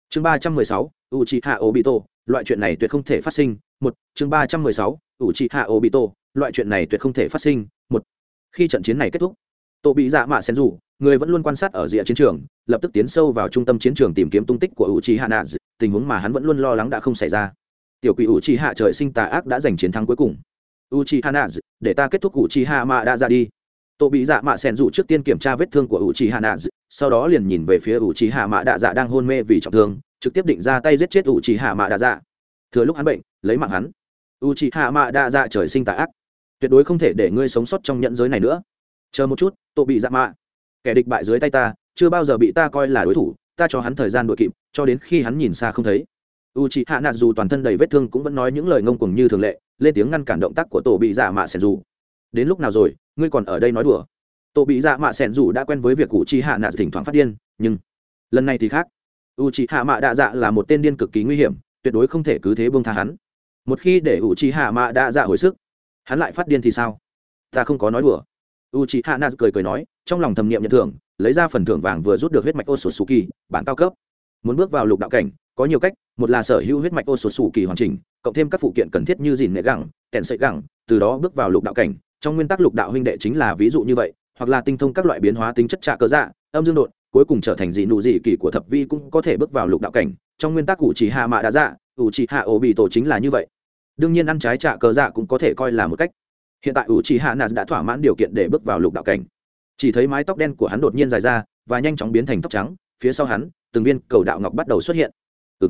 chương 316, Uchiha Obito, loại chuyện này tuyệt không thể phát sinh. Một chương 316, Uchiha Obito, loại chuyện này tuyệt không thể phát sinh. Một khi trận chiến này kết thúc, Tô Bị Dạ Mạ Sen Dù, người vẫn luôn quan sát ở rìa chiến trường, lập tức tiến sâu vào trung tâm chiến trường tìm kiếm tung tích của Uchiha Nazi, tình huống mà hắn vẫn luôn lo lắng đã không xảy ra. Tiểu quỷ Uchiha trời sinh tà ác đã giành chiến thắng cuối cùng. Uchiha Nazi, để ta kết thúc Uchiha Mạ đã ra đi. Tô Bị Dạ Mạ Sen Dù trước tiên kiểm tra vết thương của Uchiha Nazi, sau đó liền nhìn về phía Uchiha Mạ Đạ Dạ đang hôn mê vì trọng thương, trực tiếp định ra tay giết chết Uchiha Mạ Đạ Dạ. Thừa lúc hắn bệnh, lấy mạng hắn. Uchiha Mạ Đạ Dạ trời sinh tà ác, tuyệt đối không thể để ngươi sống sót trong nhẫn giới này nữa. Chờ một chút, Tô Bị Dạ Mạ, kẻ địch bại dưới tay ta, chưa bao giờ bị ta coi là đối thủ, ta cho hắn thời gian đuổi kịp, cho đến khi hắn nhìn xa không thấy. Uchiha Nazi dù toàn thân đầy vết thương cũng vẫn nói những lời ngông cuồng như thường lệ, lên tiếng ngăn cản động tác của Tô Bị Dạ Mạ Sen Dù. Đến lúc nào rồi, ngươi còn ở đây nói đùa? Tô Bị Dạ Mạ Sen Dù đã quen với việc Uchiha Nazi thỉnh thoảng phát điên, nhưng lần này thì khác. Uchiha Mạ Đạ Dạ là một tên điên cực kỳ nguy hiểm, tuyệt đối không thể cứ thế buông tha hắn. Một khi để Uchiha Mạ Đạ Dạ hồi sức, hắn lại phát điên thì sao? Ta không có nói đùa. Uchiha Nazi cười nói, trong lòng thầm niệm nhận thưởng, lấy ra phần thưởng vàng vừa rút được huyết mạch Otsutsuki, bản cao cấp. Muốn bước vào lục đạo cảnh, có nhiều cách, một là sở hữu huyết mạch Otsutsuki hoàn chỉnh, cộng thêm các phụ kiện cần thiết như gìn nệ gẳng, kèn sợi gẳng, từ đó bước vào lục đạo cảnh. Trong nguyên tắc lục đạo huynh đệ chính là ví dụ như vậy, hoặc là tinh thông các loại biến hóa tính chất trạ cơ dạ, âm dương độn, cuối cùng trở thành dị nụ dị kỳ của thập vi cũng có thể bước vào lục đạo cảnh. Trong nguyên tắc Uchiha Mạ Đạ Dạ, Uchiha Obito chính là như vậy. Đương nhiên ăn trái trạ cơ dạ cũng có thể coi là một cách. Hiện tại Uchiha Nazi đã thỏa mãn điều kiện để bước vào lục đạo cảnh. Chỉ thấy mái tóc đen của hắn đột nhiên dài ra và nhanh chóng biến thành tóc trắng, phía sau hắn, từng viên cầu đạo ngọc bắt đầu xuất hiện.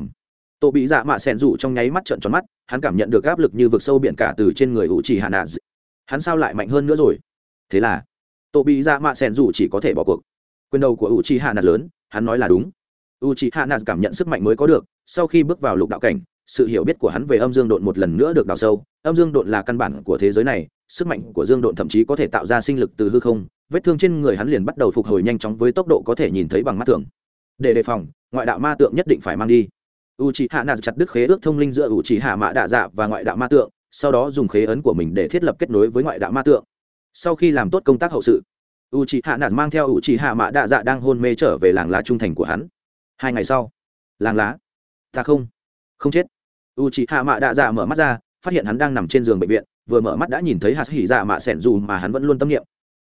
Tô Bị Dạ Mạ Sen Dù trong nháy mắt trợn tròn mắt, hắn cảm nhận được áp lực như vực sâu biển cả từ trên người Uchiha Nazi. Hắn sao lại mạnh hơn nữa rồi? Thế là, Tô Bị Dạ Mạ Sen Dù chỉ có thể bỏ cuộc. Quyền đầu của Uchiha Nazi lớn, hắn nói là đúng. Uchiha Nazi cảm nhận sức mạnh mới có được, sau khi bước vào lục đạo cảnh, sự hiểu biết của hắn về âm dương độn một lần nữa được đào sâu. Âm dương độn là căn bản của thế giới này, sức mạnh của dương độn thậm chí có thể tạo ra sinh lực từ hư không. Vết thương trên người hắn liền bắt đầu phục hồi nhanh chóng với tốc độ có thể nhìn thấy bằng mắt thường. Để đề phòng, ngoại đạo ma tượng nhất định phải mang đi. Uchiha Nazi chặt đứt khế ước thông linh giữa Uchiha Mạ Đạ Dạ và ngoại đạo ma tượng, sau đó dùng khế ấn của mình để thiết lập kết nối với ngoại đạo ma tượng. Sau khi làm tốt công tác hậu sự, Uchiha Nazi mang theo Uchiha Mạ Đạ Dạ đang hôn mê trở về làng lá trung thành của hắn. 2 ngày sau, làng lá, ta không chết. Uchiha Mạ Đạ Dạ mở mắt ra, phát hiện hắn đang nằm trên giường bệnh viện, vừa mở mắt đã nhìn thấy Hashira Mạ Sen Dù mà hắn vẫn luôn tâm niệm.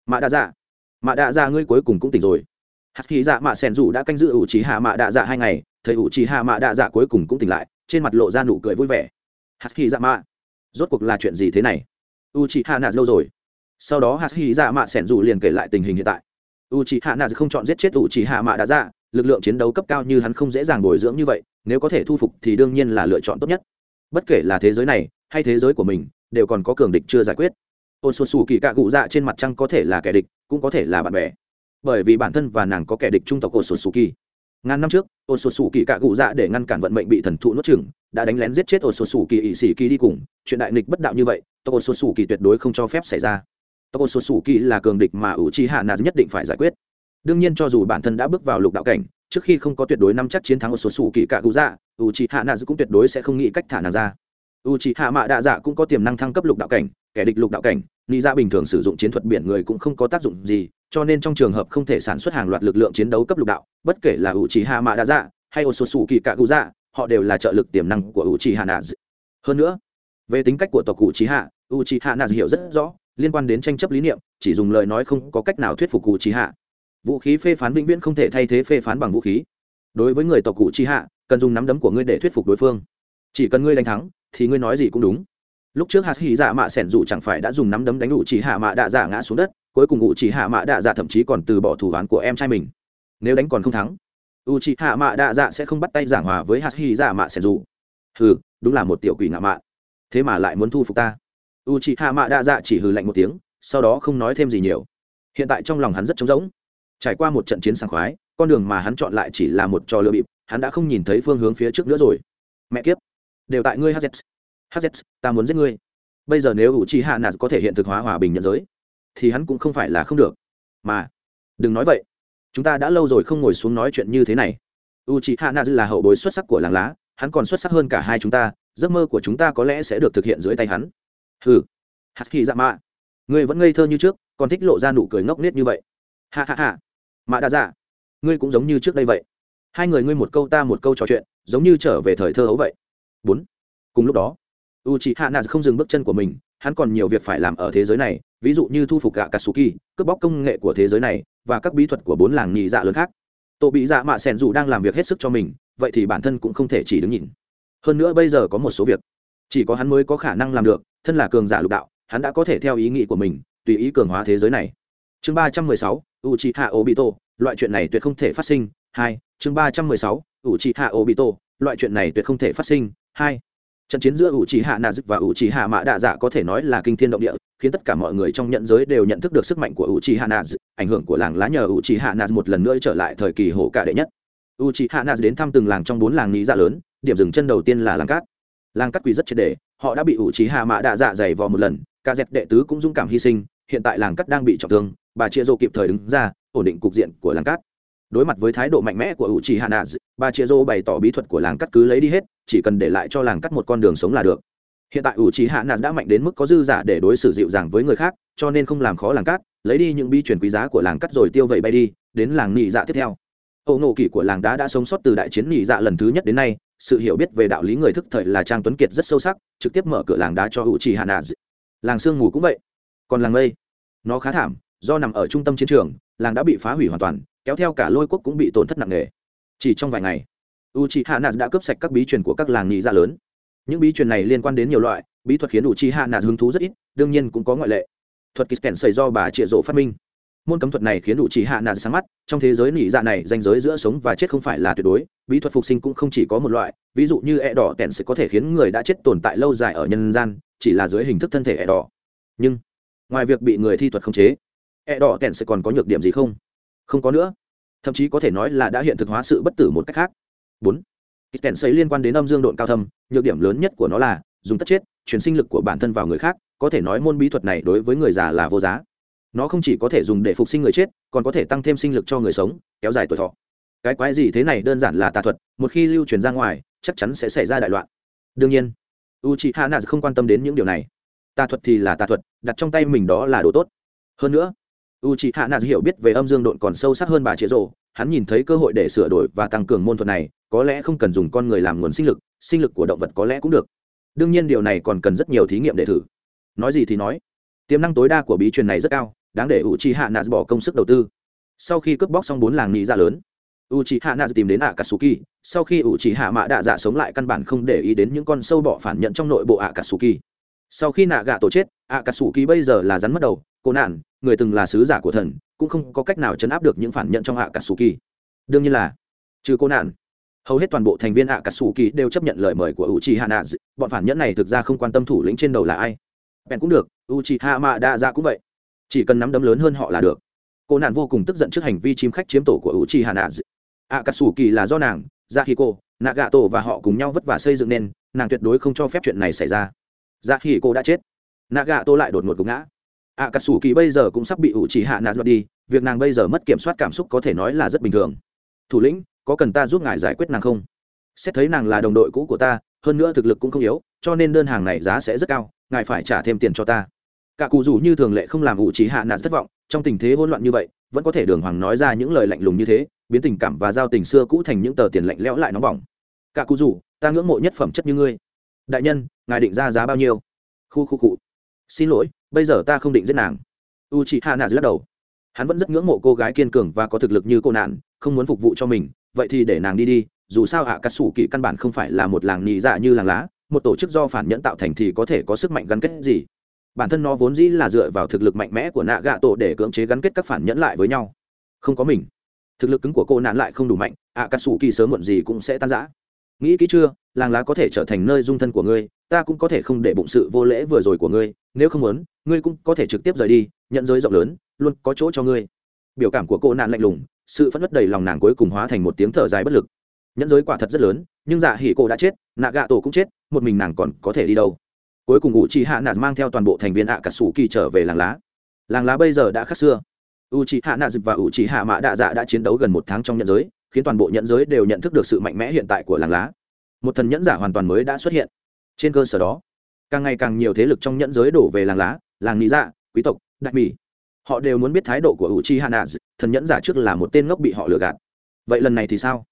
Mạ Đạ Dạ, ngươi cuối cùng cũng tỉnh rồi. Hashira Mạ Sen Dù đã canh giữ Uchiha Mạ Đạ Dạ 2 ngày, thấy Uchiha Mạ Đạ Dạ cuối cùng cũng tỉnh lại, trên mặt lộ ra nụ cười vui vẻ. Hashira Mạ, rốt cuộc là chuyện gì thế này? Uchiha Nazi lâu rồi. Sau đó Hashira Mạ Sen Dù liền kể lại tình hình hiện tại. Uchiha Nazi không chọn giết chết Uchiha Mạ Đạ Dạ, lực lượng chiến đấu cấp cao như hắn không dễ dàng bồi dưỡng như vậy, nếu có thể thu phục thì đương nhiên là lựa chọn tốt nhất. Bất kể là thế giới này hay thế giới của mình, đều còn có cường địch chưa giải quyết. Otsutsuki Cả Gụ Dạ trên mặt trăng có thể là kẻ địch, cũng có thể là bạn bè, bởi vì bản thân và nàng có kẻ địch trung tộc Otsutsuki. Ngàn năm trước, Otsutsuki Cả Gụ Dạ để ngăn cản vận mệnh bị thần thụ nuốt chửng, đã đánh lén giết chết Otsutsuki Ishiki đi cùng. Chuyện đại nghịch bất đạo như vậy, tộc Otsutsuki tuyệt đối không cho phép xảy ra. Tộc Otsutsuki là cường địch mà Uchiha Nazi nhất định phải giải quyết. Đương nhiên cho dù bản thân đã bước vào lục đạo cảnh, trước khi không có tuyệt đối nắm chắc chiến thắng Otsutsuki Cả Gụ Dạ, Uchiha Nazi cũng tuyệt đối sẽ không nghĩ cách thả nàng ra. Uchiha Mạ Đạ Dạ cũng có tiềm năng thăng cấp lục đạo cảnh, kẻ địch lục đạo cảnh, lý ra bình thường sử dụng chiến thuật biển người cũng không có tác dụng gì, cho nên trong trường hợp không thể sản xuất hàng loạt lực lượng chiến đấu cấp lục đạo, bất kể là Uchiha Mạ Đạ Dạ hay Otsutsuki Cả Gụ Dạ, họ đều là trợ lực tiềm năng của Uchiha Nazi. Hơn nữa, về tính cách của tộc Uchiha Nazi hiểu rất rõ, liên quan đến tranh chấp lý niệm, chỉ dùng lời nói không có cách nào thuyết phục Uchiha. Vũ khí phê phán vĩnh viễn không thể thay thế phê phán bằng vũ khí. Đối với người tộc Uchiha, cần dùng nắm đấm của ngươi để thuyết phục đối phương. Chỉ cần ngươi đánh thắng, thì ngươi nói gì cũng đúng. Lúc trước Hashira Mạ Sen Dù chẳng phải đã dùng nắm đấm đánh Uchiha Mạ Đạ Dạ ngã xuống đất, cuối cùng Uchiha Mạ Đạ Dạ thậm chí còn từ bỏ thủ án của em trai mình. Nếu đánh còn không thắng, Uchiha Mạ Đạ Dạ sẽ không bắt tay giảng hòa với Hashira Mạ Sen Dù. Hừ, đúng là một tiểu quỷ ngạ mạn. Thế mà lại muốn thu phục ta. Uchiha Mạ Đạ Dạ chỉ hừ lạnh một tiếng, sau đó không nói thêm gì nhiều. Hiện tại trong lòng hắn rất trống rỗng. Trải qua một trận chiến sảng khoái, con đường mà hắn chọn lại chỉ là một trò lừa bịp, hắn đã không nhìn thấy phương hướng phía trước nữa rồi. Mẹ kiếp, đều tại ngươi HZ, ta muốn giết ngươi. Bây giờ nếu Uchiha Nazi có thể hiện thực hóa hòa bình nhận giới, thì hắn cũng không phải là không được. Mà, đừng nói vậy, chúng ta đã lâu rồi không ngồi xuống nói chuyện như thế này. Uchiha Nazi là hậu bối xuất sắc của làng lá, hắn còn xuất sắc hơn cả hai chúng ta, giấc mơ của chúng ta có lẽ sẽ được thực hiện dưới tay hắn. Hừ, Hashirama, ngươi vẫn ngây thơ như trước, còn thích lộ ra nụ cười ngốc nghếch như vậy. Ha ha ha, Mạ Đạ Dạ, ngươi cũng giống như trước đây vậy. Hai người ngươi một câu ta một câu trò chuyện, giống như trở về thời thơ ấu vậy. 4. Cùng lúc đó, Uchiha Natsu không dừng bước chân của mình, hắn còn nhiều việc phải làm ở thế giới này, ví dụ như thu phục Akatsuki, cướp bóc công nghệ của thế giới này và các bí thuật của 4 làng nhị dạ lớn khác. Tô Bị Dạ Mạ Sẻn dù đang làm việc hết sức cho mình, vậy thì bản thân cũng không thể chỉ đứng nhìn. Hơn nữa bây giờ có một số việc chỉ có hắn mới có khả năng làm được, thân là cường giả lục đạo, hắn đã có thể theo ý nghĩ của mình, tùy ý cường hóa thế giới này. Chương 316, Uchiha Obito, loại chuyện này tuyệt không thể phát sinh. 2. Chương 316, Uchiha Obito, loại chuyện này tuyệt không thể phát sinh. 2. Trận chiến giữa Uchiha Natsu và Uchiha Mã Đa Dạ có thể nói là kinh thiên động địa, khiến tất cả mọi người trong nhận giới đều nhận thức được sức mạnh của Uchiha Natsu, ảnh hưởng của làng lá nhờ Uchiha Natsu một lần nữa trở lại thời kỳ hổ cả đệ nhất. Uchiha Natsu đến thăm từng làng trong 4 làng nhị dạ lớn, điểm dừng chân đầu tiên là làng cát. Làng cát quỷ rất triệt để, họ đã bị Uchiha Mã Đa Dạ giày vò một lần, cả dẹp đệ tứ cũng dũng cảm hy sinh, hiện tại làng cát đang bị trọng thương, bà Chia Dô kịp thời đứng ra, ổn định cục diện của làng cát. Đối mặt với thái độ mạnh mẽ của Uchiha Natsu, bà Chia Dô bày tỏ bí thuật của làng cát cứ lấy đi hết, chỉ cần để lại cho làng cát một con đường sống là được. Hiện tại Uchiha Natsu đã mạnh đến mức có dư giả để đối xử dịu dàng với người khác, cho nên không làm khó làng cát, lấy đi những bí truyền quý giá của làng cát rồi tiêu vẩy bay đi, đến làng nhị dạ tiếp theo. Âu nộ kỷ của làng đá đã sống sót từ đại chiến nhị dạ lần thứ nhất đến nay, sự hiểu biết về đạo lý người thức thời là Trang Tuấn Kiệt rất sâu sắc, trực tiếp mở cửa làng đá cho Uchiha Natsu. Làng sương mù cũng vậy, còn làng mây, nó khá thảm, do nằm ở trung tâm chiến trường, làng đã bị phá hủy hoàn toàn, kéo theo cả lôi quốc cũng bị tổn thất nặng nề. Chỉ trong vài ngày, Uchiha Natsu đã cướp sạch các bí truyền của các làng nhị dạ lớn. Những bí truyền này liên quan đến nhiều loại bí thuật, khiến Uchiha Natsu hứng thú rất ít, đương nhiên cũng có ngoại lệ. Thuật Kitten xảy do bà Triệu Dỗ phát minh. Môn cấm thuật này khiến Uchiha Natsu sáng mắt, trong thế giới nhị dạ này ranh giới giữa sống và chết không phải là tuyệt đối, bí thuật phục sinh cũng không chỉ có một loại, ví dụ như đỏ tèn sẽ có thể khiến người đã chết tồn tại lâu dài ở nhân gian, chỉ là dưới hình thức thân thể đỏ. Nhưng ngoài việc bị người thi thuật khống chế, đỏ tèn sẽ còn có nhược điểm gì không? Không có nữa, thậm chí có thể nói là đã hiện thực hóa sự bất tử một cách khác. 4. Kitten xây liên quan đến âm dương độn cao thâm, nhược điểm lớn nhất của nó là dùng tất chết, truyền sinh lực của bản thân vào người khác, có thể nói môn bí thuật này đối với người già là vô giá. Nó không chỉ có thể dùng để phục sinh người chết, còn có thể tăng thêm sinh lực cho người sống, kéo dài tuổi thọ. Cái quái gì thế này đơn giản là tà thuật, một khi lưu truyền ra ngoài, chắc chắn sẽ xảy ra đại loạn. Đương nhiên, Uchiha Natsu không quan tâm đến những điều này. Tà thuật thì là tà thuật, đặt trong tay mình đó là đồ tốt. Hơn nữa, Uchiha Natsu hiểu biết về âm dương độn còn sâu sắc hơn bà Triệu Dỗ, hắn nhìn thấy cơ hội để sửa đổi và tăng cường môn thuật này, có lẽ không cần dùng con người làm nguồn sinh lực của động vật có lẽ cũng được. Đương nhiên điều này còn cần rất nhiều thí nghiệm để thử. Nói gì thì nói, tiềm năng tối đa của bí truyền này rất cao, đáng để Uchiha Natsu bỏ công sức đầu tư. Sau khi cướp bóc xong 4 làng nhị dạ lớn, Uchiha Natsu tìm đến Akatsuki, sau khi Uchiha Mã Đa Dạ sống lại căn bản không để ý đến những con sâu bọ phản nhận trong nội bộ Akatsuki. Sau khi Nagato chết, Akatsuki bây giờ là rắn mất đầu, cô nạn, người từng là sứ giả của thần, cũng không có cách nào trấn áp được những phản nhận trong Akatsuki. Đương nhiên là trừ cô nạn, hầu hết toàn bộ thành viên Akatsuki đều chấp nhận lời mời của Uchiha Natsu. Bọn phản nhẫn này thực ra không quan tâm thủ lĩnh trên đầu là ai. Bèn cũng được, Uchiha Mã Đa Dạ cũng vậy, chỉ cần nắm đấm lớn hơn họ là được. Cô nạn vô cùng tức giận trước hành vi chim khách chiếm tổ của Uchiha Natsu. Akatsuki là do nàng, Yahiko, Nagato và họ cùng nhau vất vả xây dựng nên, nàng tuyệt đối không cho phép chuyện này xảy ra. Yahiko đã chết, Nagato lại đột ngột gục ngã. Akatsuki bây giờ cũng sắp bị Uchiha Natsu đi, việc nàng bây giờ mất kiểm soát cảm xúc có thể nói là rất bình thường. Thủ lĩnh, có cần ta giúp ngài giải quyết nàng không? Xét thấy nàng là đồng đội cũ của ta, hơn nữa thực lực cũng không yếu, cho nên đơn hàng này giá sẽ rất cao, ngài phải trả thêm tiền cho ta. Cả cụ dù như thường lệ không làm Uchiha Natsu thất vọng, trong tình thế hỗn loạn như vậy, vẫn có thể đường hoàng nói ra những lời lạnh lùng như thế, biến tình cảm và giao tình xưa cũ thành những tờ tiền lạnh lẽo lại nóng bỏng. Cả cụ dù, ta ngưỡng mộ nhất phẩm chất như ngươi. Đại nhân, ngài định ra giá bao nhiêu? Khu. Xin lỗi, bây giờ ta không định giết nàng. Uchiha Natsu lắc đầu. Hắn vẫn rất ngưỡng mộ cô gái kiên cường và có thực lực như cô nạn, không muốn phục vụ cho mình, vậy thì để nàng đi đi, dù sao Akatsuki căn bản không phải là một làng nhị dạ như làng lá, một tổ chức do phản nhẫn tạo thành thì có thể có sức mạnh gắn kết gì. Bản thân nó vốn dĩ là dựa vào thực lực mạnh mẽ của Nagato để cưỡng chế gắn kết các phản nhẫn lại với nhau. Không có mình, thực lực cứng của cô nạn lại không đủ mạnh, Akatsuki sớm muộn gì cũng sẽ tan rã. Nghĩ kỹ chưa, làng lá có thể trở thành nơi dung thân của ngươi, ta cũng có thể không để bụng sự vô lễ vừa rồi của ngươi, nếu không muốn, ngươi cũng có thể trực tiếp rời đi, nhận giới rộng lớn, luôn có chỗ cho ngươi. Biểu cảm của cô nạn lạnh lùng, sự phẫn nộ đầy lòng nàng cuối cùng hóa thành một tiếng thở dài bất lực. Nhẫn giới quả thật rất lớn, nhưng dạ hỉ cô đã chết, Nagato cũng chết, một mình nàng còn có thể đi đâu? Cuối cùng Uchiha Natsu mang theo toàn bộ thành viên Akatsuki trở về làng lá. Làng lá bây giờ đã khác xưa. Uchiha Natsu và Uchiha Mã Đa Dạ đã chiến đấu gần 1 tháng trong nhẫn giới, khiến toàn bộ nhẫn giới đều nhận thức được sự mạnh mẽ hiện tại của làng lá. Một thần nhẫn giả hoàn toàn mới đã xuất hiện. Trên cơ sở đó, càng ngày càng nhiều thế lực trong nhẫn giới đổ về làng lá, làng lý dạ, quý tộc, đại mỹ. Họ đều muốn biết thái độ của Uchiha Natsu, thần nhẫn giả trước là một tên ngốc bị họ lừa gạt. Vậy lần này thì sao?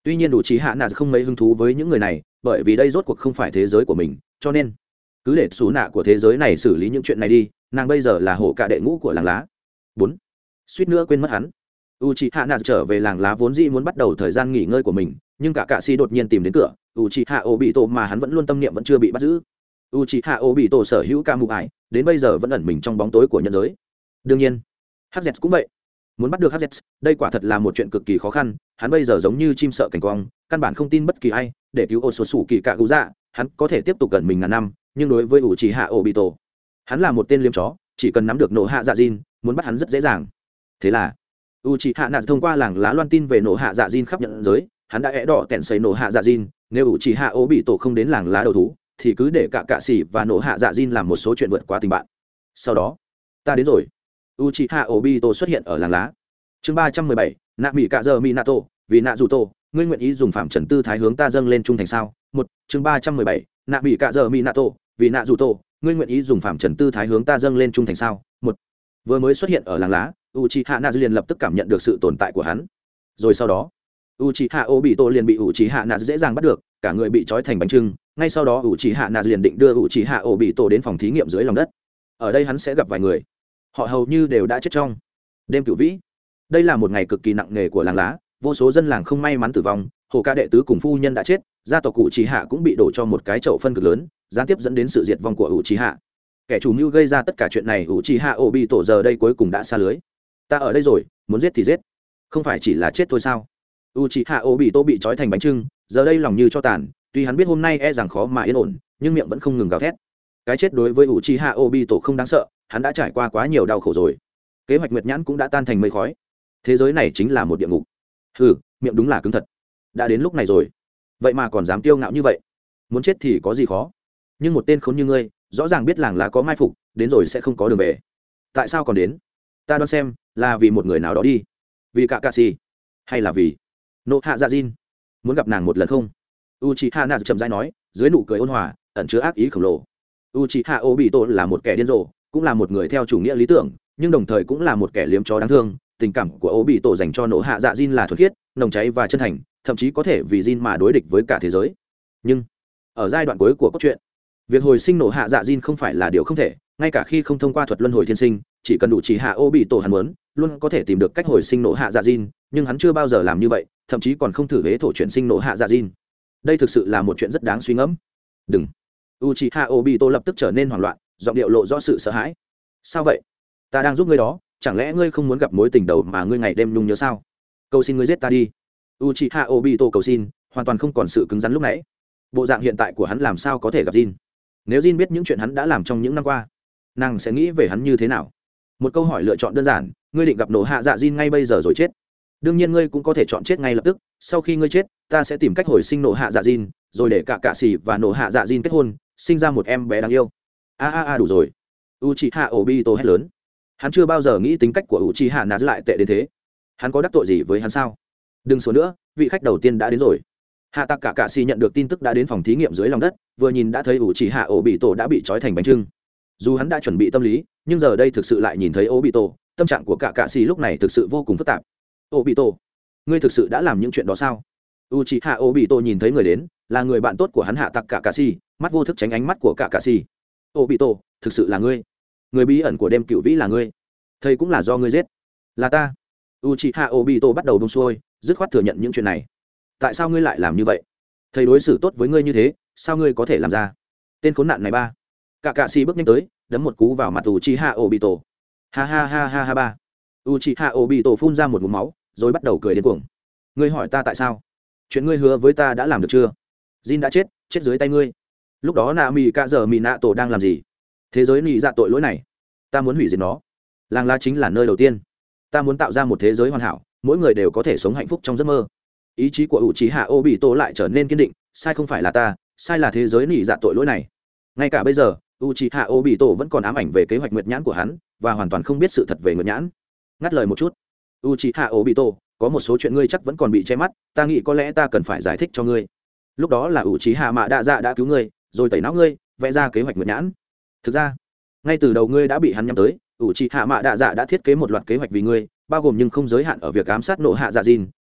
Tuy nhiên đủ trí hạ nạ không mấy hứng thú với những người này, bởi vì đây rốt cuộc không phải thế giới của mình, cho nên cứ để xú nạ của thế giới này xử lý những chuyện này đi. Nàng bây giờ là hổ cả đệ ngũ của làng lá. 4. Suýt nữa quên mất hắn. Uchiha trở về làng lá vốn dĩ muốn bắt đầu thời gian nghỉ ngơi của mình, nhưng cả cạ si đột nhiên tìm đến cửa. Uchiha Obito mà hắn vẫn luôn tâm niệm vẫn chưa bị bắt giữ. Uchiha Obito sở hữu ca mụ ải, đến bây giờ vẫn ẩn mình trong bóng tối của nhân giới. Đương nhiên, Hz cũng vậy. Muốn bắt được Hz, đây quả thật là một chuyện cực kỳ khó khăn. Hắn bây giờ giống như chim sợ cảnh quang, căn bản không tin bất kỳ ai. Để cứu Otsutsuki Kaguya, hắn có thể tiếp tục gần mình ngàn năm, nhưng đối với Uchiha Obito, hắn là một tên liếm chó, chỉ cần nắm được nổ hạ dạ Jin, muốn bắt hắn rất dễ dàng. Thế là Uchiha Naz thông qua làng lá loan tin về nổ hạ dạ Jin khắp nhận giới, hắn đã đỏ tẹn xây nổ hạ dạ Jin, nếu Uchiha Obito không đến làng lá đầu thú, thì cứ để cả cạ sĩ và nổ hạ dạ Jin làm một số chuyện vượt qua tình bạn. Sau đó, ta đến rồi. Uchiha Obito xuất hiện ở làng lá. Chương 317, Nạ Mị Cạ Giờ Minato, vì Nạ Dù Tô, ngươi nguyện ý dùng phạm trần tư thái hướng ta dâng lên trung thành sao? Một, chương 317, Nạ Mị Cạ Giờ Minato, vì Nạ Dù Tô, ngươi nguyện ý dùng phạm trần tư thái hướng ta dâng lên trung thành sao? Một. Vừa mới xuất hiện ở làng lá, Uchiha Naz liền lập tức cảm nhận được sự tồn tại của hắn. Rồi sau đó, Uchiha Obito liền bị Uchiha Naz dễ dàng bắt được, cả người bị trói thành bánh chưng. Ngay sau đó Uchiha Naz liền định đưa Uchiha Obito đến phòng thí nghiệm dưới lòng đất. Ở đây hắn sẽ gặp vài người, họ hầu như đều đã chết trong đêm cửu vĩ. Đây là một ngày cực kỳ nặng nề của làng lá, vô số dân làng không may mắn tử vong, hồ ca đệ tứ cùng phu nhân đã chết, gia tộc Uchiha cũng bị đổ cho một cái chậu phân cực lớn, gián tiếp dẫn đến sự diệt vong của Uchiha. Kẻ chủ mưu gây ra tất cả chuyện này Uchiha Obito giờ đây cuối cùng đã xa lưới. Ta ở đây rồi, muốn giết thì giết, không phải chỉ là chết thôi sao? Uchiha Obito bị trói thành bánh chưng, giờ đây lòng như cho tàn. Tuy hắn biết hôm nay e rằng khó mà yên ổn, nhưng miệng vẫn không ngừng gào thét. Cái chết đối với Uchiha Obito không đáng sợ, hắn đã trải qua quá nhiều đau khổ rồi. Kế hoạch Nguyệt Nhãn cũng đã tan thành mây khói. Thế giới này chính là một địa ngục. Hừ, miệng đúng là cứng thật. Đã đến lúc này rồi, vậy mà còn dám kiêu ngạo như vậy. Muốn chết thì có gì khó? Nhưng một tên khốn như ngươi, rõ ràng biết làng lá có mai phục, đến rồi sẽ không có đường về. Tại sao còn đến? Ta đoán xem, là vì một người nào đó đi. Vì Kakashi, hay là vì nộ hạ dạ Jin? Muốn gặp nàng một lần không? Uchiha Naz chậm rãi nói, dưới nụ cười ôn hòa ẩn chứa ác ý khổng lồ. Uchiha Obito là một kẻ điên rồ, cũng là một người theo chủ nghĩa lý tưởng, nhưng đồng thời cũng là một kẻ liếm chó đáng thương. Tình cảm của Obito dành cho nộ hạ dạ Jin là thuần khiết, nồng cháy và chân thành, thậm chí có thể vì Jin mà đối địch với cả thế giới. Nhưng ở giai đoạn cuối của cốt truyện, việc hồi sinh nổ hạ dạ Jin không phải là điều không thể. Ngay cả khi không thông qua thuật luân hồi thiên sinh, chỉ cần đủ chỉ hạ Obito hắn muốn, luôn có thể tìm được cách hồi sinh nổ hạ dạ Jin, nhưng hắn chưa bao giờ làm như vậy, thậm chí còn không thử hế thổ chuyển sinh nổ hạ dạ Jin. Đây thực sự là một chuyện rất đáng suy ngẫm. Đừng. Uchiha Obito lập tức trở nên hoảng loạn, giọng điệu lộ rõ sự sợ hãi. Sao vậy? Ta đang giúp ngươi đó, chẳng lẽ ngươi không muốn gặp mối tình đầu mà ngươi ngày đêm nhung nhớ sao? Cầu xin ngươi giết ta đi. Uchiha Obito cầu xin, hoàn toàn không còn sự cứng rắn lúc nãy. Bộ dạng hiện tại của hắn làm sao có thể gặp Jin? Nếu Jin biết những chuyện hắn đã làm trong những năm qua, nàng sẽ nghĩ về hắn như thế nào? Một câu hỏi lựa chọn đơn giản, ngươi định gặp nổ hạ dạ Jin ngay bây giờ rồi chết. Đương nhiên ngươi cũng có thể chọn chết ngay lập tức, sau khi ngươi chết, ta sẽ tìm cách hồi sinh nổ hạ dạ Jin, rồi để cả cạ sĩ và nổ hạ dạ Jin kết hôn, sinh ra một em bé đáng yêu. Đủ rồi. Uchiha Obito hét lớn. Hắn chưa bao giờ nghĩ tính cách của Uchiha Naz lại tệ đến thế. Hắn có đắc tội gì với hắn sao? Đừng số nữa, vị khách đầu tiên đã đến rồi. Hạ tạc cả cạ sĩ nhận được tin tức đã đến phòng thí nghiệm dưới lòng đất, vừa nhìn đã thấy Uchiha Obito đã bị trói thành bánh chưng. Dù hắn đã chuẩn bị tâm lý, nhưng giờ đây thực sự lại nhìn thấy Obito, tâm trạng của cả cạ sĩ lúc này thực sự vô cùng phức tạp. Obito, ngươi thực sự đã làm những chuyện đó sao? Uchiha Obito nhìn thấy người đến, là người bạn tốt của hắn Hạ tạc cả cạ sĩ, mắt vô thức tránh ánh mắt của cả cạ sĩ. Obito, thực sự là ngươi? Người bí ẩn của đêm cựu vĩ là ngươi? Thầy cũng là do ngươi giết? Là ta. Uchiha Obito bắt đầu buông xuôi, dứt khoát thừa nhận những chuyện này. Tại sao ngươi lại làm như vậy? Thầy đối xử tốt với ngươi như thế, sao ngươi có thể làm ra? Tên khốn nạn này ba. Cả cạ sĩ bước nhanh tới, đấm một cú vào mặt Uchiha Obito. Ha ha ha ha ha ba. Uchiha Obito phun ra một ngụm máu, rồi bắt đầu cười điên cuồng. Ngươi hỏi ta tại sao? Chuyện ngươi hứa với ta đã làm được chưa? Jin đã chết, chết dưới tay ngươi. Lúc đó Nami Cạ Giờ Minato đang làm gì? Thế giới nị dạ tội lỗi này, ta muốn hủy diệt nó. Làng lá chính là nơi đầu tiên. Ta muốn tạo ra một thế giới hoàn hảo, mỗi người đều có thể sống hạnh phúc trong giấc mơ. Ý chí của Uchiha Obito lại trở nên kiên định, sai không phải là ta, sai là thế giới nị dạ tội lỗi này. Ngay cả bây giờ, Uchiha Obito vẫn còn ám ảnh về kế hoạch Nguyệt Nhãn của hắn, và hoàn toàn không biết sự thật về Nguyệt Nhãn. Ngắt lời một chút, Uchiha Obito, có một số chuyện ngươi chắc vẫn còn bị che mắt, ta nghĩ có lẽ ta cần phải giải thích cho ngươi. Lúc đó là Uchiha Mạ Đa Dạ đã cứu ngươi, rồi tẩy não ngươi, vẽ ra kế hoạch Nguyệt Nhãn. Thực ra, ngay từ đầu ngươi đã bị hắn nhắm tới. Uchiha Mạ Đa Dạ đã thiết kế một loạt kế hoạch vì ngươi, bao gồm nhưng không giới hạn ở việc ám sát nổ hạ dạ Jin,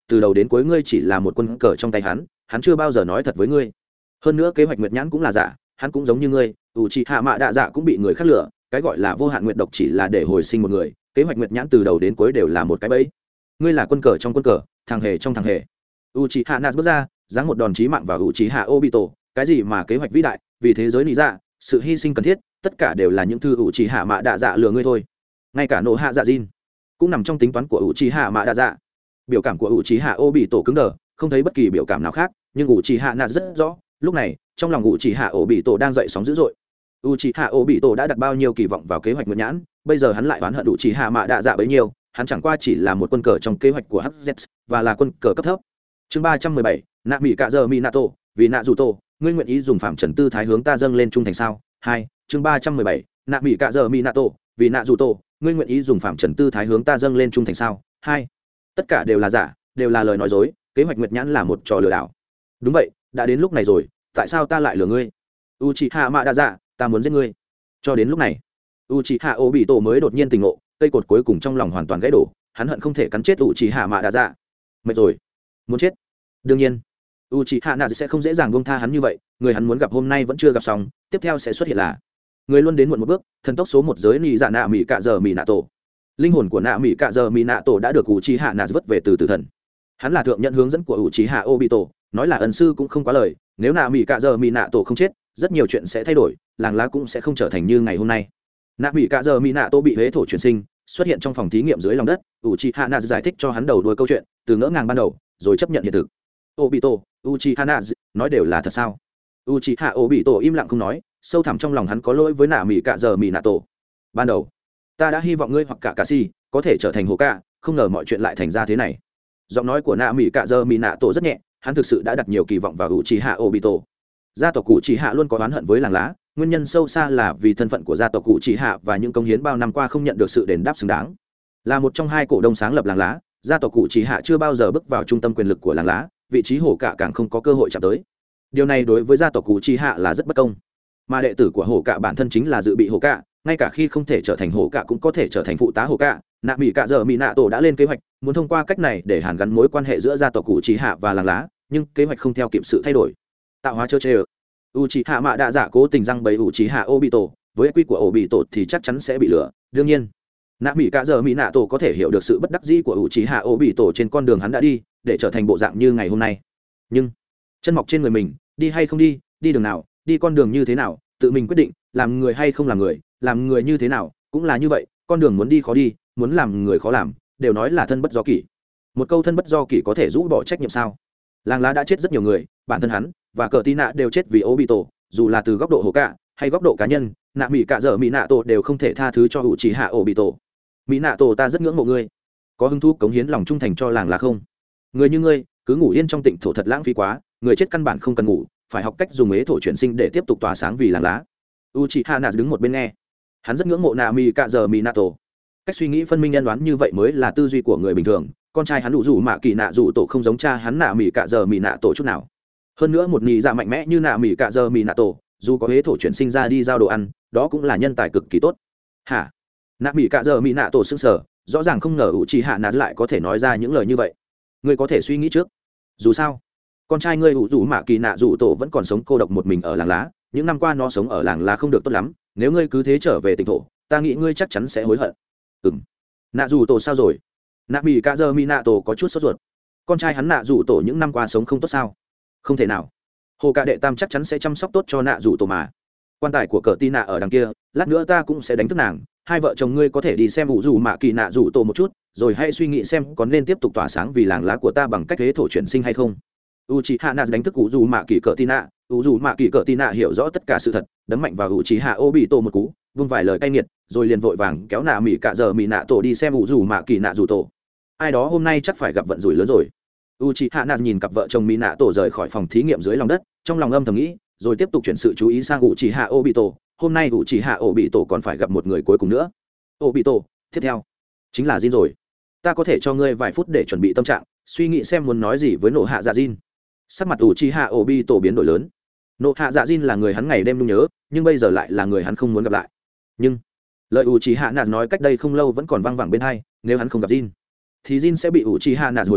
từ đầu đến cuối ngươi chỉ là một quân cờ trong tay hắn chưa bao giờ nói thật với ngươi. Hơn nữa kế hoạch nguyệt nhãn cũng là giả, hắn cũng giống như ngươi, ủ trì hạ mạ đạ dạ cũng bị người khác lừa, cái gọi là vô hạn nguyệt độc chỉ là để hồi sinh một người, kế hoạch nguyệt nhãn từ đầu đến cuối đều là một cái bẫy. Ngươi là quân cờ trong quân cờ, thằng hề trong thằng hề. Uchiha Nas bước ra, giáng một đòn chí mạng vào Uchiha Obito, cái gì mà kế hoạch vĩ đại, vì thế giới lý dạ, sự hy sinh cần thiết, tất cả đều là những thư Uchiha Mạ Đạ Dạ lừa ngươi thôi. Ngay cả nổ hạ dạ Jin cũng nằm trong tính toán của Uchiha Mạ Đạ Dạ. Biểu cảm của Uchiha Obito cứng đờ, không thấy bất kỳ biểu cảm nào khác, nhưng Uchiha Nas rất rõ, lúc này, trong lòng Uchiha Obito đang dậy sóng dữ dội. Uchiha Obito đã đặt bao nhiêu kỳ vọng vào kế hoạch nguyệt nhãn, bây giờ hắn lại oán hận Uchiha Mạ Đạ Dạ bấy nhiêu, hắn chẳng qua chỉ là một quân cờ trong kế hoạch của HZ và là quân cờ cấp thấp. Chương 317, Nạ Mị Cạ Giờ Minato, vì Nạ Dù Tô, ngươi nguyện ý dùng phạm trần tư thái hướng ta dâng lên trung thành sao? 2. Chương 317, Nạ Mị Cạ Giờ Minato, vì Nạ Dù Tô, ngươi nguyện ý dùng phạm trần tư thái hướng ta dâng lên trung thành sao? 2. Tất cả đều là giả, đều là lời nói dối, kế hoạch nguyệt nhãn là một trò lừa đảo. Đúng vậy, đã đến lúc này rồi, tại sao ta lại lừa ngươi? Uchiha Mạ Đạ Dạ, ta muốn giết ngươi. Cho đến lúc này, Uchiha Obito mới đột nhiên tỉnh ngộ, cây cột cuối cùng trong lòng hoàn toàn gãy đổ, hắn hận không thể cắn chết Uchiha Mạ Đạ Dạ. Mệt rồi, muốn chết. Đương nhiên, Uchiha Nazi sẽ không dễ dàng buông tha hắn như vậy, người hắn muốn gặp hôm nay vẫn chưa gặp xong, tiếp theo sẽ xuất hiện là người luôn đến muộn một bước, thần tốc số một giới nị dạ Nạ Mị Cạ Giờ Mị Nạ Tổ. Linh hồn của Nạ Mị Cạ Giờ Mị Nạ Tổ đã được Uchiha Nazi vứt về từ tử thần. Hắn là thượng nhận hướng dẫn của Uchiha Obito, nói là ân sư cũng không quá lời, nếu Nạ Mị Cạ Giờ Mị Nạ Tổ không chết, rất nhiều chuyện sẽ thay đổi, làng lá cũng sẽ không trở thành như ngày hôm nay. Nạ Mị Cạ Giờ Mị Nạ Tổ bị huế thổ chuyển sinh, xuất hiện trong phòng thí nghiệm dưới lòng đất, Uchiha Nazi giải thích cho hắn đầu đuôi câu chuyện, từ ngỡ ngàng ban đầu, rồi chấp nhận hiện thực. Obito, Uchiha Nazi, nói đều là thật sao? Uchiha Obito im lặng không nói, sâu thẳm trong lòng hắn có lỗi với Nạ Mị Cạ Giờ Mị Nạ Tổ. Ban đầu, ta đã hy vọng ngươi hoặc cả Cassie có thể trở thành Hokage, không ngờ mọi chuyện lại thành ra thế này. Giọng nói của Nạ Mị Cạ Giờ Mị Nạ Tổ rất nhẹ, hắn thực sự đã đặt nhiều kỳ vọng vào Uchiha Obito. Gia tộc Uchiha luôn có oán hận với làng lá, nguyên nhân sâu xa là vì thân phận của gia tộc Uchiha và những công hiến bao năm qua không nhận được sự đền đáp xứng đáng. Là một trong hai cổ đông sáng lập làng lá, gia tộc Uchiha chưa bao giờ bước vào trung tâm quyền lực của làng lá, vị trí hổ cạ càng không có cơ hội chạm tới. Điều này đối với gia tộc Uchiha là rất bất công. Mà đệ tử của hổ cạ bản thân chính là dự bị hổ cạ, ngay cả khi không thể trở thành hổ cạ cũng có thể trở thành phụ tá hổ cạ. Nạ Mị Cạ Giờ Mị Nạ Tổ đã lên kế hoạch, muốn thông qua cách này để hàn gắn mối quan hệ giữa gia tộc Uchiha và làng lá, nhưng kế hoạch không theo kịp sự thay đổi. Tạo hóa chớ chê. Uchiha Mạ Đạ Dạ cố tình răng bẫy Uchiha Obito, với quy của Obito thì chắc chắn sẽ bị lừa. Đương nhiên, Nạ Mị Cạ Giờ Mị Nạ Tổ có thể hiểu được sự bất đắc dĩ của Uchiha Obito trên con đường hắn đã đi, để trở thành bộ dạng như ngày hôm nay. Nhưng chân mọc trên người mình, đi hay không đi, đi đường nào, đi con đường như thế nào, tự mình quyết định, làm người hay không làm người như thế nào, cũng là như vậy, con đường muốn đi khó đi, muốn làm người khó làm, đều nói là thân bất do kỷ. Một câu thân bất do kỷ có thể rũ bỏ trách nhiệm sao? Làng lá đã chết rất nhiều người, bản thân hắn và cờ tí nạ đều chết vì Obito, dù là từ góc độ Hokage hay góc độ cá nhân, Nạ Mị Cạ Giờ Mị Nạ Tổ đều không thể tha thứ cho Uchiha Obito. Mị Nạ Tổ, ta rất ngưỡng mộ ngươi, có hứng thú cống hiến lòng trung thành cho làng lá không? Người như ngươi cứ ngủ yên trong tịnh thổ thật lãng phí quá, người chết căn bản không cần ngủ, phải học cách dùng ế thổ chuyển sinh để tiếp tục tỏa sáng vì làng lá. Uchiha Nazi đứng một bên nghe, hắn rất ngưỡng mộ Nạ Mị Cạ Giờ Mị Nạ Tổ. Cách suy nghĩ phân minh nhân đoán như vậy mới là tư duy của người bình thường. Con trai hắn đủ rủ mạ kỳ nạ rủ tổ không giống cha hắn Nạ Mị Cạ Giờ Mị Nạ Tổ chút nào. Hơn nữa một nhị dạ mạnh mẽ như Nạ Mị Cạ Giờ Mị Nạ Tổ, dù có ế thổ chuyển sinh ra đi giao đồ ăn, đó cũng là nhân tài cực kỳ tốt. Hả? Nạ Mị Cạ Giờ Mị Nạ Tổ sững sờ, rõ ràng không ngờ Uchiha Nazi lại có thể nói ra những lời như vậy. Ngươi có thể suy nghĩ trước. Dù sao, con trai ngươi ủ rủ mạ kỳ nạ rủ tổ vẫn còn sống cô độc một mình ở làng lá, những năm qua nó sống ở làng lá không được tốt lắm, nếu ngươi cứ thế trở về tỉnh thổ, ta nghĩ ngươi chắc chắn sẽ hối hận. Nạ rủ tổ sao rồi? Nạ Mị Cạ Giờ Mị Nạ Tổ có chút sốt ruột. Con trai hắn Nạ rủ tổ những năm qua sống không tốt sao? Không thể nào, hồ cạ đệ tam chắc chắn sẽ chăm sóc tốt cho Nạ rủ tổ mà. Quan tài của cờ tí nạ ở đằng kia, lát nữa ta cũng sẽ đánh thức nàng, hai vợ chồng ngươi có thể đi xem ủ rủ mạ kỳ nạ rủ tổ một chút, rồi hãy suy nghĩ xem có nên tiếp tục tỏa sáng vì làng lá của ta bằng cách thế thổ chuyển sinh hay không. Uchiha Nazi đánh thức ủ rủ mạ kỳ cờ tí nạ, ủ rủ mạ kỳ cờ tí nạ hiểu rõ tất cả sự thật, đấm mạnh vào Uchiha Obito một cú, vung vài lời cay nghiệt, rồi liền vội vàng kéo Nạ Mị Cạ Giờ Mị Nạ Tổ đi xem ủ rủ mạ kỳ nạ rủ tổ. Ai đó hôm nay chắc phải gặp vận rủi lớn rồi. Uchiha Nazi nhìn cặp vợ chồng Mị Nạ Tổ rời khỏi phòng thí nghiệm dưới lòng đất, trong lòng âm thầm nghĩ, rồi tiếp tục chuyển sự chú ý sang Uchiha Obito. Hôm nay Uchiha Obito còn phải gặp một người cuối cùng nữa. Obito, tiếp theo chính là Jin rồi. Ta có thể cho ngươi vài phút để chuẩn bị tâm trạng, suy nghĩ xem muốn nói gì với nổ hạ dạ Jin. Sắc mặt Uchiha Obito biến đổi lớn. Nổ hạ dạ Jin là người hắn ngày đêm nhung nhớ, nhưng bây giờ lại là người hắn không muốn gặp lại. Nhưng lời Uchiha Nazi nói cách đây không lâu vẫn còn vang vẳng bên tai, nếu hắn không gặp Jin thì Jin sẽ bị Uchiha Nazi hồi sinh,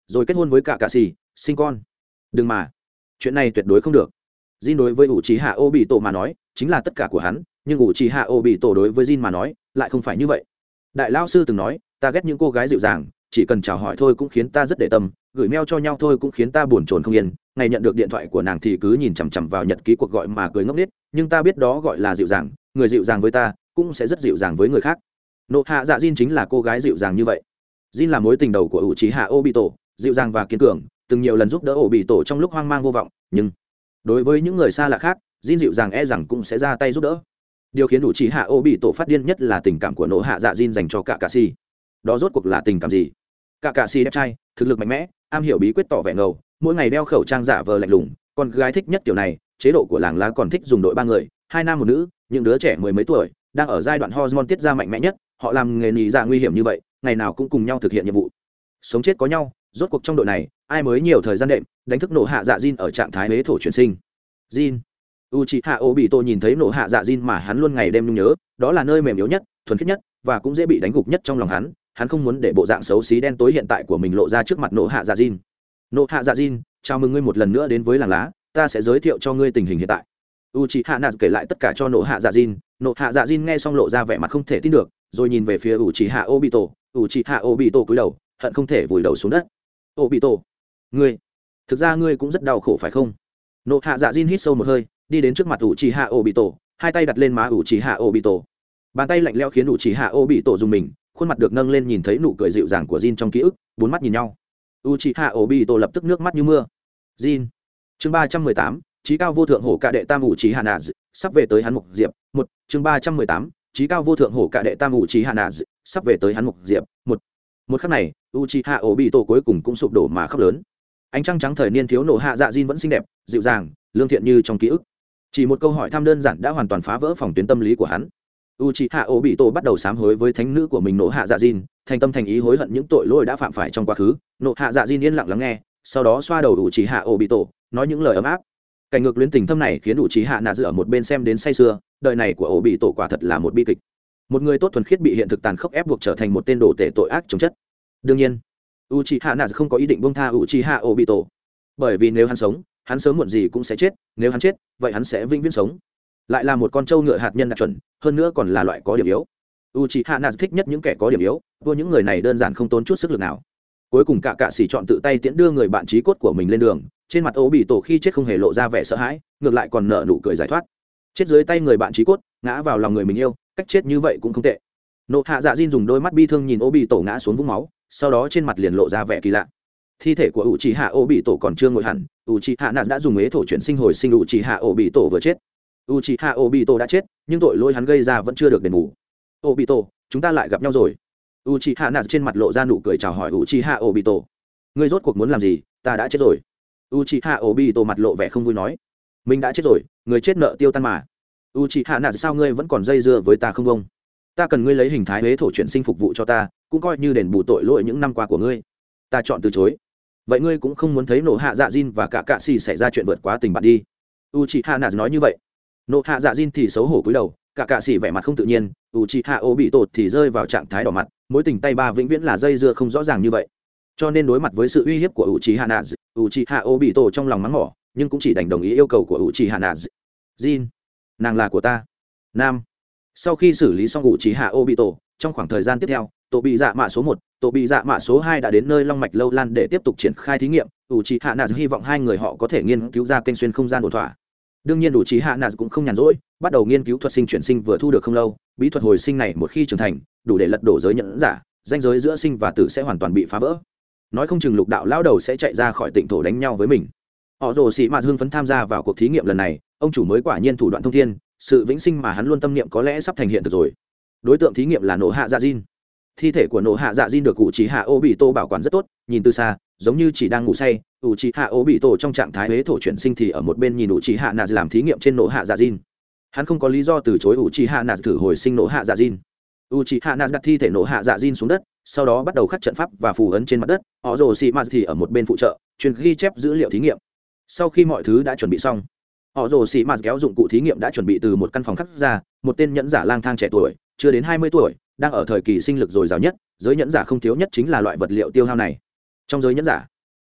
rồi kết hôn với cả xì sinh con. Đừng mà, chuyện này tuyệt đối không được. Jin đối với Uchiha Obito mà nói chính là tất cả của hắn, nhưng Uchiha Obito đối với Jin mà nói lại không phải như vậy. Đại lão sư từng nói, ta ghét những cô gái dịu dàng, chỉ cần chào hỏi thôi cũng khiến ta rất để tâm, gửi mail cho nhau thôi cũng khiến ta buồn chồn không yên. Ngày nhận được điện thoại của nàng thì cứ nhìn chằm chằm vào nhật ký cuộc gọi mà cười ngốc nghếch, nhưng ta biết đó gọi là dịu dàng, người dịu dàng với ta cũng sẽ rất dịu dàng với người khác. Nộ hạ dạ Jin chính là cô gái dịu dàng như vậy. Jin là mối tình đầu của Uchiha Obito, dịu dàng và kiên cường, từng nhiều lần giúp đỡ Obito trong lúc hoang mang vô vọng, nhưng đối với những người xa lạ khác, Jin dịu dàng e rằng cũng sẽ ra tay giúp đỡ. Điều khiến Uchiha Obito phát điên nhất là tình cảm của nộ hạ dạ Jin dành cho Kakashi. Đó rốt cuộc là tình cảm gì? Kakashi đẹp trai, thực lực mạnh mẽ, am hiểu bí quyết tỏ vẻ ngầu, mỗi ngày đeo khẩu trang giả vờ lạnh lùng, con gái thích nhất kiểu này. Chế độ của làng lá còn thích dùng đội 3 người, 2 nam 1 nữ, những đứa trẻ mười mấy tuổi đang ở giai đoạn hormone tiết ra mạnh mẽ nhất, họ làm nghề nhì dạ nguy hiểm như vậy, ngày nào cũng cùng nhau thực hiện nhiệm vụ, sống chết có nhau. Rốt cuộc trong đội này ai mới nhiều thời gian đệm, đánh thức nộ hạ dạ Jin ở trạng thái huế thổ chuyển sinh. Jin Uchiha Obito nhìn thấy nộ hạ dạ Jin mà hắn luôn ngày đêm nhung nhớ, đó là nơi mềm yếu nhất, thuần khiết nhất và cũng dễ bị đánh gục nhất trong lòng hắn không muốn để bộ dạng xấu xí đen tối hiện tại của mình lộ ra trước mặt nộ hạ dạ Jin. Nộ hạ dạ Jin, chào mừng ngươi một lần nữa đến với làng lá, ta sẽ giới thiệu cho ngươi tình hình hiện tại. Uchiha Naz kể lại tất cả cho nộ hạ dạ Jin. Nộ hạ dạ Jin nghe xong lộ ra vẻ mặt không thể tin được, rồi nhìn về phía Uchiha Obito. Uchiha Obito cúi đầu, hận không thể vùi đầu xuống đất. Obito, ngươi, thực ra ngươi cũng rất đau khổ phải không? Nộ hạ dạ Jin hít sâu một hơi, đi đến trước mặt Uchiha Obito, hai tay đặt lên má Uchiha Obito. Bàn tay lạnh lẽo khiến Uchiha Obito rùng mình, khuôn mặt được nâng lên nhìn thấy nụ cười dịu dàng của Jin trong ký ức, bốn mắt nhìn nhau. Uchiha Obito lập tức nước mắt như mưa. Jin, chương 318, trí cao vô thượng hổ cạ đệ tam Uchiha Naz, sắp về tới hắn mục diệp. Một, chương 318, trí cao vô thượng hổ cạ đệ tam Uchiha Naz, sắp về tới hắn mục diệp. Một khắc này, Uchiha Obito cuối cùng cũng sụp đổ mà khóc lớn. Ánh trăng trắng thời niên thiếu nộ hạ dạ Jin vẫn xinh đẹp, dịu dàng, lương thiện như trong ký ức. Chỉ một câu hỏi thăm đơn giản đã hoàn toàn phá vỡ phòng tuyến tâm lý của hắn. Uchiha Obito bắt đầu sám hối với thánh nữ của mình nộ hạ dạ Jin, thành tâm thành ý hối hận những tội lỗi đã phạm phải trong quá khứ. Nộ hạ dạ Jin yên lặng lắng nghe, sau đó xoa đầu Uchiha Obito, nói những lời ấm áp. Cảnh ngược luyến tình thâm này khiến Uchiha Naz ở một bên xem đến say sưa. Đời này của Obito quả thật là một bi kịch. Một người tốt thuần khiết bị hiện thực tàn khốc ép buộc trở thành một tên đồ tể tội ác chống chất. Đương nhiên, Uchiha Naz không có ý định buông tha Uchiha Obito, bởi vì nếu hắn sống, hắn sớm muộn gì cũng sẽ chết, nếu hắn chết, vậy hắn sẽ vĩnh viễn sống. Lại là một con trâu ngựa hạt nhân đạt chuẩn, hơn nữa còn là loại có điểm yếu. Uchiha Naz thích nhất những kẻ có điểm yếu, vua những người này đơn giản không tốn chút sức lực nào. Cuối cùng cả sĩ chọn tự tay tiễn đưa người bạn chí cốt của mình lên đường, trên mặt Obito khi chết không hề lộ ra vẻ sợ hãi, ngược lại còn nở nụ cười giải thoát. Chết dưới tay người bạn chí cốt, ngã vào lòng người mình yêu, cách chết như vậy cũng không tệ. Nộ hạ dạ Jin dùng đôi mắt bi thương nhìn Obito ngã xuống vũng máu, sau đó trên mặt liền lộ ra vẻ kỳ lạ. Thi thể của Uchiha Obito còn chưa nguội hẳn, Uchiha Naz đã dùng ế thổ chuyển sinh hồi sinh Uchiha Obito vừa chết. Uchiha Obito đã chết, nhưng tội lỗi hắn gây ra vẫn chưa được đền bù. Obito, chúng ta lại gặp nhau rồi. Uchiha Naz trên mặt lộ ra nụ cười chào hỏi Uchiha Obito. Ngươi rốt cuộc muốn làm gì? Ta đã chết rồi. Uchiha Obito mặt lộ vẻ không vui nói. Mình đã chết rồi, người chết nợ tiêu tan mà. Uchiha Naz, sao ngươi vẫn còn dây dưa với ta không bông? Ta cần ngươi lấy hình thái huế thổ chuyển sinh phục vụ cho ta, cũng coi như đền bù tội lỗi những năm qua của ngươi. Ta chọn từ chối. Vậy ngươi cũng không muốn thấy nộ hạ dạ Jin và cả sĩ xảy ra chuyện vượt quá tình bạn đi. Uchiha Naz nói như vậy. Nộ hạ dạ Jin thì xấu hổ cúi đầu, cả sĩ vẻ mặt không tự nhiên, Uchiha Obito thì rơi vào trạng thái đỏ mặt, mối tình tay ba vĩnh viễn là dây dưa không rõ ràng như vậy. Cho nên đối mặt với sự uy hiếp của Uchiha Naz, Uchiha Obito trong lòng mắng mỏ, nhưng cũng chỉ đành đồng ý yêu cầu của Uchiha Naz. Jin, nàng là của ta. Nam. Sau khi xử lý xong Uchiha Obito, trong khoảng thời gian tiếp theo, tổ bị dạ mạ số 1, tổ bị dạ mạ số 2 đã đến nơi Long Mạch Lâu Lan để tiếp tục triển khai thí nghiệm. Uchiha Naz hy vọng hai người họ có thể nghiên cứu ra kênh xuyên không gian ổn thỏa. Đương nhiên Uchiha Naz cũng không nhàn rỗi, bắt đầu nghiên cứu thuật sinh chuyển sinh vừa thu được không lâu. Bí thuật hồi sinh này một khi trưởng thành, đủ để lật đổ giới nhẫn giả, ranh giới giữa sinh và tử sẽ hoàn toàn bị phá vỡ. Nói không chừng Lục đạo lão đầu sẽ chạy ra khỏi Tịnh thổ đánh nhau với mình. Họ rồ xì mà hưng phấn tham gia vào cuộc thí nghiệm lần này, ông chủ mới quả nhiên thủ đoạn thông thiên, sự vĩnh sinh mà hắn luôn tâm niệm có lẽ sắp thành hiện thực rồi. Đối tượng thí nghiệm là nộ hạ dạ Jin. Thi thể của nộ hạ dạ Jin được Uchiha Obito bảo quản rất tốt, nhìn từ xa giống như chỉ đang ngủ say. Uchiha Obito trong trạng thái huế thổ chuyển sinh thì ở một bên nhìn Uchiha Naz làm thí nghiệm trên nộ hạ dạ Jin. Hắn không có lý do từ chối Uchiha Naz thử hồi sinh nộ hạ dạ Jin. Uchiha Naz đặt thi thể nộ hạ dạ Jin xuống đất, sau đó bắt đầu khắc trận pháp và phù ấn trên mặt đất. Họ rồ xì mà thì ở một bên phụ trợ, truyền ghi chép dữ liệu thí nghiệm. Sau khi mọi thứ đã chuẩn bị xong, họ rồ xì mà kéo dụng cụ thí nghiệm đã chuẩn bị từ một căn phòng khắc ra. Một tên nhẫn giả lang thang trẻ tuổi, chưa đến 20 tuổi, đang ở thời kỳ sinh lực dồi dào nhất, giới nhẫn giả không thiếu nhất chính là loại vật liệu tiêu hao này. Trong giới nhẫn giả,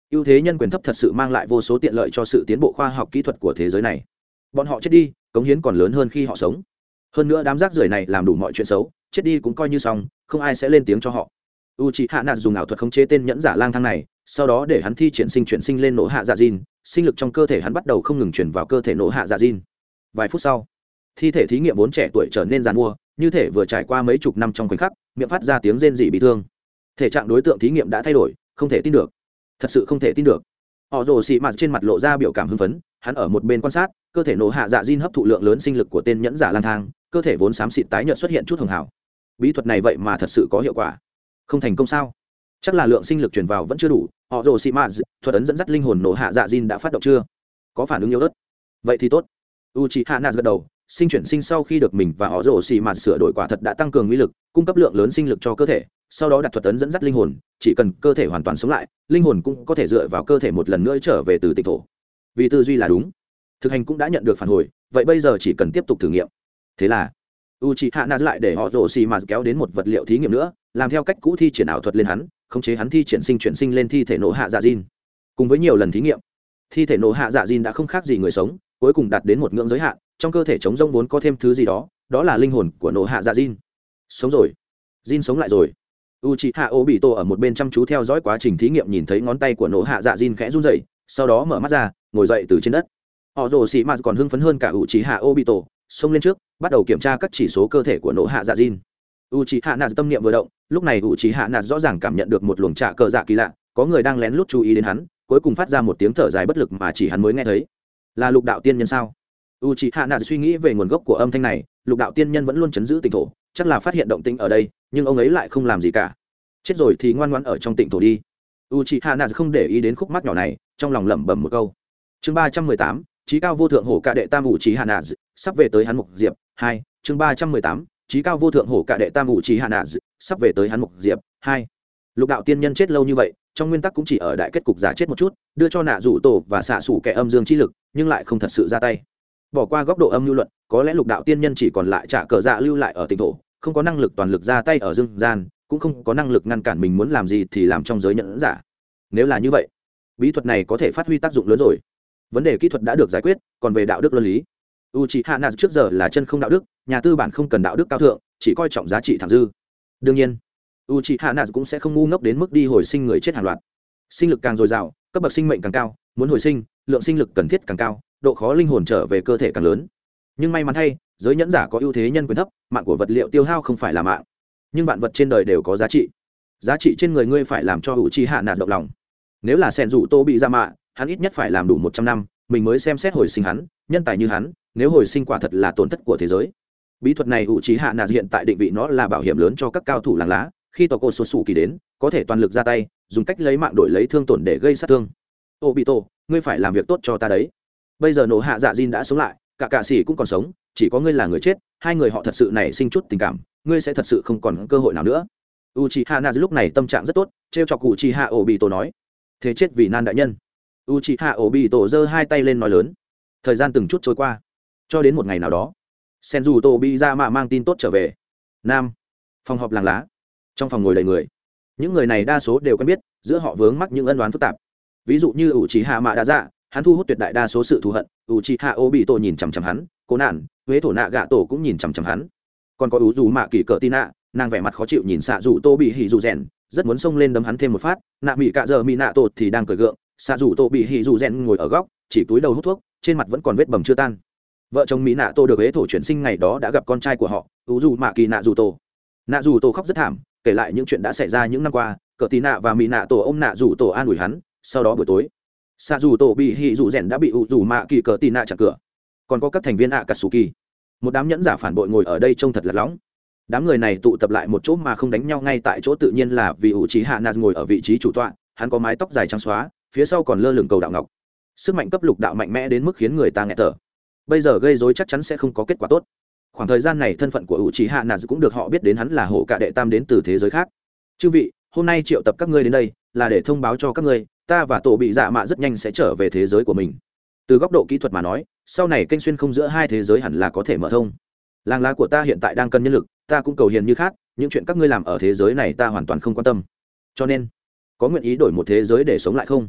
ưu thế nhân quyền thấp thật sự mang lại vô số tiện lợi cho sự tiến bộ khoa học kỹ thuật của thế giới này. Bọn họ chết đi, cống hiến còn lớn hơn khi họ sống. Hơn nữa đám rác rưởi này làm đủ mọi chuyện xấu, chết đi cũng coi như xong, không ai sẽ lên tiếng cho họ. Uchiha Natsu dùng ảo thuật khống chế tên nhẫn giả lang thang này, sau đó để hắn thi chuyển sinh lên nổ hạ dạ Jin, sinh lực trong cơ thể hắn bắt đầu không ngừng chuyển vào cơ thể nổ hạ dạ Jin. Vài phút sau, thi thể thí nghiệm vốn trẻ tuổi trở nên giàn mua, như thể vừa trải qua mấy chục năm trong khoảnh khắc, miệng phát ra tiếng rên rỉ bị thương. Thể trạng đối tượng thí nghiệm đã thay đổi, không thể tin được, thật sự không thể tin được. Họ rồ xì mặt trên mặt lộ ra biểu cảm hưng phấn, hắn ở một bên quan sát, cơ thể nổ hạ dạ Jin hấp thụ lượng lớn sinh lực của tên nhẫn giả lang thang, cơ thể vốn xám xịt tái nhợt xuất hiện chút hường hảo. Bí thuật này vậy mà thật sự có hiệu quả. Không thành công sao? Chắc là lượng sinh lực truyền vào vẫn chưa đủ. Họ rồ xì mặt, thuật ấn dẫn dắt linh hồn nổ hạ dạ Jin đã phát động chưa? Có phản ứng yếu ớt. Vậy thì tốt. Uchiha Natsu gật đầu, sinh chuyển sinh sau khi được mình và họ rồ xì mặt sửa đổi quả thật đã tăng cường uy lực, cung cấp lượng lớn sinh lực cho cơ thể, sau đó đặt thuật ấn dẫn dắt linh hồn, chỉ cần cơ thể hoàn toàn sống lại, linh hồn cũng có thể dựa vào cơ thể một lần nữa trở về từ tịnh thổ. Vì tư duy là đúng, thực hành cũng đã nhận được phản hồi, vậy bây giờ chỉ cần tiếp tục thử nghiệm. Thế là Uchiha Natsu lại để họ rồ xì mặt kéo đến một vật liệu thí nghiệm nữa, làm theo cách cũ thi triển ảo thuật lên hắn, khống chế hắn thi triển chuyển sinh lên thi thể nổ hạ dạ Jin. Cùng với nhiều lần thí nghiệm, thi thể nổ hạ dạ Jin đã không khác gì người sống, cuối cùng đạt đến một ngưỡng giới hạn, trong cơ thể chống rông vốn có thêm thứ gì đó, đó là linh hồn của nổ hạ dạ Jin. Sống rồi, Jin sống lại rồi. Uchiha Obito ở một bên chăm chú theo dõi quá trình thí nghiệm, nhìn thấy ngón tay của nổ hạ dạ Jin khẽ run rẩy, sau đó mở mắt ra, ngồi dậy từ trên đất. Họ rồ xì mạt còn hưng phấn hơn cả Uchiha Obito, xông lên trước, bắt đầu kiểm tra các chỉ số cơ thể của nổ hạ dạ Jin. Uchiha Natsu tâm niệm vừa động, lúc này Uchiha Natsu rõ ràng cảm nhận được một luồng trạ cờ dạ kỳ lạ, có người đang lén lút chú ý đến hắn, cuối cùng phát ra một tiếng thở dài bất lực mà chỉ hắn mới nghe thấy. Là Lục đạo tiên nhân sao? Uchiha Natsu suy nghĩ về nguồn gốc của âm thanh này, Lục đạo tiên nhân vẫn luôn chấn giữ tịnh thổ, chắc là phát hiện động tĩnh ở đây, nhưng ông ấy lại không làm gì cả. Chết rồi thì ngoan ngoãn ở trong tịnh thổ đi. Uchiha Natsu không để ý đến khúc mắc nhỏ này, trong lòng lẩm bẩm một câu. Chương 318, chí cao vô thượng hổ cạ đệ tam Uchiha Natsu, sắp về tới hắn mục diệp 2. Chương 318, chí cao vô thượng hổ cạ đệ tam Uchiha Natsu, sắp về tới hắn mục diệp 2. Lục đạo tiên nhân chết lâu như vậy, trong nguyên tắc cũng chỉ ở đại kết cục giả chết một chút, đưa cho nạ rủ tổ và xạ sủ kẻ âm dương chi lực, nhưng lại không thật sự ra tay. Bỏ qua góc độ âm lưu luận, có lẽ lục đạo tiên nhân chỉ còn lại trả cờ dạ lưu lại ở tịnh thổ, không có năng lực toàn lực ra tay ở dương gian, cũng không có năng lực ngăn cản mình muốn làm gì thì làm trong giới nhẫn giả. Nếu là như vậy, bí thuật này có thể phát huy tác dụng lớn rồi. Vấn đề kỹ thuật đã được giải quyết, còn về đạo đức luân lý, Uchiha Natsu trước giờ là chân không đạo đức, nhà tư bản không cần đạo đức cao thượng, chỉ coi trọng giá trị thẳng dư. Đương nhiên, Uchiha Natsu cũng sẽ không ngu ngốc đến mức đi hồi sinh người chết hàng loạt. Sinh lực càng dồi dào, cấp bậc sinh mệnh càng cao, muốn hồi sinh, lượng sinh lực cần thiết càng cao, độ khó linh hồn trở về cơ thể càng lớn. Nhưng may mắn thay, giới nhẫn giả có ưu thế nhân quyền thấp, mạng của vật liệu tiêu hao không phải là mạng. Nhưng vạn vật trên đời đều có giá trị. Giá trị trên người ngươi phải làm cho Uchiha Natsu động lòng. Nếu là Senju bị ra mạ, hắn ít nhất phải làm đủ 100 năm, mình mới xem xét hồi sinh hắn, nhân tài như hắn, nếu hồi sinh quả thật là tổn thất của thế giới. Bí thuật này Uchiha Natsu hiện tại định vị nó là bảo hiểm lớn cho các cao thủ làng lá, khi Toko Sotsuki đến, có thể toàn lực ra tay, dùng cách lấy mạng đổi lấy thương tổn để gây sát thương. Obito, ngươi phải làm việc tốt cho ta đấy. Bây giờ nổ hạ dạ Jin đã sống lại, cả sĩ cũng còn sống, chỉ có ngươi là người chết, hai người họ thật sự nảy sinh chút tình cảm, ngươi sẽ thật sự không còn cơ hội nào nữa. Uchiha Natsu lúc này tâm trạng rất tốt, trêu chọc Uchiha Obito nói: thế chết vì nan đại nhân. Uchiha Obito giơ hai tay lên nói lớn. Thời gian từng chút trôi qua, cho đến một ngày nào đó, Senju Tobizama mang tin tốt trở về. Nam, phòng họp làng lá, trong phòng ngồi đầy người. Những người này đa số đều quen biết, giữa họ vướng mắc những ân oán phức tạp. Ví dụ như Uchiha Madara, hắn thu hút tuyệt đại đa số sự thù hận. Uchiha Obito nhìn chằm chằm hắn, Cố Nạn, Huế Thổ Nạ Gạ Tổ cũng nhìn chằm chằm hắn. Còn có Uzu Mạ Kỳ Cờ Tina, nàng vẻ mặt khó chịu nhìn Sạ Dụ Tô bị hỉ dù rèn, rất muốn xông lên đấm hắn thêm một phát. Nạ Mị Cạ Giờ Mị Nạ Tổ thì đang cười gượng, Sạ Dụ Tô bị hỉ dù rèn ngồi ở góc, chỉ túi đầu hút thuốc, trên mặt vẫn còn vết bầm chưa tan. Vợ chồng Mỹ Nạ Tô được Huế Thổ chuyển sinh ngày đó đã gặp con trai của họ, Uzu Mạ Kỳ Nạ Dù Tổ. Nạ Dù Tổ khóc rất thảm, kể lại những chuyện đã xảy ra những năm qua. Cờ Tina và Mỹ Nạ Tổ ôm Nạ Dù Tổ an ủi hắn. Sau đó buổi tối, Sạ Dù Tổ bị hỉ dù rèn đã bị Uzu Mạ Kỳ Cờ Tina chặn cửa. Còn có các thành viên Akatsuki, một đám nhẫn giả phản bội ngồi ở đây trông thật là lóng. Đám người này tụ tập lại một chỗ mà không đánh nhau ngay tại chỗ tự nhiên là vì Uchiha Natsu ngồi ở vị trí chủ tọa, hắn có mái tóc dài trắng xóa, phía sau còn lơ lửng cầu đạo ngọc. Sức mạnh cấp lục đạo mạnh mẽ đến mức khiến người ta nghẹt thở. Bây giờ gây rối chắc chắn sẽ không có kết quả tốt. Khoảng thời gian này thân phận của Uchiha Natsu cũng được họ biết đến, hắn là hổ cạ đệ tam đến từ thế giới khác. Chư vị, hôm nay triệu tập các ngươi đến đây là để thông báo cho các ngươi, ta và tổ bị dạ mạ rất nhanh sẽ trở về thế giới của mình. Từ góc độ kỹ thuật mà nói, sau này kênh xuyên không giữa hai thế giới hẳn là có thể mở thông. Làng lá của ta hiện tại đang cần nhân lực, ta cũng cầu hiền như khác, những chuyện các ngươi làm ở thế giới này ta hoàn toàn không quan tâm. Cho nên, có nguyện ý đổi một thế giới để sống lại không?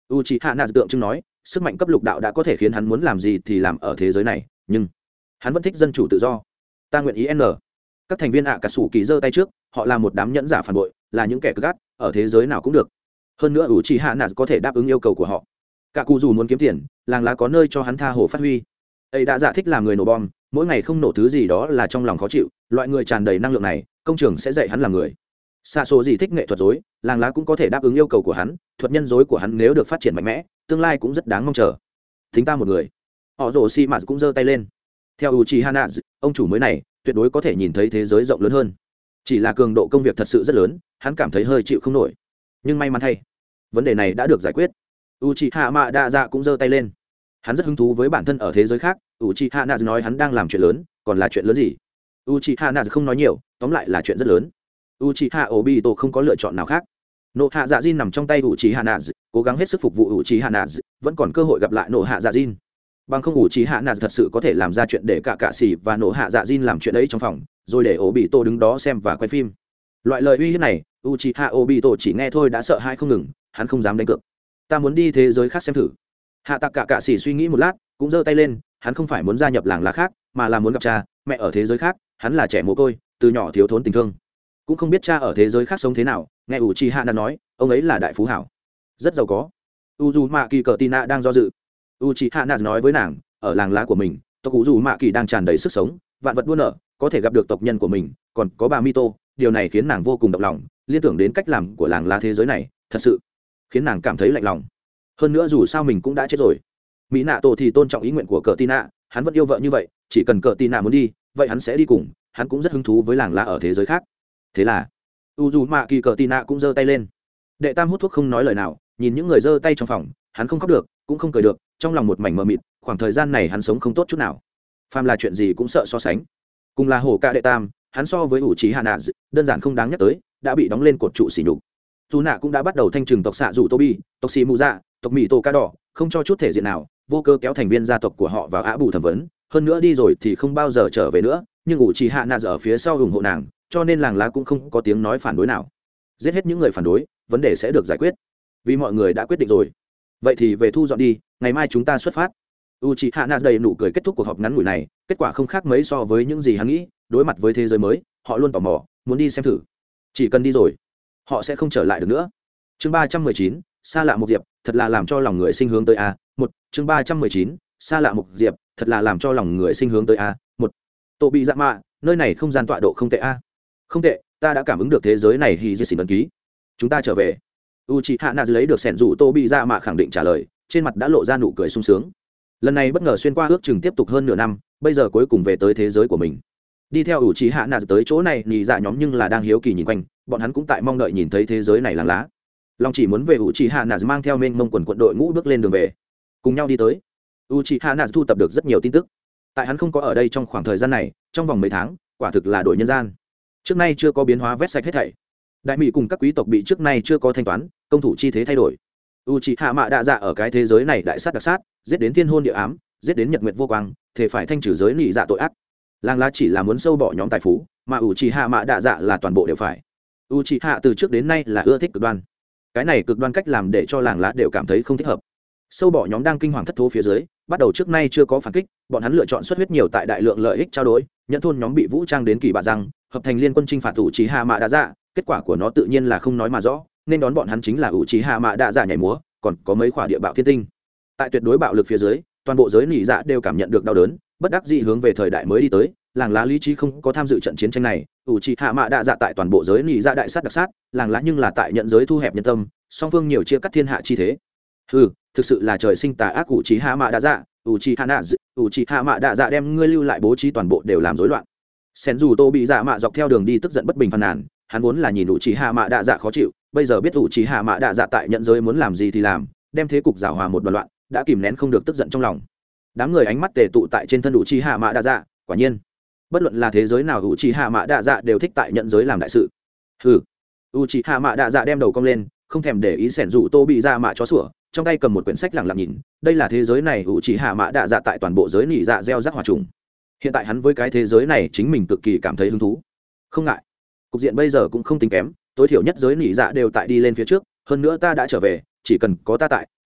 Uchiha Naz tượng trưng nói sức mạnh cấp lục đạo đã có thể khiến hắn muốn làm gì thì làm ở thế giới này, nhưng hắn vẫn thích dân chủ tự do. Ta nguyện ý n. Các thành viên ạ cả sủ kỳ giơ tay trước, họ là một đám nhẫn giả phản bội, là những kẻ cực ác, ở thế giới nào cũng được. Hơn nữa Uchiha Naz có thể đáp ứng yêu cầu của họ. Cả cụ dù muốn kiếm tiền, làng lá có nơi cho hắn tha hồ phát huy. Ấy đã giả thích làm người nổ bom, mỗi ngày không nổ thứ gì đó là trong lòng khó chịu, loại người tràn đầy năng lượng này, công trường sẽ dạy hắn làm người. Xa số gì thích nghệ thuật dối, làng lá cũng có thể đáp ứng yêu cầu của hắn, thuật nhân dối của hắn nếu được phát triển mạnh mẽ, tương lai cũng rất đáng mong chờ. Thính ta một người. Họ rồ xi mạt cũng giơ tay lên. Theo Uchiha Naz, ông chủ mới này tuyệt đối có thể nhìn thấy thế giới rộng lớn hơn. Chỉ là cường độ công việc thật sự rất lớn, hắn cảm thấy hơi chịu không nổi. Nhưng may mắn thay, vấn đề này đã được giải quyết. Uchiha Madara cũng giơ tay lên. Hắn rất hứng thú với bản thân ở thế giới khác. Uchiha Naz nói hắn đang làm chuyện lớn, còn là chuyện lớn gì? Uchiha Naz không nói nhiều, tóm lại là chuyện rất lớn. Uchiha Obito không có lựa chọn nào khác. Nộ hạ dạ Jin nằm trong tay Uchiha Naz, cố gắng hết sức phục vụ Uchiha Naz, vẫn còn cơ hội gặp lại nộ hạ dạ Jin. Bằng không Uchiha Naz thật sự có thể làm ra chuyện để cả cạ sĩ và nộ hạ dạ Jin làm chuyện ấy trong phòng, rồi để Obito đứng đó xem và quay phim. Loại lời uy hiếp này, Uchiha Obito chỉ nghe thôi đã sợ hãi không ngừng, hắn không dám đánh cược. Ta muốn đi thế giới khác xem thử. Hạ tạc cả cạ sĩ suy nghĩ một lát, cũng giơ tay lên, hắn không phải muốn gia nhập làng lá khác, mà là muốn gặp cha mẹ ở thế giới khác. Hắn là trẻ mồ côi, từ nhỏ thiếu thốn tình thương, cũng không biết cha ở thế giới khác sống thế nào. Nghe Uchiha Naz nói, ông ấy là đại phú hảo, rất giàu có. Uzumaki Cortina đang do dự. Uchiha Naz nói với nàng, ở làng lá của mình, tộc Uzumaki đang tràn đầy sức sống, vạn vật đua nở, có thể gặp được tộc nhân của mình, còn có bà Mito, điều này khiến nàng vô cùng động lòng, liên tưởng đến cách làm của làng lá thế giới này, thật sự khiến nàng cảm thấy lạnh lòng. Hơn nữa dù sao mình cũng đã chết rồi. Mỹ nạ tổ thì tôn trọng ý nguyện của Cortina, hắn vẫn yêu vợ như vậy, chỉ cần Cortina muốn đi, vậy hắn sẽ đi cùng, hắn cũng rất hứng thú với làng lá ở thế giới khác. Thế là Uzumaki Cortina cũng giơ tay lên. Đệ tam hút thuốc không nói lời nào, nhìn những người giơ tay trong phòng, hắn không khóc được, cũng không cười được, trong lòng một mảnh mờ mịt. Khoảng thời gian này hắn sống không tốt chút nào, phàm là chuyện gì cũng sợ so sánh. Cùng là hổ ca đệ tam, hắn so với Uchiha Naz đơn giản không đáng nhắc tới, đã bị đóng lên cột trụ sỉ nhục. Dù nạ cũng đã bắt đầu thanh trừng tộc xạ rủ Tobi, tộc xì mù dạ, tộc mỹ tổ ca đỏ, không cho chút thể diện nào, vô cơ kéo thành viên gia tộc của họ vào ả bù thẩm vấn, hơn nữa đi rồi thì không bao giờ trở về nữa. Nhưng Uchiha Naz ở phía sau ủng hộ nàng, cho nên làng lá cũng không có tiếng nói phản đối nào. Giết hết những người phản đối, vấn đề sẽ được giải quyết, vì mọi người đã quyết định rồi. Vậy thì về thu dọn đi, ngày mai chúng ta xuất phát. Uchiha Naz đầy nụ cười kết thúc cuộc họp ngắn ngủi này. Kết quả không khác mấy so với những gì hắn nghĩ. Đối mặt với thế giới mới, họ luôn tò mò, muốn đi xem thử. Chỉ cần đi rồi, họ sẽ không trở lại được nữa. Chương 319, xa lạ một diệp, thật là làm cho lòng người sinh hướng tới a. Một, chương 319, xa lạ một diệp, thật là làm cho lòng người sinh hướng tới a. Một, Tổ bị dạ mạ, nơi này không gian tọa độ không tệ a. Không tệ, ta đã cảm ứng được thế giới này hì dì xỉn ấn ký. Chúng ta trở về. Uchiha Naz lấy được sẻn rủ Tô bị dạ mạ khẳng định trả lời, trên mặt đã lộ ra nụ cười sung sướng. Lần này bất ngờ xuyên qua ước chừng tiếp tục hơn nửa năm, bây giờ cuối cùng về tới thế giới của mình. Đi theo Uchiha Naz tới chỗ này, nhị dạ nhóm nhưng là đang hiếu kỳ nhìn quanh, bọn hắn cũng tại mong đợi nhìn thấy thế giới này làng lá. Long chỉ muốn về Uchiha Naz mang theo mênh mông quần đội ngũ bước lên đường về, cùng nhau đi tới. Uchiha Naz thu tập được rất nhiều tin tức. Tại hắn không có ở đây trong khoảng thời gian này, trong vòng mấy tháng, quả thực là đổi nhân gian. Trước nay chưa có biến hóa vét sạch hết thảy. Đại mỹ cùng các quý tộc bị trước nay chưa có thanh toán, công thủ chi thế thay đổi. Uchiha Mạ Đa Dạ ở cái thế giới này đại sát đặc sát, giết đến thiên hôn địa ám, giết đến nhật nguyệt vô quang, thể phải thanh trừ giới nị dạ tội ác. Làng lá chỉ là muốn sâu bỏ nhóm tài phú, mà Uchiha Mạ Đa Dạ là toàn bộ đều phải. Uchiha từ trước đến nay là ưa thích cực đoan. Cái này cực đoan cách làm để cho làng lá đều cảm thấy không thích hợp. Sâu bỏ nhóm đang kinh hoàng thất thố phía dưới, bắt đầu trước nay chưa có phản kích, bọn hắn lựa chọn xuất huyết nhiều tại đại lượng lợi ích trao đổi, nhận thôn nhóm bị vũ trang đến kỳ bạ răng, hợp thành liên quân chinh phạt Uchiha Mạ Đa Dạ, kết quả của nó tự nhiên là không nói mà rõ, nên đón bọn hắn chính là Uchiha Mạ Đa Dạ nhảy múa, còn có mấy quả địa bạo thiên tinh. Tại tuyệt đối bạo lực phía dưới, toàn bộ giới nỉ dạ đều cảm nhận được đau đớn, bất đắc dĩ hướng về thời đại mới đi tới. Làng lá lý trí không có tham dự trận chiến tranh này. Uchiha Mạ Đa Dạ tại toàn bộ giới nỉ dạ đại sát đặc sát, làng lá nhưng là tại nhận giới thu hẹp nhân tâm, song phương nhiều chia cắt thiên hạ chi thế. Thực sự là trời sinh tà ác. Uchiha Mạ Đa Dạ, Uchiha Mạ Đa Dạ đem ngươi lưu lại bố trí toàn bộ đều làm rối loạn. Sen dù Tô bị dạ mạ dọc theo đường đi tức giận bất bình phàn nàn, hắn vốn là nhìn Uchiha Mạ Đa Dạ khó chịu, bây giờ biết Uchiha Mạ Đa Dạ tại nhận giới muốn làm gì thì làm, đem thế cục giảo hòa một đoàn loạn, đã kìm nén không được tức giận trong lòng. Đám người ánh mắt tề tụ tại trên thân Uchiha Mạ Đa Dạ, quả nhiên, bất luận là thế giới nào Uchiha Mạ Đa Dạ đều thích tại nhận giới làm đại sự. Uchiha Mạ Đa Dạ đem đầu cong lên, không thèm để ý Sẻn Dụ Tô bị dạ mạ chó sủa, trong tay cầm một quyển sách lẳng lặng nhìn. Đây là thế giới này Uchiha Mạ Đa Dạ tại toàn bộ giới nỉ dạ gieo rắc hòa trùng. Hiện tại hắn với cái thế giới này chính mình cực kỳ cảm thấy hứng thú. Không ngại, cục diện bây giờ cũng không tính kém, tối thiểu nhất giới nỉ dạ đều tại đi lên phía trước, hơn nữa ta đã trở về, chỉ cần có ta tại,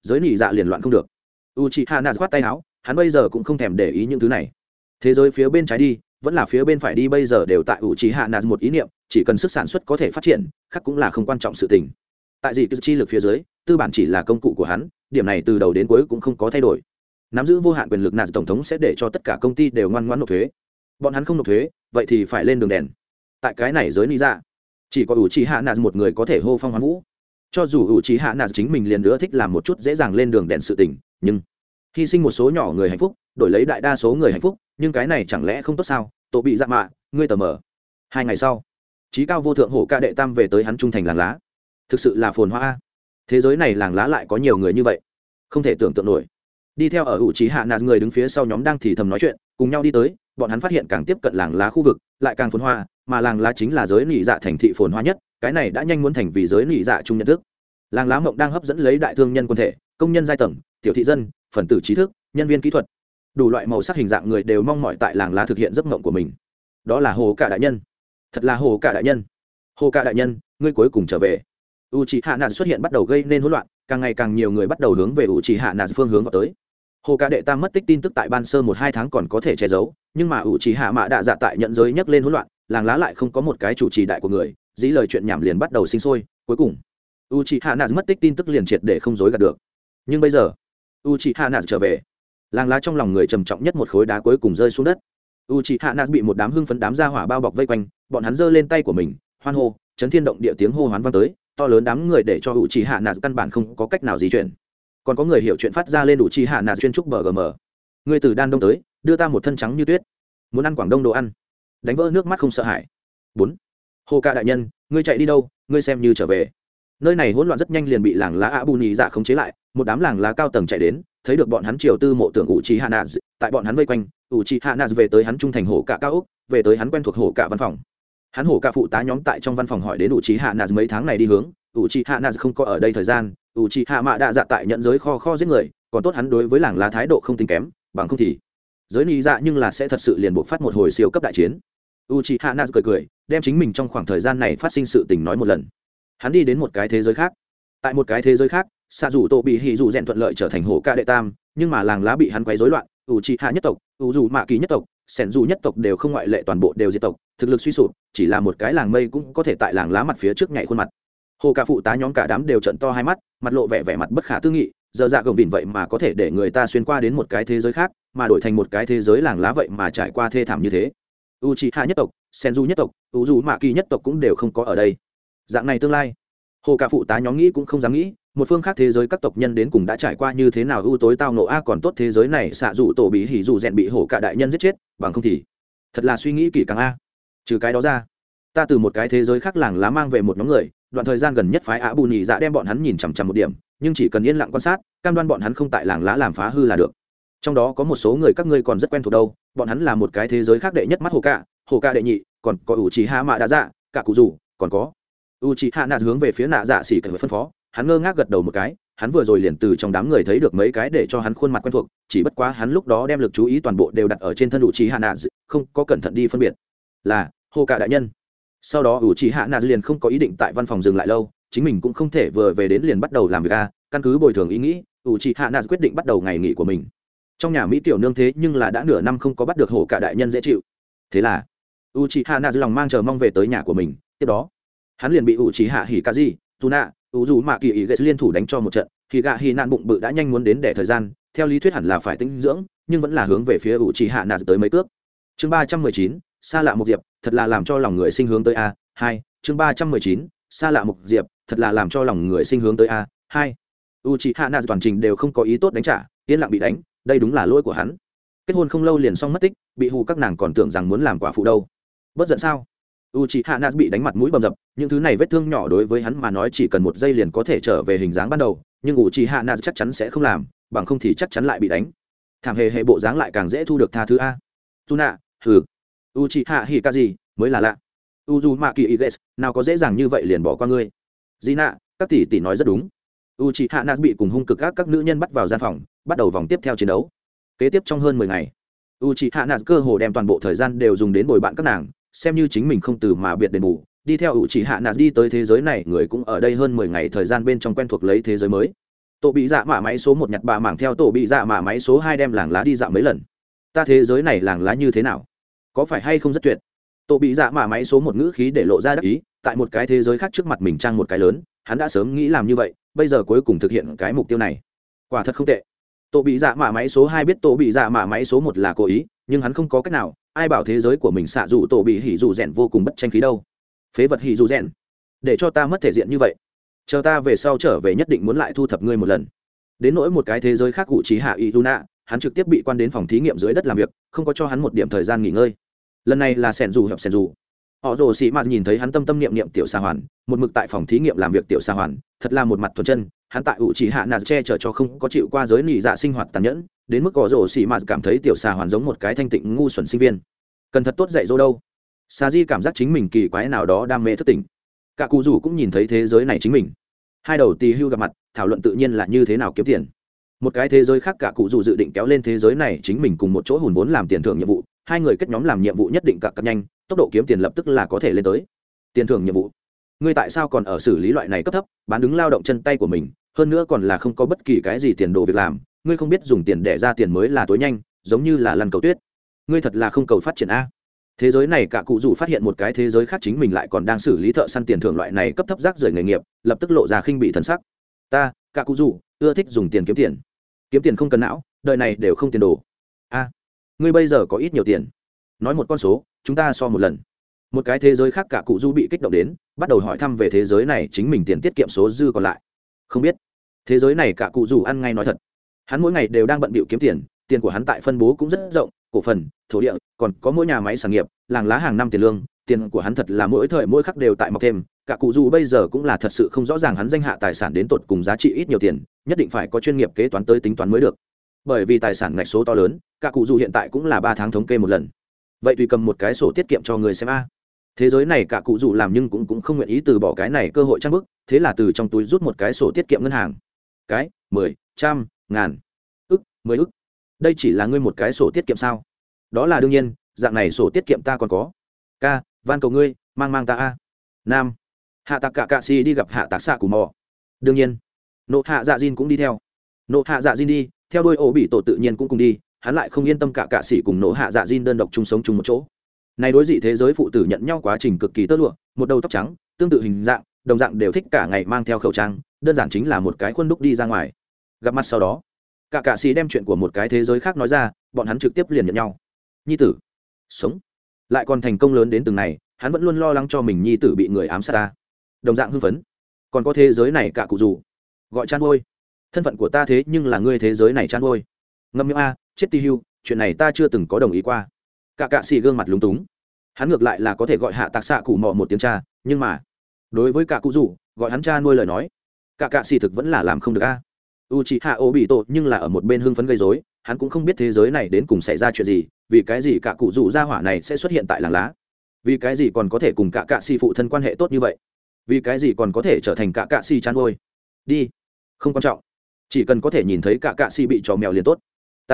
giới nỉ dạ liền loạn không được. Uchiha khoát tay áo, hắn bây giờ cũng không thèm để ý những thứ này. Thế giới phía bên trái đi vẫn là phía bên phải đi bây giờ đều tại Uchiha một ý niệm, chỉ cần sức sản xuất có thể phát triển, khác cũng là không quan trọng sự tình. Tại gì chi lực phía dưới, tư bản chỉ là công cụ của hắn, điểm này từ đầu đến cuối cũng không có thay đổi. Nắm giữ vô hạn quyền lực tổng thống sẽ để cho tất cả công ty đều ngoan ngoãn nộp thuế. Bọn hắn không nộp thuế, vậy thì phải lên đường đèn. Tại cái này giới lý ra, chỉ có Uchiha một người có thể hô phong hoán vũ. Cho dù Uchiha chính mình liền nữa thích làm một chút dễ dàng lên đường đèn sự tình, nhưng hy sinh một số nhỏ người hạnh phúc, đổi lấy đại đa số người hạnh phúc, nhưng cái này chẳng lẽ không tốt sao? Tổ bị dạ mạ, ngươi tờ mờ. 2 ngày sau, chí cao vô thượng hổ ca đệ tam về tới hắn trung thành làng lá. Thực sự là phồn hoa. Thế giới này làng lá lại có nhiều người như vậy, không thể tưởng tượng nổi. Đi theo ở Uchiha người đứng phía sau nhóm đang thì thầm nói chuyện, cùng nhau đi tới, bọn hắn phát hiện càng tiếp cận làng lá khu vực, lại càng phồn hoa, mà làng lá chính là giới nỉ dạ thành thị phồn hoa nhất, cái này đã nhanh muốn thành vì giới nỉ dạ chung nhận thức. Làng lá mộng đang hấp dẫn lấy đại thương nhân quân thể, công nhân giai tầng, tiểu thị dân, phần tử trí thức, nhân viên kỹ thuật, đủ loại màu sắc hình dạng người đều mong mỏi tại làng lá thực hiện giấc mộng của mình. Đó là hồ cả đại nhân, thật là hồ cả đại nhân. Hồ cả đại nhân, ngươi cuối cùng trở về. Uchiha xuất hiện bắt đầu gây nên hỗn loạn, càng ngày càng nhiều người bắt đầu hướng về Uchiha phương hướng vào tới. Hồ ca đệ tam mất tích tin tức tại ban sơ 1-2 tháng còn có thể che giấu, nhưng mà Uchiha mạ đạ dạ tại nhận giới nhấc lên hỗn loạn, làng lá lại không có một cái chủ trì đại của người, dĩ lời chuyện nhảm liền bắt đầu sinh sôi, cuối cùng Uchiha mất tích tin tức liền triệt để không dối gạt được. Nhưng bây giờ Uchiha trở về, làng lá trong lòng người trầm trọng nhất một khối đá cuối cùng rơi xuống đất. Uchiha bị một đám hưng phấn đám gia hỏa bao bọc vây quanh, bọn hắn giơ lên tay của mình, hoan hô, chấn thiên động địa tiếng hô hoán vang tới, to lớn đám người để cho Uchiha căn bản không có cách nào di chuyển. Còn có người hiểu chuyện phát ra lên Uchiha chuyên trúc bgm. Người từ Đan Đông tới, đưa ta một thân trắng như tuyết. Muốn ăn Quảng Đông đồ ăn. Đánh vỡ nước mắt không sợ hãi. 4. Hồ ca đại nhân, ngươi chạy đi đâu, ngươi xem như trở về. Nơi này hỗn loạn rất nhanh liền bị làng lá Abu Nhị Dạ khống chế lại, một đám làng lá cao tầng chạy đến, thấy được bọn hắn triều tư mộ tưởng Uchiha, tại bọn hắn vây quanh, Uchiha về tới hắn trung thành hổ cả cao ốc, về tới hắn quen thuộc hổ cả văn phòng. Hắn hổ cả phụ tá nhóm tại trong văn phòng hỏi đến Uchiha mấy tháng này đi hướng, Uchiha không có ở đây thời gian, Uchiha mạ đạ dạ tại nhận giới kho giết người, còn tốt hắn đối với làng lá thái độ không tính kém, bằng không thì giới lý dạ nhưng là sẽ thật sự liền buộc phát một hồi siêu cấp đại chiến. Uchiha cười, đem chính mình trong khoảng thời gian này phát sinh sự tình nói một lần. Hắn đi đến một cái thế giới khác, tại một cái thế giới khác, xạ dù tổ bị hỉ dù rèn thuận lợi trở thành hổ ca đệ tam, nhưng mà làng lá bị hắn quấy rối loạn, Uchiha nhất tộc, dù mạ kỳ nhất tộc, sẻn dù nhất tộc đều không ngoại lệ toàn bộ đều diệt tộc, thực lực suy sụp, chỉ là một cái làng mây cũng có thể tại làng lá mặt phía trước nhảy khuôn mặt. Hồ cả phụ tá nhóm cả đám đều trợn to hai mắt, mặt lộ vẻ mặt bất khả tư nghị, giờ dạ gồng vịn vậy mà có thể để người ta xuyên qua đến một cái thế giới khác, mà đổi thành một cái thế giới làng lá vậy mà trải qua thê thảm như thế. Uchiha nhất tộc, Senju nhất tộc, Uzu Mạ Kỳ nhất tộc cũng đều không có ở đây. Dạng này tương lai, hồ cả phụ tá nhóm nghĩ cũng không dám nghĩ, một phương khác thế giới các tộc nhân đến cùng đã trải qua như thế nào ưu tối tao ngộ a, còn tốt thế giới này xạ dụ tổ bị hỉ dụ rèn bị hổ cả đại nhân giết chết, bằng không thì thật là suy nghĩ kỹ càng a. Trừ cái đó ra, ta từ một cái thế giới khác làng lá mang về một nhóm người, đoạn thời gian gần nhất phái Á Bù Nhị Dạ đem bọn hắn nhìn chằm chằm một điểm, nhưng chỉ cần yên lặng quan sát, cam đoan bọn hắn không tại làng lá làm phá hư là được. Trong đó có một số người các ngươi còn rất quen thuộc đâu, bọn hắn là một cái thế giới khác đệ nhất mắt hồ ca đệ nhị, còn có Uchiha mạ đạ dạ, cả cụ rủ, còn có Uchiha hướng về phía nạ dạ xỉ cảnh phân phó, hắn ngơ ngác gật đầu một cái, hắn vừa rồi liền từ trong đám người thấy được mấy cái để cho hắn khuôn mặt quen thuộc, chỉ bất quá hắn lúc đó đem lực chú ý toàn bộ đều đặt ở trên thân Uchiha, không có cẩn thận đi phân biệt là hồ ca đại nhân. Sau đó Uchiha liền không có ý định tại văn phòng dừng lại lâu, chính mình cũng không thể vừa về đến liền bắt đầu làm việc căn cứ bồi thường ý nghĩ, Uchiha quyết định bắt đầu ngày nghỉ của mình. Trong nhà Mỹ tiểu nương thế nhưng là đã nửa năm không có bắt được hồ cả đại nhân dễ chịu. Thế là Uchiha lòng mang chờ mong về tới nhà của mình, tiếp đó hắn liền bị Uchiha Hikazi, Tuna, Uzu Mạ Kỳ Ige liên thủ đánh cho một trận, thì gạ hi nạn bụng bự đã nhanh muốn đến để thời gian, theo lý thuyết hẳn là phải tĩnh dưỡng, nhưng vẫn là hướng về phía Uchiha tới mấy cước. Chương 319, xa lạ một diệp, thật là làm cho lòng người sinh hướng tới a. 2. Chương 319, xa lạ một diệp, thật là làm cho lòng người sinh hướng tới a. 2. Uchiha toàn trình đều không có ý tốt đánh trả, yên lặng bị đánh, đây đúng là lỗi của hắn. Kết hôn không lâu liền xong mất tích, bị hù các nàng còn tưởng rằng muốn làm quả phụ đâu. Bất giận sao? Uchiha bị đánh mặt mũi bầm dập, những thứ này vết thương nhỏ đối với hắn mà nói chỉ cần một giây liền có thể trở về hình dáng ban đầu, nhưng Uchiha chắc chắn sẽ không làm, bằng không thì chắc chắn lại bị đánh. Thảm hề bộ dáng lại càng dễ thu được tha thứ a. Tuna, hừ. Uchiha Hikazi mới là lạ. Uzumaki Iges, nào có dễ dàng như vậy liền bỏ qua ngươi. Gina, các tỷ tỷ nói rất đúng. Uchiha bị cùng hung cực các nữ nhân bắt vào gian phòng, bắt đầu vòng tiếp theo chiến đấu. Kế tiếp trong hơn 10 ngày, Uchiha cơ hồ đem toàn bộ thời gian đều dùng đến bồi bạn các nàng, xem như chính mình không từ mà biệt đền bù, đi theo Uchiha đi tới thế giới này, người cũng ở đây hơn 10 ngày thời gian bên trong quen thuộc lấy thế giới mới. Tổ bị dạ mạ máy số 1 nhặt bà mảng theo tổ bị dạ mạ máy số 2 đem làng lá đi dạo mấy lần. Ta thế giới này làng lá như thế nào, có phải hay không rất tuyệt? Tổ bị dạ mạ máy số 1 ngữ khí để lộ ra đắc ý, tại một cái thế giới khác trước mặt mình trang một cái lớn, hắn đã sớm nghĩ làm như vậy, bây giờ cuối cùng thực hiện cái mục tiêu này, quả thật không tệ. Tổ bị dạ mạ máy số 2 biết tổ bị dạ mạ máy số 1 là cố ý, nhưng hắn không có cách nào, ai bảo thế giới của mình xạ dụ tổ bị hỉ dụ rèn vô cùng bất tranh khí đâu. Phế vật hỉ dụ rèn, để cho ta mất thể diện như vậy, chờ ta về sau trở về nhất định muốn lại thu thập ngươi một lần. Đến nỗi một cái thế giới khác cụ trí hạ Izuna, hắn trực tiếp bị quan đến phòng thí nghiệm dưới đất làm việc, không có cho hắn một điểm thời gian nghỉ ngơi. Lần này là sẻn dù hợp sẻn dù. Họ rồ sĩ mà nhìn thấy hắn tâm tâm niệm niệm tiểu sa hoàn, một mực tại phòng thí nghiệm làm việc tiểu sa hoàn, thật là một mặt thuần chân. Hắn tại ủ chỉ hạ nà che chở cho không có chịu qua giới nị dạ sinh hoạt tàn nhẫn, đến mức họ rồ sĩ mà cảm thấy tiểu sa hoàn giống một cái thanh tịnh ngu xuẩn sinh viên, cần thật tốt dạy dỗ đâu. Sa di cảm giác chính mình kỳ quái nào đó đam mê thất tình. Cả cụ rủ cũng nhìn thấy thế giới này chính mình. Hai đầu tì hưu gặp mặt, thảo luận tự nhiên là như thế nào kiếm tiền. Một cái thế giới khác cả cụ rủ dự định kéo lên thế giới này chính mình cùng một chỗ hùn vốn làm tiền thưởng nhiệm vụ, hai người kết nhóm làm nhiệm vụ nhất định cặp nhanh, tốc độ kiếm tiền lập tức là có thể lên tới. Tiền thưởng nhiệm vụ, ngươi tại sao còn ở xử lý loại này cấp thấp, bán đứng lao động chân tay của mình, hơn nữa còn là không có bất kỳ cái gì tiền đồ việc làm, ngươi không biết dùng tiền để ra tiền mới là tối nhanh, giống như là lăn cầu tuyết. Ngươi thật là không cầu phát triển a. Thế giới này cả cụ rủ phát hiện một cái thế giới khác chính mình lại còn đang xử lý thợ săn tiền thưởng loại này cấp thấp rác rưởi nghề nghiệp, lập tức lộ ra khinh bị thần sắc. Ta, cả cụ rủ, ưa thích dùng tiền kiếm tiền. Kiếm tiền không cần não, đời này đều không tiền đồ. A, ngươi bây giờ có ít nhiều tiền? Nói một con số, chúng ta so một lần. Một cái thế giới khác cả cụ du bị kích động đến, bắt đầu hỏi thăm về thế giới này chính mình tiền tiết kiệm số dư còn lại. Không biết. Thế giới này cả cụ du ăn ngay nói thật. Hắn mỗi ngày đều đang bận bịu kiếm tiền, tiền của hắn tại phân bố cũng rất rộng, cổ phần, thổ địa, còn có mỗi nhà máy sản nghiệp, làng lá hàng năm tiền lương, tiền của hắn thật là mỗi thời mỗi khắc đều tại mọc thêm. Cả cụ du bây giờ cũng là thật sự không rõ ràng hắn danh hạ tài sản đến tột cùng giá trị ít nhiều tiền, nhất định phải có chuyên nghiệp kế toán tới tính toán mới được. Bởi vì tài sản ngạch số to lớn, cả cụ du hiện tại cũng là 3 tháng thống kê một lần. Vậy tùy cầm một cái sổ tiết kiệm cho người xem a. Thế giới này cả cụ dù làm nhưng cũng không nguyện ý từ bỏ cái này cơ hội trang bức, thế là từ trong túi rút một cái sổ tiết kiệm ngân hàng. Cái 10, trăm, ngàn, ức, 10 ức. Đây chỉ là ngươi một cái sổ tiết kiệm sao? Đó là đương nhiên, dạng này sổ tiết kiệm ta còn có. Ca, van cầu ngươi, mang ta a. Nam, hạ tạc cả cạ si đi gặp hạ tạc xạ cù mò. Đương nhiên, nộ hạ dạ Jin cũng đi theo. Nộ hạ dạ Jin đi theo đôi ổ bị tổ tự nhiên cũng cùng đi, hắn lại không yên tâm cả cạ sĩ cùng nộ hạ dạ Jin đơn độc chung sống chung một chỗ. Này đối dị thế giới phụ tử nhận nhau quá trình cực kỳ tơ lụa, một đầu tóc trắng, tương tự hình dạng, đồng dạng đều thích cả ngày mang theo khẩu trang, đơn giản chính là một cái khuôn đúc đi ra ngoài. Gặp mặt sau đó, cả cạ sĩ đem chuyện của một cái thế giới khác nói ra, bọn hắn trực tiếp liền nhận nhau. Nhi tử sống, lại còn thành công lớn đến từng này, hắn vẫn luôn lo lắng cho mình nhi tử bị người ám sát ta. Đồng dạng hưng phấn. Còn có thế giới này cả cụ dù gọi chan ôi, thân phận của ta thế nhưng là ngươi thế giới này chan ôi. Ngâm miệng a, chết ti hưu, chuyện này ta chưa từng có đồng ý qua. Cả cạ xì gương mặt lúng túng. Hắn ngược lại là có thể gọi hạ tạc xạ cụ mò một tiếng cha, nhưng mà đối với cả cụ rủ gọi hắn cha nuôi lời nói, cả cạ xì thực vẫn là làm không được a. Uchiha Obito nhưng là ở một bên hưng phấn gây rối, hắn cũng không biết thế giới này đến cùng xảy ra chuyện gì, vì cái gì cả cụ rủ gia hỏa này sẽ xuất hiện tại làng lá, vì cái gì còn có thể cùng cả cạ xì phụ thân quan hệ tốt như vậy, vì cái gì còn có thể trở thành cả cạ xì chăn nuôi. Đi, không quan trọng, chỉ cần có thể nhìn thấy cả cạ xì bị trò mèo liền tốt.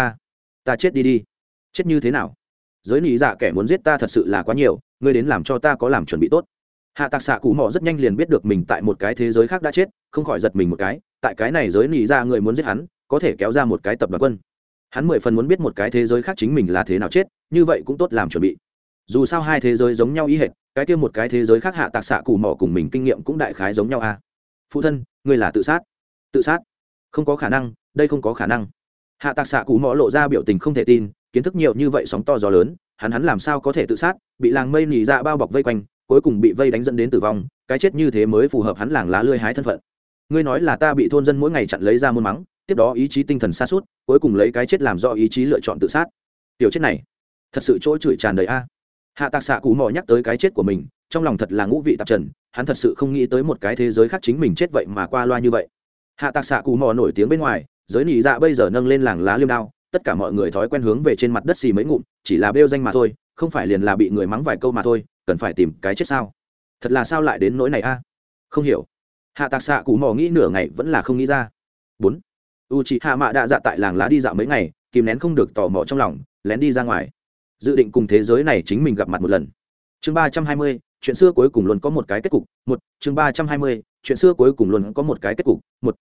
Ta chết đi, chết như thế nào? Giới nị dạ kẻ muốn giết ta thật sự là quá nhiều, ngươi đến làm cho ta có làm chuẩn bị tốt. Hạ tạc xạ cụ mò rất nhanh liền biết được mình tại một cái thế giới khác đã chết, không khỏi giật mình một cái, tại cái này giới nị dạ người muốn giết hắn, có thể kéo ra một cái tập đoàn quân. Hắn 10 phần muốn biết một cái thế giới khác chính mình là thế nào chết, như vậy cũng tốt làm chuẩn bị. Dù sao hai thế giới giống nhau ý hệt, cái kia một cái thế giới khác hạ tạc xạ cụ mò cùng mình kinh nghiệm cũng đại khái giống nhau a. Phụ thân, ngươi là tự sát? Tự sát? Không có khả năng, đây không có khả năng. Hạ tạc xạ cụ mò lộ ra biểu tình không thể tin, kiến thức nhiều như vậy sóng to gió lớn, hắn làm sao có thể tự sát, bị làng mây nỉ dạ bao bọc vây quanh, cuối cùng bị vây đánh dẫn đến tử vong, cái chết như thế mới phù hợp hắn làng lá lươi hái thân phận. Ngươi nói là ta bị thôn dân mỗi ngày chặn lấy ra môn mắng, tiếp đó ý chí tinh thần sa sút, cuối cùng lấy cái chết làm do ý chí lựa chọn tự sát. Tiểu chết này, thật sự chỗ chửi tràn đầy a. Hạ tạc xạ cụ mò nhắc tới cái chết của mình, trong lòng thật là ngũ vị tạp trần, hắn thật sự không nghĩ tới một cái thế giới khác chính mình chết vậy mà qua loa như vậy. Hạ tạc xạ cụ mò nổi tiếng bên ngoài, giới nỉ dạ bây giờ nâng lên làng lá liêm đao, tất cả mọi người thói quen hướng về trên mặt đất xì mấy ngụm, chỉ là bêu danh mà thôi, không phải liền là bị người mắng vài câu mà thôi, cần phải tìm cái chết sao? Thật là sao lại đến nỗi này a? Không hiểu. Hạ tạc xạ cụ mò nghĩ nửa ngày vẫn là không nghĩ ra. 4. Uchiha Mạ Đa Dạ tại làng lá đi dạo mấy ngày, kìm nén không được tò mò trong lòng, lén đi ra ngoài, dự định cùng thế giới này chính mình gặp mặt một lần. Chương 320, chuyện xưa cuối cùng luôn có một cái kết cục. Chương 320, chuyện xưa cuối cùng luôn có một cái kết cục.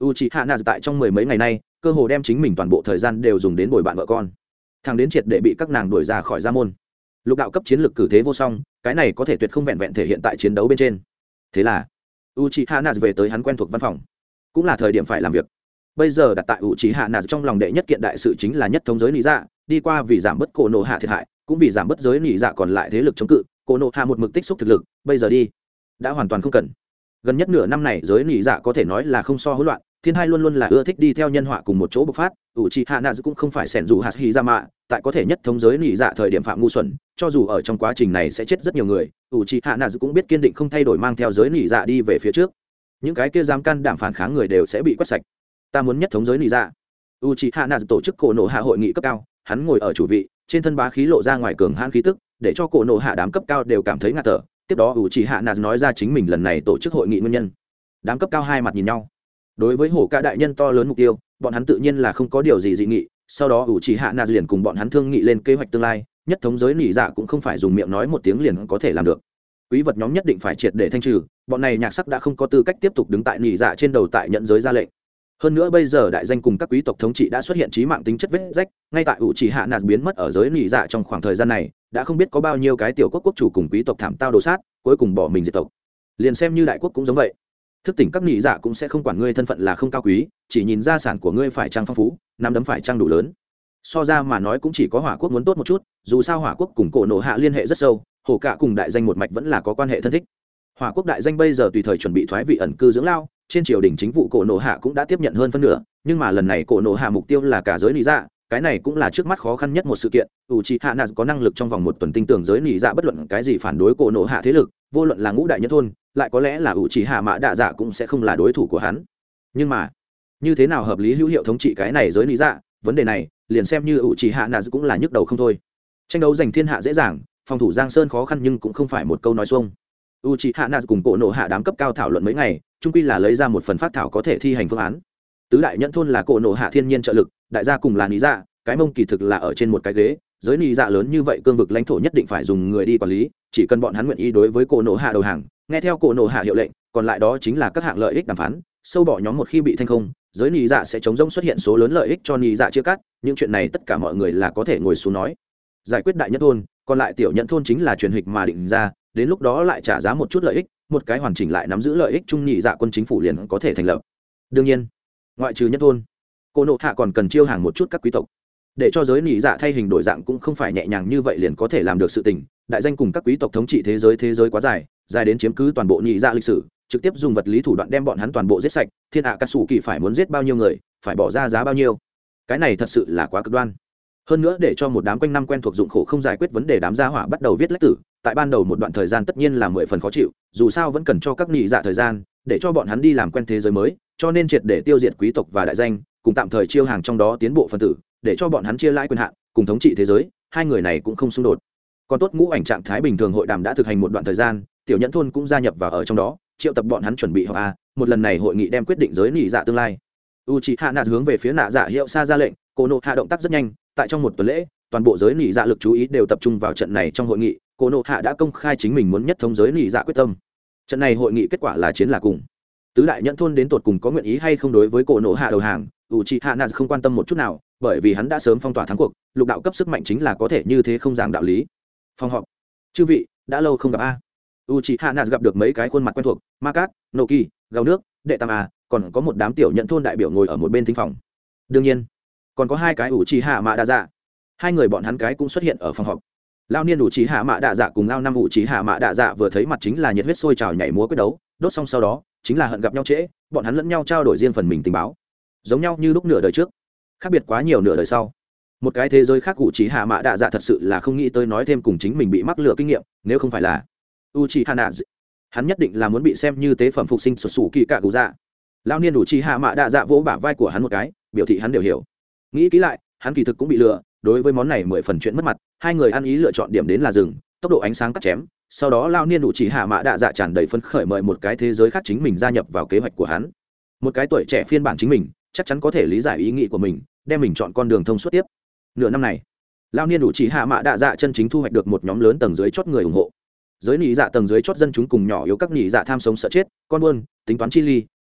Uchiha Naz tại trong mười mấy ngày nay cơ hồ đem chính mình toàn bộ thời gian đều dùng đến bồi bạn vợ con, thằng đến triệt để bị các nàng đuổi ra khỏi gia môn. Lục đạo cấp chiến lược cử thế vô song, cái này có thể tuyệt không vẹn vẹn thể hiện tại chiến đấu bên trên. Thế là Uchiha Naz về tới hắn quen thuộc văn phòng, cũng là thời điểm phải làm việc. Bây giờ đặt tại Uchiha Naz trong lòng đệ nhất kiện đại sự chính là nhất thống giới nị dạ, đi qua vì giảm bớt cổ nổ hạ thiệt hại, cũng vì giảm bớt giới nị dạ còn lại thế lực chống cự, cổ nổ hạ một mực tích xúc thực lực, bây giờ đi đã hoàn toàn không cần. Gần nhất nửa năm này giới nị dạ có thể nói là không so hỗn loạn, thiên hai luôn luôn là ưa thích đi theo nhân họa cùng một chỗ bộc phát. Uchiha Naz cũng không phải sẻn dù hạt hy ra mạ, tại có thể nhất thống giới nị dạ thời điểm phạm ngu xuẩn, cho dù ở trong quá trình này sẽ chết rất nhiều người, Uchiha Naz cũng biết kiên định không thay đổi mang theo giới nị dạ đi về phía trước. Những cái kia dám can đảm phản kháng người đều sẽ bị quét sạch. Ta muốn nhất thống giới nị dạ. Uchiha Naz tổ chức cổ nổ hạ hội nghị cấp cao, hắn ngồi ở chủ vị, trên thân bá khí lộ ra ngoài cường hãn khí tức, để cho cổ nổ hạ đám cấp cao đều cảm thấy ngạt thở. Tiếp đó Uchiha Naz nói ra chính mình lần này tổ chức hội nghị nguyên nhân. Đám cấp cao hai mặt nhìn nhau. Đối với hổ ca đại nhân to lớn mục tiêu, bọn hắn tự nhiên là không có điều gì dị nghị. Sau đó Uchiha Naz liền cùng bọn hắn thương nghị lên kế hoạch tương lai, nhất thống giới nỉ dạ cũng không phải dùng miệng nói một tiếng liền có thể làm được. Quý vật nhóm nhất định phải triệt để thanh trừ, bọn này nhạc sắc đã không có tư cách tiếp tục đứng tại nỉ dạ trên đầu tại nhận giới ra lệnh. Hơn nữa bây giờ đại danh cùng các quý tộc thống trị đã xuất hiện chí mạng tính chất vết rách, ngay tại Uchiha Naz biến mất ở giới nỉ dạ trong khoảng thời gian này, đã không biết có bao nhiêu cái tiểu quốc quốc chủ cùng quý tộc thảm tao đồ sát, cuối cùng bỏ mình diệt tộc. Liền xem như đại quốc cũng giống vậy. Thức tỉnh các nỉ dạ cũng sẽ không quản ngươi thân phận là không cao quý, chỉ nhìn gia sản của ngươi phải trang phong phú, nắm đấm phải trang đủ lớn. So ra mà nói cũng chỉ có hỏa quốc muốn tốt một chút, dù sao hỏa quốc cùng cổ nổ hạ liên hệ rất sâu, hổ cả cùng đại danh một mạch vẫn là có quan hệ thân thích. Hỏa quốc đại danh bây giờ tùy thời chuẩn bị thoái vị ẩn cư dưỡng lao, trên triều đình chính vụ cổ nổ hạ cũng đã tiếp nhận hơn phân nửa, nhưng mà lần này cổ nổ hạ mục tiêu là cả giới nỉ dạ, cái này cũng là trước mắt khó khăn nhất một sự kiện. Uchiha Naz có năng lực trong vòng một tuần tin tưởng giới nỉ dạ bất luận cái gì phản đối cổ nổ hạ thế lực, vô luận là ngũ đại nhất thôn, lại có lẽ là Uchiha Mã Đạ Dạ cũng sẽ không là đối thủ của hắn. Nhưng mà như thế nào hợp lý hữu hiệu thống trị cái này giới nỉ dạ, vấn đề này liền xem như Uchiha Naz cũng là nhức đầu không thôi. Tranh đấu giành thiên hạ dễ dàng, phòng thủ Giang Sơn khó khăn nhưng cũng không phải một câu nói xuông. Uchiha Naz cùng cổ nổ hạ đám cấp cao thảo luận mấy ngày, chung quy là lấy ra một phần phát thảo có thể thi hành phương án. Tứ đại nhẫn thôn là cổ nổ hạ thiên nhiên trợ lực, đại gia cùng là nỉ dạ, cái mông kỳ thực là ở trên một cái ghế, giới nỉ dạ lớn như vậy cương vực lãnh thổ nhất định phải dùng người đi quản lý, chỉ cần bọn hắn nguyện ý đối với cổ nổ hạ đầu hàng, nghe theo cổ nổ hạ hiệu lệnh, còn lại đó chính là các hạng lợi ích đàm phán, sâu bỏ nhóm một khi bị thanh không, giới nỉ dạ sẽ chống rỗng xuất hiện số lớn lợi ích cho nỉ dạ chia cắt, những chuyện này tất cả mọi người là có thể ngồi xuống nói. Giải quyết đại nhẫn thôn, còn lại tiểu nhẫn thôn chính là truyền hịch mà định ra, đến lúc đó lại trả giá một chút lợi ích, một cái hoàn chỉnh lại nắm giữ lợi ích chung nhị dạ quân chính phủ liền có thể thành lập. Đương nhiên, ngoại trừ nhất thôn, cô nộ hạ còn cần chiêu hàng một chút các quý tộc, để cho giới nhị dạ thay hình đổi dạng cũng không phải nhẹ nhàng như vậy liền có thể làm được sự tình. Đại danh cùng các quý tộc thống trị thế giới quá dài, dài đến chiếm cứ toàn bộ nhị dạ lịch sử, trực tiếp dùng vật lý thủ đoạn đem bọn hắn toàn bộ giết sạch. Thiên hạ cát sủ kỳ phải muốn giết bao nhiêu người, phải bỏ ra giá bao nhiêu, cái này thật sự là quá cực đoan. Hơn nữa để cho một đám quanh năm quen thuộc dụng khổ không giải quyết vấn đề đám gia hỏa bắt đầu viết lách tử, tại ban đầu một đoạn thời gian tất nhiên là 10 phần khó chịu, dù sao vẫn cần cho các nhị dạ thời gian để cho bọn hắn đi làm quen thế giới mới, cho nên triệt để tiêu diệt quý tộc và đại danh, cùng tạm thời chiêu hàng trong đó tiến bộ phân tử, để cho bọn hắn chia lãi quyền hạn, cùng thống trị thế giới, hai người này cũng không xung đột. Còn tốt ngũ ảnh trạng thái bình thường hội đàm đã thực hành một đoạn thời gian, tiểu nhẫn thôn cũng gia nhập vào ở trong đó, triệu tập bọn hắn chuẩn bị họp một lần này hội nghị đem quyết định giới nhị dạ tương lai. Uchiha Naz hướng về phía nạ dạ hiệu xa ra lệnh, cô nộ hạ động tác rất nhanh, tại trong một tuần lễ, toàn bộ giới nhị dạ lực chú ý đều tập trung vào trận này trong hội nghị. Cô nộ hạ đã công khai chính mình muốn nhất thống giới nhị dạ quyết tâm. Trận này hội nghị kết quả là chiến là cùng. Tứ đại nhẫn thôn đến tột cùng có nguyện ý hay không đối với cô nộ hạ đầu hàng, Uchiha Naz không quan tâm một chút nào, bởi vì hắn đã sớm phong tỏa thắng cuộc, lục đạo cấp sức mạnh chính là có thể như thế không giảng đạo lý. Phòng họp, chư vị, đã lâu không gặp Uchiha Naz gặp được mấy cái khuôn mặt quen thuộc, Makat, Noki, gạo nước, đệ tam còn có một đám tiểu nhẫn thôn đại biểu ngồi ở một bên thính phòng. Đương nhiên, còn có hai cái Uchiha Mã Đạ Dạ. Hai người bọn hắn cái cũng xuất hiện ở phòng họp. Lao niên Uchiha Mã Đạ Dạ cùng Lao năm Uchiha Mã Đạ Dạ vừa thấy mặt chính là nhiệt huyết sôi trào nhảy múa quyết đấu, đốt xong sau đó, chính là hận gặp nhau trễ, bọn hắn lẫn nhau trao đổi riêng phần mình tình báo. Giống nhau như lúc nửa đời trước, khác biệt quá nhiều nửa đời sau. Một cái thế giới khác Uchiha Mã Đạ Dạ thật sự là không nghĩ tới nói thêm cùng chính mình bị mắc lừa kinh nghiệm, nếu không phải là Uchiha Naz, hắn nhất định là muốn bị xem như tế phẩm phục sinh sủ kỳ cả cụ dạ. Lao niên Uchiha Mã Đạ Dạ vỗ bả vai của hắn một cái, biểu thị hắn đều hiểu. Nghĩ kỹ lại, hắn kỳ thực cũng bị lừa, đối với món này 10 phần chuyện mất mặt, hai người ăn ý lựa chọn điểm đến là rừng, tốc độ ánh sáng cắt chém. Sau đó Lao niên Uchiha Mã Đạ Dạ tràn đầy phấn khởi mời một cái thế giới khác chính mình gia nhập vào kế hoạch của hắn. Một cái tuổi trẻ phiên bản chính mình, chắc chắn có thể lý giải ý nghĩ của mình, đem mình chọn con đường thông suốt tiếp. Nửa năm này, Lao niên Uchiha Mã Đạ Dạ chân chính thu hoạch được một nhóm lớn tầng dưới chót người ủng hộ. Giới nhị dạ tầng dưới chót dân chúng cùng nhỏ yếu các nhị dạ tham sống sợ chết, con buôn, tính toán chi ly,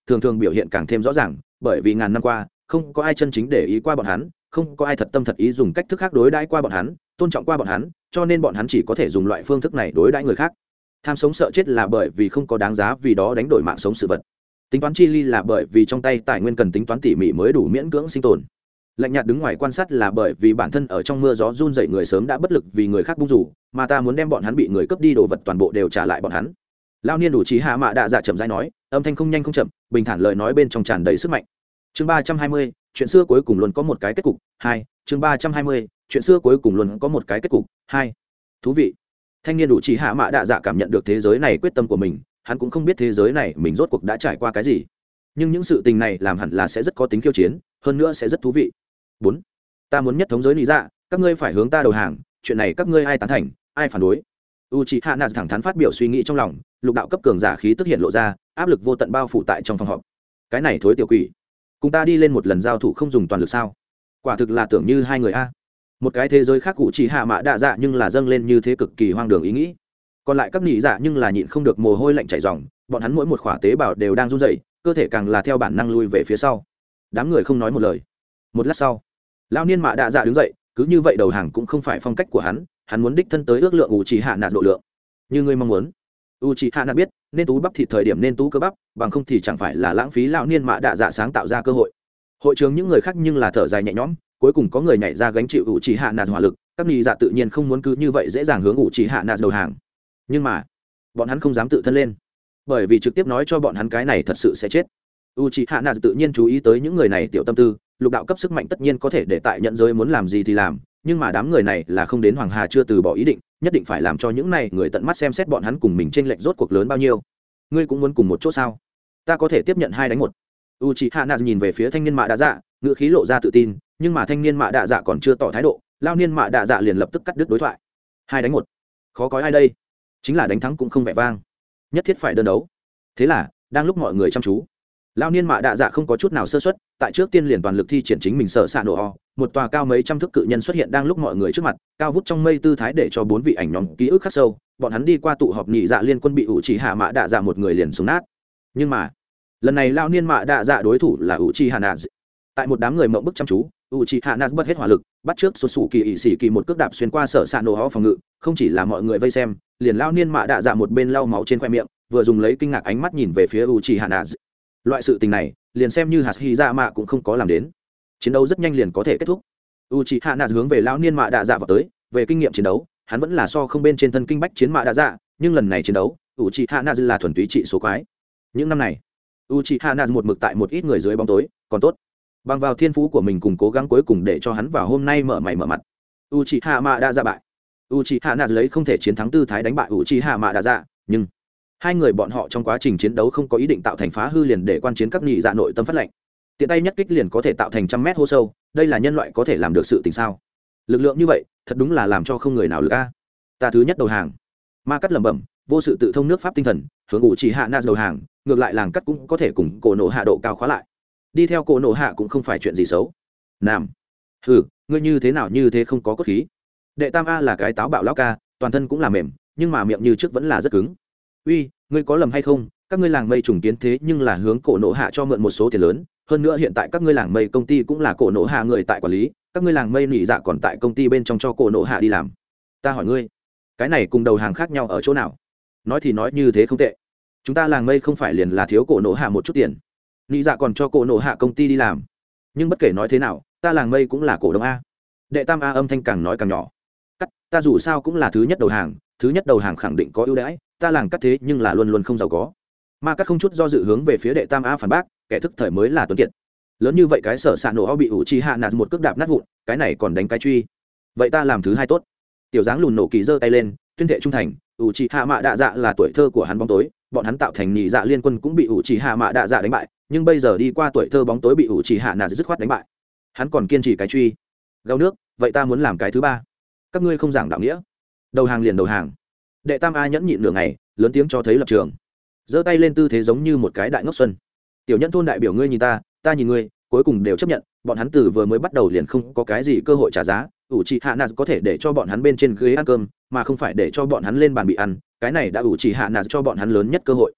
thường thường biểu hiện càng thêm rõ ràng, bởi vì ngàn năm qua không có ai chân chính để ý qua bọn hắn, không có ai thật tâm thật ý dùng cách thức khác đối đãi qua bọn hắn, tôn trọng qua bọn hắn, cho nên bọn hắn chỉ có thể dùng loại phương thức này đối đãi người khác. Tham sống sợ chết là bởi vì không có đáng giá vì đó đánh đổi mạng sống sự vật. Tính toán chi ly là bởi vì trong tay tài nguyên cần tính toán tỉ mỉ mới đủ miễn cưỡng sinh tồn. Lạnh nhạt đứng ngoài quan sát là bởi vì bản thân ở trong mưa gió run dậy người sớm đã bất lực vì người khác bung rủ, mà ta muốn đem bọn hắn bị người cướp đi đồ vật toàn bộ đều trả lại bọn hắn. Lao niên đủ trí hạ mạ đạ dạ chậm rãi nói, âm thanh không nhanh không chậm, bình thản lời nói bên trong tràn đầy sức mạnh. Chương 320, chuyện xưa cuối cùng luôn có một cái kết cục. 2. Chương 320, chuyện xưa cuối cùng luôn có một cái kết cục. 2. Thú vị. Thanh niên đủ trí hạ mạ đạ dạ cảm nhận được thế giới này quyết tâm của mình, hắn cũng không biết thế giới này mình rốt cuộc đã trải qua cái gì, nhưng những sự tình này làm hẳn là sẽ rất có tính khiêu chiến, hơn nữa sẽ rất thú vị. 4. Ta muốn nhất thống giới lý dạ, các ngươi phải hướng ta đầu hàng, chuyện này các ngươi ai tán thành ai phản đối. Uchiha Nazu thẳng thắn phát biểu suy nghĩ trong lòng, lục đạo cấp cường giả khí tức hiện lộ ra, áp lực vô tận bao phủ tại trong phòng họp. Cái này thối tiểu quỷ, cùng ta đi lên một lần giao thủ không dùng toàn lực sao? Quả thực là tưởng như hai người a. Một cái thế giới khác Uchiha Mạ Đạ Dạ nhưng là dâng lên như thế cực kỳ hoang đường ý nghĩ. Còn lại các nhị dạ nhưng là nhịn không được mồ hôi lạnh chảy ròng, bọn hắn mỗi một khỏa tế bào đều đang run rẩy, cơ thể càng là theo bản năng lui về phía sau. Đám người không nói một lời. Một lát sau, lão niên Mạ Đạ Dạ đứng dậy, cứ như vậy đầu hàng cũng không phải phong cách của hắn, hắn muốn đích thân tới ước lượng Uchiha Nazu độ lượng. Như ngươi mong muốn. Uchiha Nazu biết, nên tú bắp thịt thời điểm nên tú cơ bắp, bằng không thì chẳng phải là lãng phí lão niên Mạ Đạ Dạ sáng tạo ra cơ hội. Hội trường những người khác nhưng là thở dài nhẹ nhõm, cuối cùng có người nhảy ra gánh chịu Uchiha Nazu hỏa lực, các nhị dạ tự nhiên không muốn cứ như vậy dễ dàng hướng Uchiha Nazu đầu hàng. Nhưng mà bọn hắn không dám tự thân lên, bởi vì trực tiếp nói cho bọn hắn cái này thật sự sẽ chết. Uchiha Nazu tự nhiên chú ý tới những người này tiểu tâm tư, lục đạo cấp sức mạnh tất nhiên có thể để tại nhận giới muốn làm gì thì làm, nhưng mà đám người này là không đến Hoàng Hà chưa từ bỏ ý định, nhất định phải làm cho những này người tận mắt xem xét bọn hắn cùng mình chênh lệch rốt cuộc lớn bao nhiêu. Ngươi cũng muốn cùng một chỗ sao? Ta có thể tiếp nhận 2 đánh 1. Uchiha Nazu nhìn về phía thanh niên Mạ Đạ Dạ, ngữ khí lộ ra tự tin, nhưng mà thanh niên Mạ Đạ Dạ còn chưa tỏ thái độ, lao niên Mạ Đạ Dạ liền lập tức cắt đứt đối thoại. 2 đánh 1, khó có ai đây? Chính là đánh thắng cũng không vẻ vang, nhất thiết phải đơn đấu. Thế là đang lúc mọi người chăm chú, lao niên Mạ Đạ Dạ không có chút nào sơ suất, tại trước tiên liền toàn lực thi triển chính mình sở xạ nổ ho, một tòa cao mấy trăm thước cự nhân xuất hiện đang lúc mọi người trước mặt, cao vút trong mây tư thái để cho 4 vị ảnh nhóm ký ức khắc sâu, bọn hắn đi qua tụ họp nhị dạ liên quân bị Uchiha Mạ Đạ Dạ một người liền xuống nát. Nhưng mà lần này lao niên Mạ Đạ Dạ đối thủ là Uchiha Nazu. Tại một đám người mộng bức chăm chú, Uchiha Nazu bật hết hỏa lực, bắt trước xuất sủ kỳ ỷ sĩ kỳ một cước đạp xuyên qua sở xạ nổ ho phòng ngự, không chỉ là mọi người vây xem, liền lao niên Mạ Đạ Dạ một bên lau máu trên khoe miệng, vừa dùng lấy kinh ngạc ánh mắt nhìn về phía Uchiha Nazu. Loại sự tình này liền xem như hạt hy dạ mạ cũng không có làm đến, chiến đấu rất nhanh liền có thể kết thúc. Uchiha Nazu hướng về lão niên Mạ Đạ Dạ vào tới, về kinh nghiệm chiến đấu hắn vẫn là so không bên trên thân kinh bách chiến Mạ Đạ Dạ, nhưng lần này chiến đấu Uchiha Nazu là thuần túy trị số quái. Những năm này Uchiha Nazu một mực tại một ít người dưới bóng tối, còn tốt bằng vào thiên phú của mình cùng cố gắng cuối cùng để cho hắn vào hôm nay mở mày mở mặt. Uchiha Mạ Đạ Dạ bại, Uchiha Nazu lấy không thể chiến thắng tư thái đánh bại Uchiha Mạ Đạ Dạ, nhưng hai người bọn họ trong quá trình chiến đấu không có ý định tạo thành phá hư liền để quan chiến các nhị dạ nội tâm phát lệnh, tiện tay nhất kích liền có thể tạo thành 100 mét hố sâu, đây là nhân loại có thể làm được sự tình sao? Lực lượng như vậy thật đúng là làm cho không người nào lực a. Ta thứ nhất đầu hàng. Ma Cắt lẩm bẩm, vô sự tự thông nước pháp tinh thần, hướng Uchiha Nazu đầu hàng, ngược lại làng cắt cũng có thể cùng cổ nổ hạ độ cao khóa lại, đi theo cổ nổ hạ cũng không phải chuyện gì xấu. Nam, hừ, ngươi như thế nào như thế không có cốt khí. Đệ Tam A là cái táo bạo lão ca, toàn thân cũng là mềm, nhưng mà miệng như trước vẫn là rất cứng. Uy, ngươi có lầm hay không? Các ngươi làng mây trùng kiến thế nhưng là hướng cổ nổ hạ cho mượn một số tiền lớn, hơn nữa hiện tại các ngươi làng mây công ty cũng là cổ nổ hạ người tại quản lý, các ngươi làng mây nỉ dạ còn tại công ty bên trong cho cổ nổ hạ đi làm. Ta hỏi ngươi, cái này cùng đầu hàng khác nhau ở chỗ nào? Nói thì nói như thế không tệ, chúng ta làng mây không phải liền là thiếu cổ nổ hạ một chút tiền, nỉ dạ còn cho cổ nổ hạ công ty đi làm, nhưng bất kể nói thế nào ta làng mây cũng là cổ đông a. Đệ Tam A âm thanh càng nói càng nhỏ. Cắt, ta dù sao cũng là thứ nhất đầu hàng khẳng định có ưu đãi, ta làng cắt thế nhưng là luôn luôn không giàu có. Ma Cắt không chút do dự hướng về phía Đệ Tam A phản bác, kẻ thức thời mới là tuấn kiệt. Lớn như vậy cái sở sạn nổ bị Uchiha Nazu một cước đạp nát vụn, cái này còn đánh cái truy. Vậy ta làm thứ hai tốt. Tiểu dáng lùn nổ kỳ giơ tay lên, tuyên thệ trung thành. Uchiha Mạ Đạ Dạ là tuổi thơ của hắn bóng tối, bọn hắn tạo thành nhị dạ liên quân cũng bị Uchiha Mạ Đạ Dạ đánh bại, nhưng bây giờ đi qua tuổi thơ bóng tối bị Uchiha Nazu dứt khoát đánh bại. Hắn còn kiên trì cái truy. Gao nước, vậy ta muốn làm cái thứ ba. Các ngươi không giảng đạo nghĩa, đầu hàng liền đầu hàng. Đệ Tam A nhẫn nhịn nửa ngày, lớn tiếng cho thấy lập trường, giơ tay lên tư thế giống như một cái đại ngốc xuân. Tiểu nhân thôn đại biểu ngươi nhìn ta, ta nhìn ngươi, cuối cùng đều chấp nhận. Bọn hắn từ vừa mới bắt đầu liền không có cái gì cơ hội trả giá. Uchiha Nazu có thể để cho bọn hắn bên trên ghế ăn cơm, mà không phải để cho bọn hắn lên bàn bị ăn, cái này đã Uchiha Nazu cho bọn hắn lớn nhất cơ hội.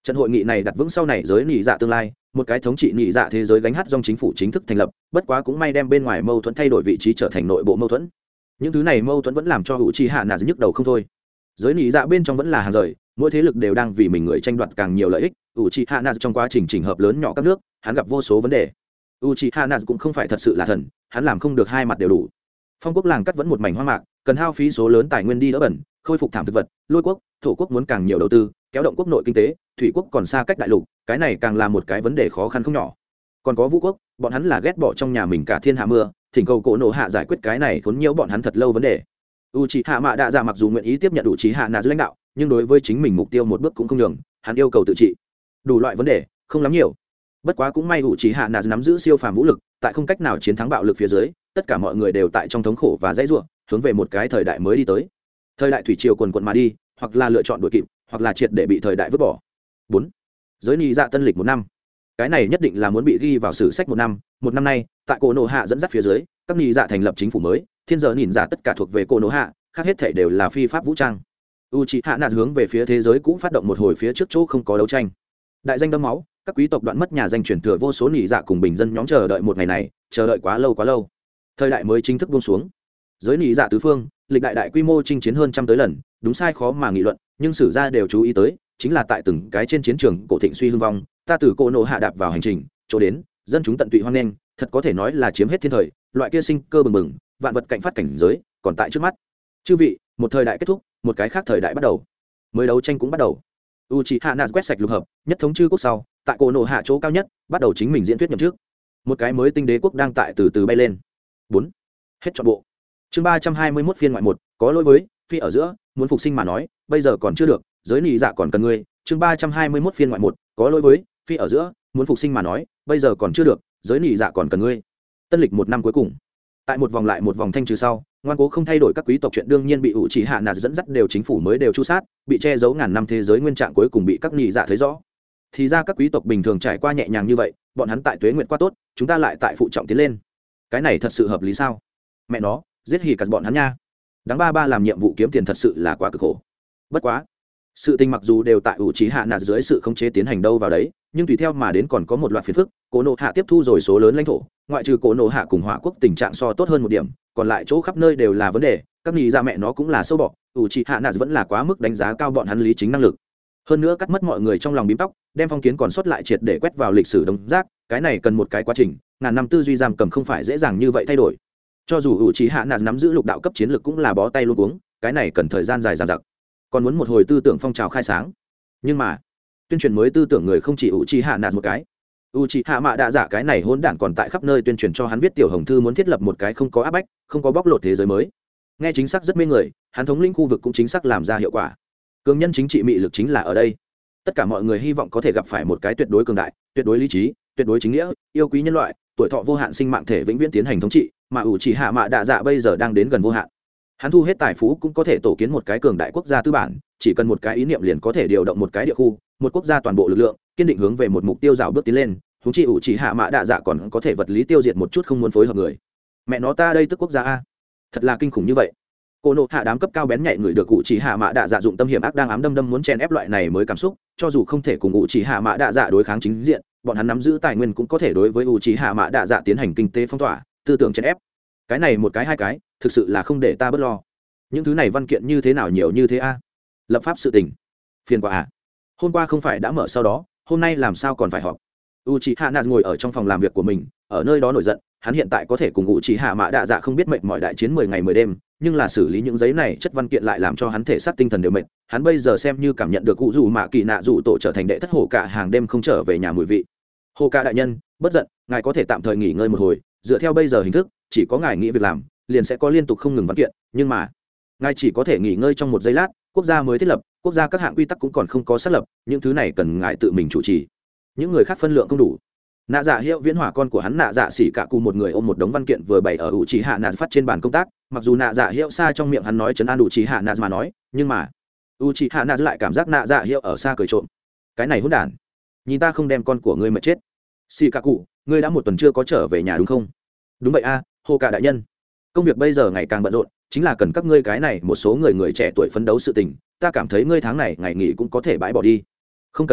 Trận hội nghị này đặt vững sau này giới nhị dạ tương lai, một cái thống trị nhị dạ thế giới gánh hát dòng chính phủ chính thức thành lập, bất quá cũng may đem bên ngoài mâu thuẫn thay đổi vị trí trở thành nội bộ mâu thuẫn. Những thứ này mâu thuẫn vẫn làm cho Uchiha Nazu nhức đầu không thôi. Giới nhị dạ bên trong vẫn là hàng rời, mỗi thế lực đều đang vì mình người tranh đoạt càng nhiều lợi ích. Uchiha Nazu trong quá trình chỉnh hợp lớn nhỏ các nước, hắn gặp vô số vấn đề. Uchiha Nazu cũng không phải thật sự là thần, hắn làm không được hai mặt đều đủ. Phong quốc làng cắt vẫn một mảnh hoang mạc, cần hao phí số lớn tài nguyên đi đỡ bẩn, khôi phục thảm thực vật. Lôi quốc, thổ quốc muốn càng nhiều đầu tư, kéo động quốc nội kinh tế, thủy quốc còn xa cách đại lục, cái này càng là một cái vấn đề khó khăn không nhỏ. Còn có vũ quốc, bọn hắn là ghét bỏ trong nhà mình cả thiên hạ mưa, thỉnh cầu cổ nộ hạ giải quyết cái này khốn nhiễu bọn hắn thật lâu vấn đề. Uchiha Mạ Đạ Dạ mặc dù nguyện ý tiếp nhận Uchiha Nazu lãnh đạo, nhưng đối với chính mình mục tiêu một bước cũng không nhường, hắn yêu cầu tự trị. Đủ loại vấn đề, không lắm nhiều. Bất quá cũng may Uchiha Nazu nắm giữ siêu phàm vũ lực, tại không cách nào chiến thắng bạo lực phía dưới, tất cả mọi người đều tại trong thống khổ và dãy rủa, hướng về một cái thời đại mới đi tới. Thời đại thủy triều quần quần mà đi, hoặc là lựa chọn đuổi kịp, hoặc là triệt để bị thời đại vứt bỏ. 4. Giới nhị dạ tân lịch 1 năm. Cái này nhất định là muốn bị ghi vào sử sách 1 năm. Một năm nay, tại cổ nộ hạ dẫn dắt phía dưới, các nhị dạ thành lập chính phủ mới, thiên giờ nhìn dạ tất cả thuộc về cổ nộ hạ, khác hết thảy đều là phi pháp vũ trang. Uchiha Nazu hướng về phía thế giới cũng phát động một hồi phía trước chỗ không có đấu tranh. Đại danh đẫm máu, các quý tộc đoạn mất nhà danh truyền thừa vô số nhị dạ cùng bình dân nhóm chờ đợi một ngày này, chờ đợi quá lâu quá lâu. Thời đại mới chính thức buông xuống. Giới nhị dạ tứ phương, lịch đại đại quy mô chinh chiến hơn trăm tới lần, đúng sai khó mà nghị luận, nhưng sử gia đều chú ý tới, chính là tại từng cái trên chiến trường cổ thịnh suy hưng vong, ta từ cổ nộ hạ đạp vào hành trình, chỗ đến, dân chúng tận tụy hoan nghênh, thật có thể nói là chiếm hết thiên thời, loại kia sinh cơ bừng bừng, vạn vật cạnh phát cảnh giới, còn tại trước mắt. Chư vị, một thời đại kết thúc, một cái khác thời đại bắt đầu. Mới đấu tranh cũng bắt đầu. Uchiha Nazu quét sạch lục hợp, nhất thống chư quốc sau, tại cổ nộ hạ chỗ cao nhất, bắt đầu chính mình diễn thuyết nhậm trước. Một cái mới tinh đế quốc đang tại từ từ bay lên. 4. Hết trọn bộ. Chương 321 phiên ngoại 1, có lỗi với phi ở giữa, muốn phục sinh mà nói, bây giờ còn chưa được, giới nhị dạ còn cần ngươi. Chương 321 phiên ngoại 1, có lỗi với phi ở giữa, muốn phục sinh mà nói, bây giờ còn chưa được, giới nhị dạ còn cần ngươi. Tân lịch 1 năm cuối cùng. Tại một vòng lại một vòng thanh trừ sau, ngoan cố không thay đổi các quý tộc chuyện đương nhiên bị Uchiha Nazu dẫn dắt đều chính phủ mới đều chu sát, bị che giấu ngàn năm thế giới nguyên trạng cuối cùng bị các nhị dạ thấy rõ. Thì ra các quý tộc bình thường trải qua nhẹ nhàng như vậy, bọn hắn tại tuế nguyện qua tốt, chúng ta lại tại phụ trọng tiến lên. Cái này thật sự hợp lý sao? Mẹ nó, giết hỉ cắt bọn hắn nha. Đáng ba làm nhiệm vụ kiếm tiền thật sự là quá cực khổ. Bất quá, sự tình mặc dù đều tại Uchiha Nazu dưới sự khống chế tiến hành đâu vào đấy, nhưng tùy theo mà đến còn có một loạt phiền phức. Cổ nộ hạ tiếp thu rồi số lớn lãnh thổ, ngoại trừ cổ nộ hạ cùng hỏa quốc tình trạng so tốt hơn một điểm, còn lại chỗ khắp nơi đều là vấn đề. Các nhị gia mẹ nó cũng là sâu bọ, Uchiha Nazu vẫn là quá mức đánh giá cao bọn hắn lý chính năng lực. Hơn nữa cắt mất mọi người trong lòng bím tóc, đem phong kiến còn sót lại triệt để quét vào lịch sử đống rác, cái này cần một cái quá trình, ngàn năm tư duy giam cầm không phải dễ dàng như vậy thay đổi. Cho dù Uchiha Nazu nắm giữ lục đạo cấp chiến lược cũng là bó tay luôn uống, cái này cần thời gian dài dằng dặc. Còn muốn một hồi tư tưởng phong trào khai sáng. Nhưng mà, tuyên truyền mới tư tưởng người không chỉ Uchiha Nazu một cái. Uchiha Mạ Đạ Dạ cái này hỗn đản còn tại khắp nơi tuyên truyền cho hắn viết tiểu hồng thư muốn thiết lập một cái không có áp bách, không có bóc lột thế giới mới. Nghe chính xác rất mê người, hắn thống lĩnh khu vực cũng chính xác làm ra hiệu quả. Cường nhân chính trị mị lực chính là ở đây. Tất cả mọi người hy vọng có thể gặp phải một cái tuyệt đối cường đại, tuyệt đối lý trí, tuyệt đối chính nghĩa, yêu quý nhân loại, tuổi thọ vô hạn sinh mạng thể vĩnh viễn tiến hành thống trị, mà Uchiha Mạ Đạ Dạ bây giờ đang đến gần vô hạn. Hắn thu hết tài phú cũng có thể tổ kiến một cái cường đại quốc gia tư bản, chỉ cần một cái ý niệm liền có thể điều động một cái địa khu, một quốc gia toàn bộ lực lượng, kiên định hướng về một mục tiêu rào bước tiến lên. Huống chi Uchiha Mạ Đạ Dạ còn có thể vật lý tiêu diệt một chút không muốn phối hợp người. Mẹ nó ta đây tức quốc gia a, thật là kinh khủng như vậy. Cô nộ hạ đám cấp cao bén nhạy người được Uchiha Mạ Đạ Dạ dụng tâm hiểm ác đang ám đâm muốn chen ép loại này mới cảm xúc, cho dù không thể cùng Uchiha Mạ Đạ Dạ đối kháng chính diện, bọn hắn nắm giữ tài nguyên cũng có thể đối với Uchiha Mạ Đạ Dạ tiến hành kinh tế phong tỏa, tư tưởng chen ép. Cái này một cái hai cái, thực sự là không để ta bớt lo. Những thứ này văn kiện như thế nào nhiều như thế a? Lập pháp sự tình, phiền quả à? Hôm qua không phải đã mở sau đó, hôm nay làm sao còn phải họp? Uchiha Nazu ngồi ở trong phòng làm việc của mình, ở nơi đó nổi giận, hắn hiện tại có thể cùng Uchiha Mạ Đạ Dạ không biết mệt mỏi đại chiến 10 ngày 10 đêm, nhưng là xử lý những giấy này chất văn kiện lại làm cho hắn thể xác tinh thần đều mệt. Hắn bây giờ xem như cảm nhận được cụ dù mạ kỳ nạ dù tổ trở thành đệ thất hổ cả hàng đêm không trở về nhà mùi vị. Hồ ca đại nhân, bất giận, ngài có thể tạm thời nghỉ ngơi một hồi, dựa theo bây giờ hình thức, chỉ có ngài nghĩ việc làm, liền sẽ có liên tục không ngừng văn kiện, nhưng mà ngài chỉ có thể nghỉ ngơi trong một giây lát, quốc gia mới thiết lập, quốc gia các hạng quy tắc cũng còn không có xác lập, những thứ này cần ngài tự mình chủ trì. Những người khác phân lượng không đủ. Nạ Dạ Hiệu Viễn Hỏa con của hắn Nạ Dạ Xỉ cả cùng một người ôm một đống văn kiện vừa bày ở Uchiha Nazu phát trên bàn công tác, mặc dù Nạ Dạ Hiệu xa trong miệng hắn nói trấn an Uchiha Nazu mà nói, nhưng mà Uchiha Nazu lại cảm giác Nạ Dạ Hiệu ở xa cười trộm. Cái này hỗn đản, nhìn ta không đem con của ngươi mà chết. Xỉ cả cụ, ngươi đã một tuần chưa có trở về nhà đúng không? Đúng vậy a, Hồ cả đại nhân. Công việc bây giờ ngày càng bận rộn, chính là cần các ngươi cái này một số người trẻ tuổi phấn đấu sự tình, ta cảm thấy ngươi tháng này ngày nghỉ cũng có thể bãi bỏ đi. Không cần a,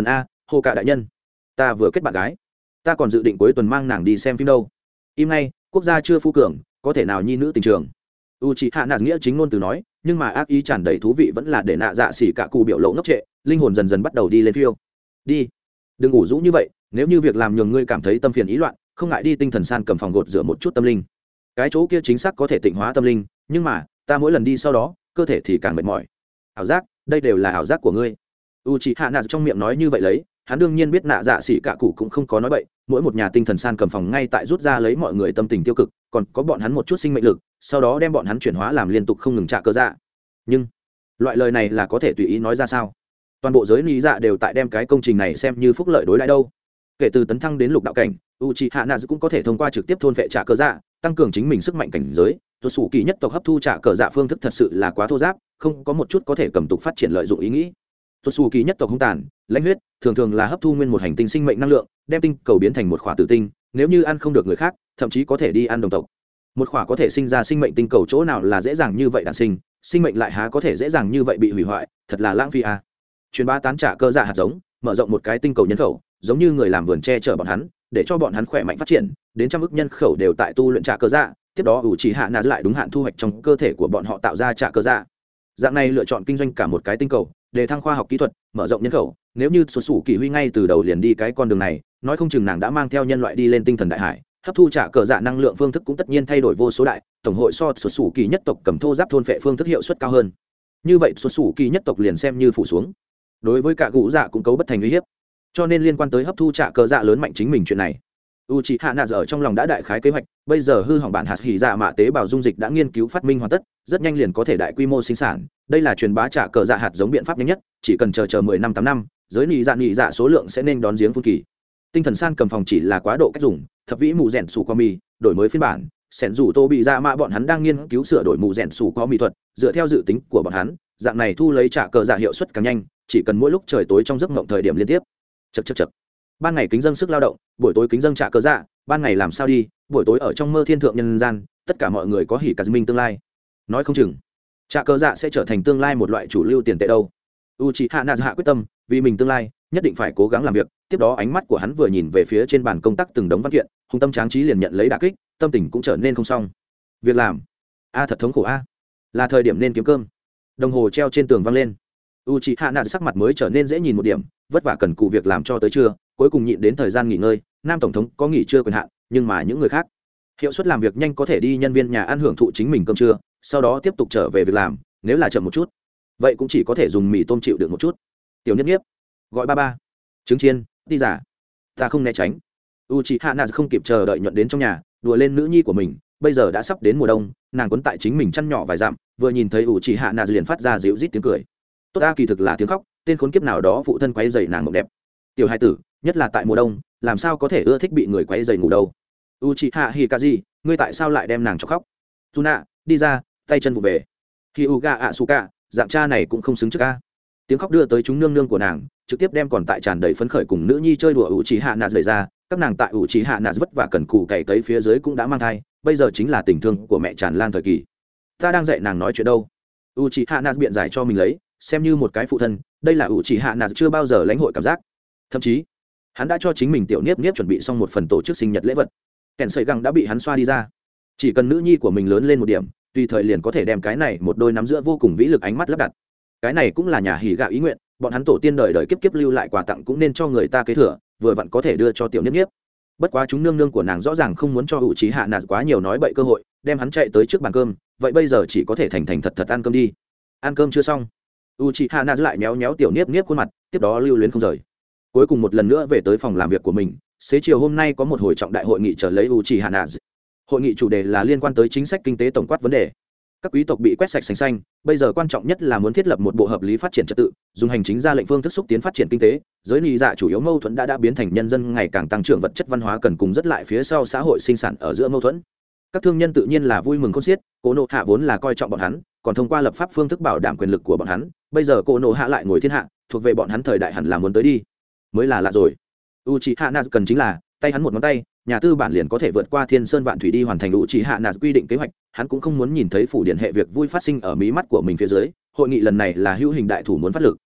hồ cả đại nhân, ta vừa kết bạn gái, ta còn dự định cuối tuần mang nàng đi xem phim đâu. Im ngay, quốc gia chưa phu cường, có thể nào nhi nữ tình trường. U chị hạ nạ nghĩa chính ngôn từ nói, nhưng mà ác ý tràn đầy thú vị vẫn là để nạ dạ xỉ cả cụ biểu lộ ngốc trệ, linh hồn dần dần bắt đầu đi lên phiêu. Đi, đừng ngủ rũ như vậy, nếu như việc làm nhường ngươi cảm thấy tâm phiền ý loạn, không ngại đi tinh thần san cầm phòng gột rửa một chút tâm linh. Cái chỗ kia chính xác có thể tịnh hóa tâm linh, nhưng mà ta mỗi lần đi sau đó cơ thể thì càng mệt mỏi. Ảo giác, đây đều là ảo giác của ngươi. U chị hạ nạ trong miệng nói như vậy lấy, hắn đương nhiên biết nạ dạ xỉ cả cụ cũng không có nói bậy, mỗi một nhà tinh thần san cầm phòng ngay tại rút ra lấy mọi người tâm tình tiêu cực, còn có bọn hắn một chút sinh mệnh lực, sau đó đem bọn hắn chuyển hóa làm liên tục không ngừng trả cơ dạ. Nhưng loại lời này là có thể tùy ý nói ra sao? Toàn bộ giới lý dạ đều tại đem cái công trình này xem như phúc lợi đối đãi đâu. Kể từ tấn thăng đến lục đạo cảnh, Uchiha Nazu cũng có thể thông qua trực tiếp thôn phệ trả cơ dạ, tăng cường chính mình sức mạnh cảnh giới. Tuột sủ kỳ nhất tộc hấp thu trả cờ dạ phương thức thật sự là quá thô giáp, không có một chút có thể cầm tục phát triển lợi dụng ý nghĩ. Tuột sủ kỳ nhất tộc hung tàn, lãnh huyết, thường thường là hấp thu nguyên một hành tinh sinh mệnh năng lượng, đem tinh cầu biến thành một khỏa tử tinh, nếu như ăn không được người khác, thậm chí có thể đi ăn đồng tộc. Một khỏa có thể sinh ra sinh mệnh tinh cầu chỗ nào là dễ dàng như vậy đản sinh, sinh mệnh lại há có thể dễ dàng như vậy bị hủy hoại, thật là lãng phí a. Truyền bá tán trả cơ dạ hạt giống, mở rộng một cái tinh cầu nhân khẩu, giống như người làm vườn che chở bọn hắn, để cho bọn hắn khỏe mạnh phát triển, đến trăm ức nhân khẩu đều tại tu luyện trả cơ dạ, tiếp đó ủ chỉ hạ nạ lại đúng hạn thu hoạch trong cơ thể của bọn họ tạo ra trả cơ dạ. Dạng này lựa chọn kinh doanh cả một cái tinh cầu, để thăng khoa học kỹ thuật, mở rộng nhân khẩu, nếu như xuất sủ kỳ huy ngay từ đầu liền đi cái con đường này, nói không chừng nàng đã mang theo nhân loại đi lên tinh thần đại hải, hấp thu trả cờ dạ năng lượng phương thức cũng tất nhiên thay đổi vô số đại, tổng hội so xuất sủ kỳ nhất tộc cầm thô giáp thôn phệ phương thức hiệu suất cao hơn. Như vậy xuất sủ kỳ nhất tộc liền xem như phủ xuống. Đối với cả gũ dạ cũng cấu bất thành uy hiếp, cho nên liên quan tới hấp thu trả cờ dạ lớn mạnh chính mình chuyện này, Uchiha Nazu ở trong lòng đã đại khái kế hoạch, bây giờ hư hỏng bản hạt hỉ dạ mạ tế bào dung dịch đã nghiên cứu phát minh hoàn tất, rất nhanh liền có thể đại quy mô sinh sản, đây là truyền bá trả cờ dạ hạt giống biện pháp nhanh nhất, chỉ cần chờ 10 năm 8 năm, giới nhị dạ số lượng sẽ nên đón giếng phun kỳ. Tinh thần san cầm phòng chỉ là quá độ cách dùng, thập vĩ mù rèn sủ qua mì, đổi mới phiên bản, sẻn rủ tô bị dạ mạ bọn hắn đang nghiên cứu sửa đổi mù rèn sủ qua mì thuật, dựa theo dự tính của bọn hắn, dạng này thu lấy trả cờ dạ hiệu suất càng nhanh, chỉ cần mỗi lúc trời tối trong giấc mộng thời điểm liên tiếp. Chậc. Ban ngày kính dâng sức lao động, buổi tối kính dâng trả cờ dạ, ban ngày làm sao đi, buổi tối ở trong mơ thiên thượng nhân gian, tất cả mọi người có hỉ cả minh tương lai. Nói không chừng, trả cờ dạ sẽ trở thành tương lai một loại chủ lưu tiền tệ đâu. Uchiha Nazu quyết tâm, vì mình tương lai, nhất định phải cố gắng làm việc. Tiếp đó ánh mắt của hắn vừa nhìn về phía trên bàn công tác từng đống văn kiện, hung tâm tráng trí liền nhận lấy đả kích, tâm tình cũng trở nên không xong. Việc làm, thật thống khổ a. Là thời điểm nên kiếm cơm. Đồng hồ treo trên tường vang lên. Uchiha Nazu sắc mặt mới trở nên dễ nhìn một điểm, vất vả cần cù việc làm cho tới trưa, cuối cùng nhịn đến thời gian nghỉ ngơi. Nam tổng thống có nghỉ trưa quyền hạn, nhưng mà những người khác, hiệu suất làm việc nhanh có thể đi nhân viên nhà ăn hưởng thụ chính mình cơm trưa, sau đó tiếp tục trở về việc làm, nếu là chậm một chút, vậy cũng chỉ có thể dùng mì tôm chịu được một chút. Tiểu Niếp Niếp, gọi ba. Trứng chiên, đi giả. Ta không né tránh. Uchiha Nazu không kịp chờ đợi nhuận đến trong nhà, đùa lên nữ nhi của mình, bây giờ đã sắp đến mùa đông, nàng quấn tại chính mình chăn nhỏ vài dặm, vừa nhìn thấy Uchiha Nazu liền phát ra dịu rít tiếng cười. Tốt a, kỳ thực là tiếng khóc, tên khốn kiếp nào đó phụ thân quấy rầy nàng mộng đẹp. Tiểu hai tử, nhất là tại mùa đông, làm sao có thể ưa thích bị người quấy rầy ngủ đâu. Uchiha Hikazi, ngươi tại sao lại đem nàng cho khóc? Juna, đi ra, tay chân vụ về. Hyuga Asuka, dạng cha này cũng không xứng trước a. Tiếng khóc đưa tới chúng nương nương của nàng, trực tiếp đem còn tại tràn đầy phấn khởi cùng nữ nhi chơi đùa Uchiha Nazu đẩy ra, các nàng tại Uchiha Nazu vất vả cần cù cày cấy phía dưới cũng đã mang thai, bây giờ chính là tình thương của mẹ tràn lan thời kỳ. Ta đang dạy nàng nói chuyện đâu? Uchiha Nazu biện giải cho mình lấy, xem như một cái phụ thân, đây là Uchiha Nazu chưa bao giờ lãnh hội cảm giác. Thậm chí, hắn đã cho chính mình tiểu Niếp Niếp chuẩn bị xong một phần tổ chức sinh nhật lễ vật. Kèn sợi găng đã bị hắn xoa đi ra, chỉ cần nữ nhi của mình lớn lên một điểm, tùy thời liền có thể đem cái này một đôi nắm giữa vô cùng vĩ lực ánh mắt lắp đặt. Cái này cũng là nhà hỉ gạ ý nguyện, bọn hắn tổ tiên đời đời kiếp kiếp lưu lại quà tặng cũng nên cho người ta kế thừa, vừa vặn có thể đưa cho tiểu Niếp Niếp. Bất quá chúng nương nương của nàng rõ ràng không muốn cho Uchiha Nazu quá nhiều nói bậy cơ hội, đem hắn chạy tới trước bàn cơm, vậy bây giờ chỉ có thể thành thật ăn cơm đi. Ăn cơm chưa xong, Uchiha Nazu lại méo tiểu Niếp Niếp khuôn mặt, tiếp đó lưu luyến không rời. Cuối cùng một lần nữa về tới phòng làm việc của mình, xế chiều hôm nay có một hồi trọng đại hội nghị chờ lấy Uchiha Nazu. Hội nghị chủ đề là liên quan tới chính sách kinh tế tổng quát vấn đề. Các quý tộc bị quét sạch sành xanh, bây giờ quan trọng nhất là muốn thiết lập một bộ hợp lý phát triển trật tự, dùng hành chính ra lệnh phương thức xúc tiến phát triển kinh tế. Giới lý dạ chủ yếu mâu thuẫn đã biến thành nhân dân ngày càng tăng trưởng vật chất văn hóa cần cùng rất lại phía sau xã hội sinh sản ở giữa mâu thuẫn. Các thương nhân tự nhiên là vui mừng khôn xiết, Cổ Nộ Hạ vốn là coi trọng bọn hắn, còn thông qua lập pháp phương thức bảo đảm quyền lực của bọn hắn, bây giờ Cổ Nộ Hạ lại ngồi thiên hạ, thuộc về bọn hắn thời đại hẳn là muốn tới đi. Mới là lạ rồi. Uchiha Nazu cần chính là tay hắn một ngón tay, nhà tư bản liền có thể vượt qua thiên sơn vạn thủy đi hoàn thành Uchiha Nazu quy định kế hoạch, hắn cũng không muốn nhìn thấy phủ điện hệ việc vui phát sinh ở mí mắt của mình phía dưới. Hội nghị lần này là hữu hình đại thủ muốn phát lực.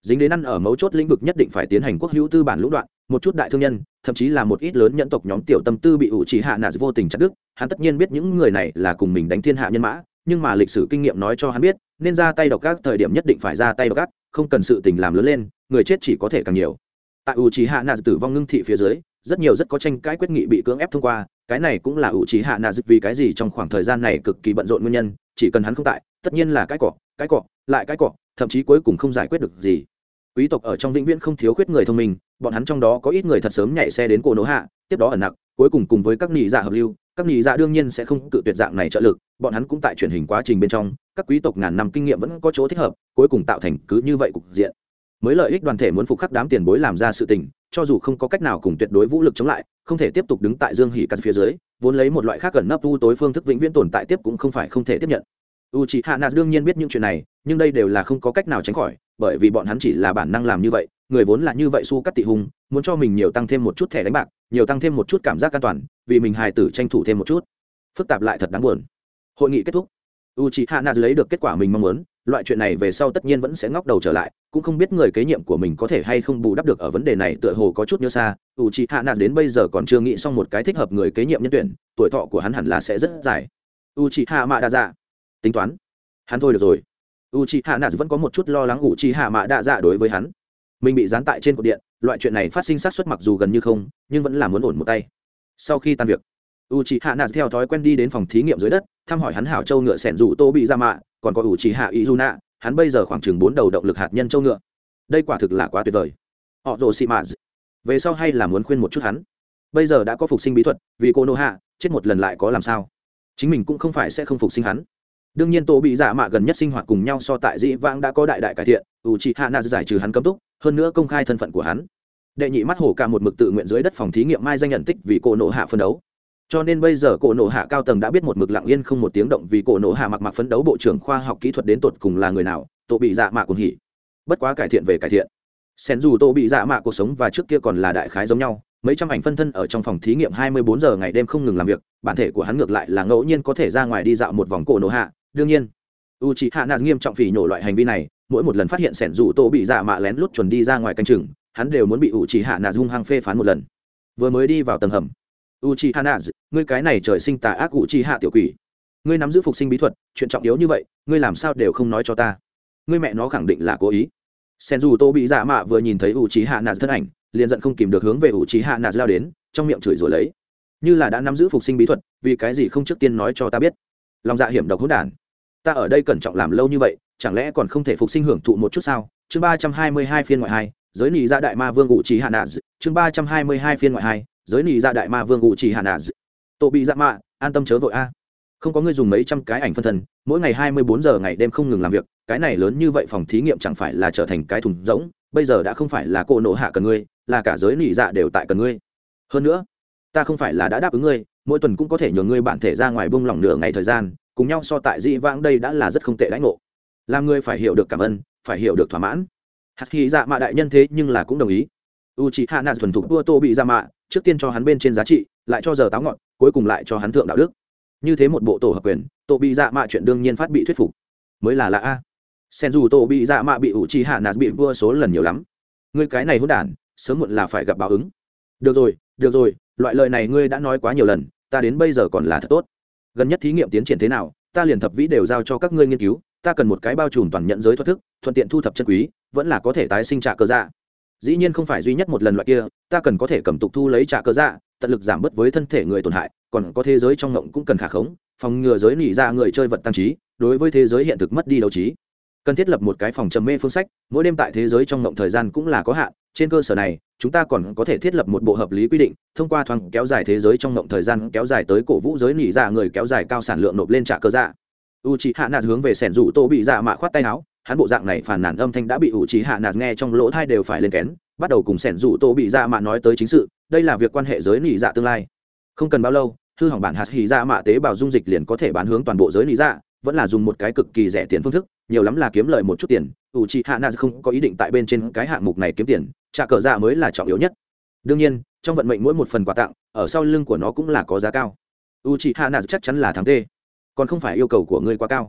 dính đến ăn ở mấu chốt lĩnh vực nhất định phải tiến hành quốc hữu tư bản lũng đoạn, một chút đại thương nhân thậm chí là một ít lớn nhẫn tộc nhóm tiểu tâm tư bị ủ trì hạ nạt vô tình chặt đứt. Hắn tất nhiên biết những người này là cùng mình đánh thiên hạ nhân mã, nhưng mà lịch sử kinh nghiệm nói cho hắn biết nên ra tay độc ác thời điểm nhất định phải ra tay độc ác, không cần sự tình làm lớn lên, người chết chỉ có thể càng nhiều. Tại ủ trì hạ nạt tử vong ngưng thị phía dưới, rất nhiều rất có tranh cãi quyết nghị bị cưỡng ép thông qua, cái này cũng là ủ trì hạ nạt vì cái gì trong khoảng thời gian này cực kỳ bận rộn nguyên nhân. Chỉ cần hắn không tại, tất nhiên là cái cọ lại cái cọ, thậm chí cuối cùng không giải quyết được gì. Quý tộc ở trong vĩnh viễn không thiếu khuyết người thông minh, bọn hắn trong đó có ít người thật sớm nhảy xe đến cổ nổ hạ, tiếp đó ẩn nặc, cuối cùng cùng với các nhị dạ hợp lưu. Các nhị dạ đương nhiên sẽ không cự tuyệt dạng này trợ lực, bọn hắn cũng tại truyền hình quá trình bên trong, các quý tộc ngàn năm kinh nghiệm vẫn có chỗ thích hợp, cuối cùng tạo thành cứ như vậy cục diện. Mới lợi ích đoàn thể muốn phục khắc đám tiền bối làm ra sự tình, cho dù không có cách nào cùng tuyệt đối vũ lực chống lại, không thể tiếp tục đứng tại dương hỉ cắt phía dưới, vốn lấy một loại khác gần nấp u tối phương thức vĩnh viễn tồn tại tiếp cũng không phải không thể tiếp nhận. Uchiha Naz đương nhiên biết những chuyện này, nhưng đây đều là không có cách nào tránh khỏi, bởi vì bọn hắn chỉ là bản năng làm như vậy, người vốn là như vậy su cắt tị hùng, muốn cho mình nhiều tăng thêm một chút thẻ đánh bạc, nhiều tăng thêm một chút cảm giác an toàn, vì mình hài tử tranh thủ thêm một chút. Phức tạp lại thật đáng buồn. Hội nghị kết thúc, Uchiha Naz lấy được kết quả mình mong muốn, loại chuyện này về sau tất nhiên vẫn sẽ ngóc đầu trở lại, cũng không biết người kế nhiệm của mình có thể hay không bù đắp được ở vấn đề này, tựa hồ có chút nhớ xa. Uchiha Naz đến bây giờ còn chưa nghĩ xong một cái thích hợp người kế nhiệm nhân tuyển, tuổi thọ của hắn hẳn là sẽ rất dài. Uchiha Madara tính toán hắn thôi được rồi. Uchiha Naz vẫn có một chút lo lắng Uchiha Madara đối với hắn, mình bị gián tại trên cột điện, loại chuyện này phát sinh xác suất mặc dù gần như không, nhưng vẫn là muốn ổn một tay. Sau khi tan việc, Uchiha Naz theo thói quen đi đến phòng thí nghiệm dưới đất, thăm hỏi hắn hảo châu ngựa sẻn rủ tô bị ra mạ, còn có Uchiha Izuna, hắn bây giờ khoảng chừng 4 đầu động lực hạt nhân châu ngựa. Đây quả thực là quá tuyệt vời. Họ rồ xì mạ, về sau hay là muốn khuyên một chút hắn. Bây giờ đã có phục sinh bí thuật, vì Konoha chết một lần lại có làm sao? Chính mình cũng không phải sẽ không phục sinh hắn. Đương nhiên Tô bị dạ mạ gần nhất sinh hoạt cùng nhau so tại dĩ vãng đã có đại đại cải thiện, Uchiha Naz giải trừ hắn cấm túc, hơn nữa công khai thân phận của hắn. Đệ nhị mắt hổ cả một mực tự nguyện dưới đất phòng thí nghiệm mai danh nhận tích vì cổ nổ hạ phân đấu. Cho nên bây giờ cổ nổ hạ cao tầng đã biết một mực lặng yên không một tiếng động vì cổ nổ hạ mặc phấn đấu bộ trưởng khoa học kỹ thuật đến tột cùng là người nào, Tô bị dạ mạ cũng hỉ. Bất quá cải thiện về cải thiện. Sen dù Tô bị dạ mạ cuộc sống và trước kia còn là đại khái giống nhau, mấy trăm ảnh phân thân ở trong phòng thí nghiệm 24 giờ ngày đêm không ngừng làm việc, bản thể của hắn ngược lại là ngẫu nhiên có thể ra ngoài đi dạo một vòng cổ nổ hạ. Đương nhiên, Uchiha Naz nghiêm trọng phỉ nhổ loại hành vi này, mỗi một lần phát hiện Sen dù Tô bị dạ mạ lén lút chuẩn đi ra ngoài canh chừng, hắn đều muốn bị Uchiha Naz hung hăng phê phán một lần. Vừa mới đi vào tầng hầm, Uchiha Naz, ngươi cái này trời sinh tà ác Uchiha tiểu quỷ, ngươi nắm giữ phục sinh bí thuật, chuyện trọng yếu như vậy, ngươi làm sao đều không nói cho ta? Ngươi mẹ nó khẳng định là cố ý. Sen dù Tô bị dạ mạ vừa nhìn thấy Uchiha Naz thân ảnh, liền giận không kìm được hướng về Uchiha Naz lao đến, trong miệng chửi rủa lấy, như là đã nắm giữ phục sinh bí thuật, vì cái gì không trước tiên nói cho ta biết? Lòng dạ hiểm độc hỗn đản, ta ở đây cẩn trọng làm lâu như vậy, chẳng lẽ còn không thể phục sinh hưởng thụ một chút sao? Chương 322 phiên ngoại 2, giới nị dạ đại ma vương Uchiha Naz. Chương 322 phiên ngoại 2, giới nị dạ đại ma vương Uchiha Naz. Tô bị dạ mạ, an tâm chớ vội a. Không có ngươi dùng mấy trăm cái ảnh phân thân, mỗi ngày 24 giờ ngày đêm không ngừng làm việc, cái này lớn như vậy phòng thí nghiệm chẳng phải là trở thành cái thùng rỗng, bây giờ đã không phải là cô nộ hạ cần ngươi, là cả giới nị dạ đều tại cần ngươi. Hơn nữa, ta không phải là đã đáp ứng ngươi, mỗi tuần cũng có thể nhường ngươi bản thể ra ngoài buông lỏng nửa ngày thời gian, cùng nhau so tại dị vãng đây đã là rất không tệ đãi ngộ. Làm ngươi phải hiểu được cảm ơn, phải hiểu được thỏa mãn. Hạt khí dạ mạ đại nhân thế nhưng là cũng đồng ý. Uchiha Naz thuần thục đua Tô bị dạ mạ, trước tiên cho hắn bên trên giá trị, lại cho giờ táo ngọn, cuối cùng lại cho hắn thượng đạo đức. Như thế một bộ tổ hợp quyền, Tô bị dạ mạ chuyện đương nhiên phát bị thuyết phục. Mới là a. Sen dù Tô bị dạ mạ bị Uchiha Naz bị vua số lần nhiều lắm. Ngươi cái này hỗn đản, sớm muộn là phải gặp báo ứng. Được rồi, loại lời này ngươi đã nói quá nhiều lần, ta đến bây giờ còn là thật tốt. Gần nhất thí nghiệm tiến triển thế nào, ta liền thập vĩ đều giao cho các ngươi nghiên cứu, ta cần một cái bao trùm toàn nhận giới thoát thức, thuận tiện thu thập chân quý, vẫn là có thể tái sinh trả cơ dạ. Dĩ nhiên không phải duy nhất một lần loại kia, ta cần có thể cầm tục thu lấy trả cơ dạ, tận lực giảm bớt với thân thể người tổn hại, còn có thế giới trong ngộng cũng cần khả khống, phòng ngừa giới nỉ ra người chơi vật tăng trí, đối với thế giới hiện thực mất đi đấu trí. Cần thiết lập một cái phòng trầm mê phương sách, mỗi đêm tại thế giới trong ngộng thời gian cũng là có hạn, trên cơ sở này, chúng ta còn có thể thiết lập một bộ hợp lý quy định, thông qua thoáng kéo dài thế giới trong ngộng thời gian, kéo dài tới cổ vũ giới nỉ ra người kéo dài cao sản lượng nộp lên trả cơ dạ. Uchiha Naz hướng về Sen Dụ Tô bị dạ mạ khoát tay áo, hắn bộ dạng này phàn nàn âm thanh đã bị Uchiha Naz nghe trong lỗ tai đều phải lên kén, bắt đầu cùng Sen Dụ Tô bị dạ mạ nói tới chính sự, đây là việc quan hệ giới nỉ dạ tương lai. Không cần bao lâu, hư hỏng bản hạt hỉ dạ mạ tế bào dung dịch liền có thể bán hướng toàn bộ giới nỉ dạ, vẫn là dùng một cái cực kỳ rẻ tiền phương thức, nhiều lắm là kiếm lợi một chút tiền. Uchiha Naz không có ý định tại bên trên cái hạng mục này kiếm tiền, trả cờ dạ mới là trọng yếu nhất. Đương nhiên, trong vận mệnh mỗi một phần quà tặng, ở sau lưng của nó cũng là có giá cao. Uchiha Naz chắc chắn là thắng tê, còn không phải yêu cầu của ngươi quá cao.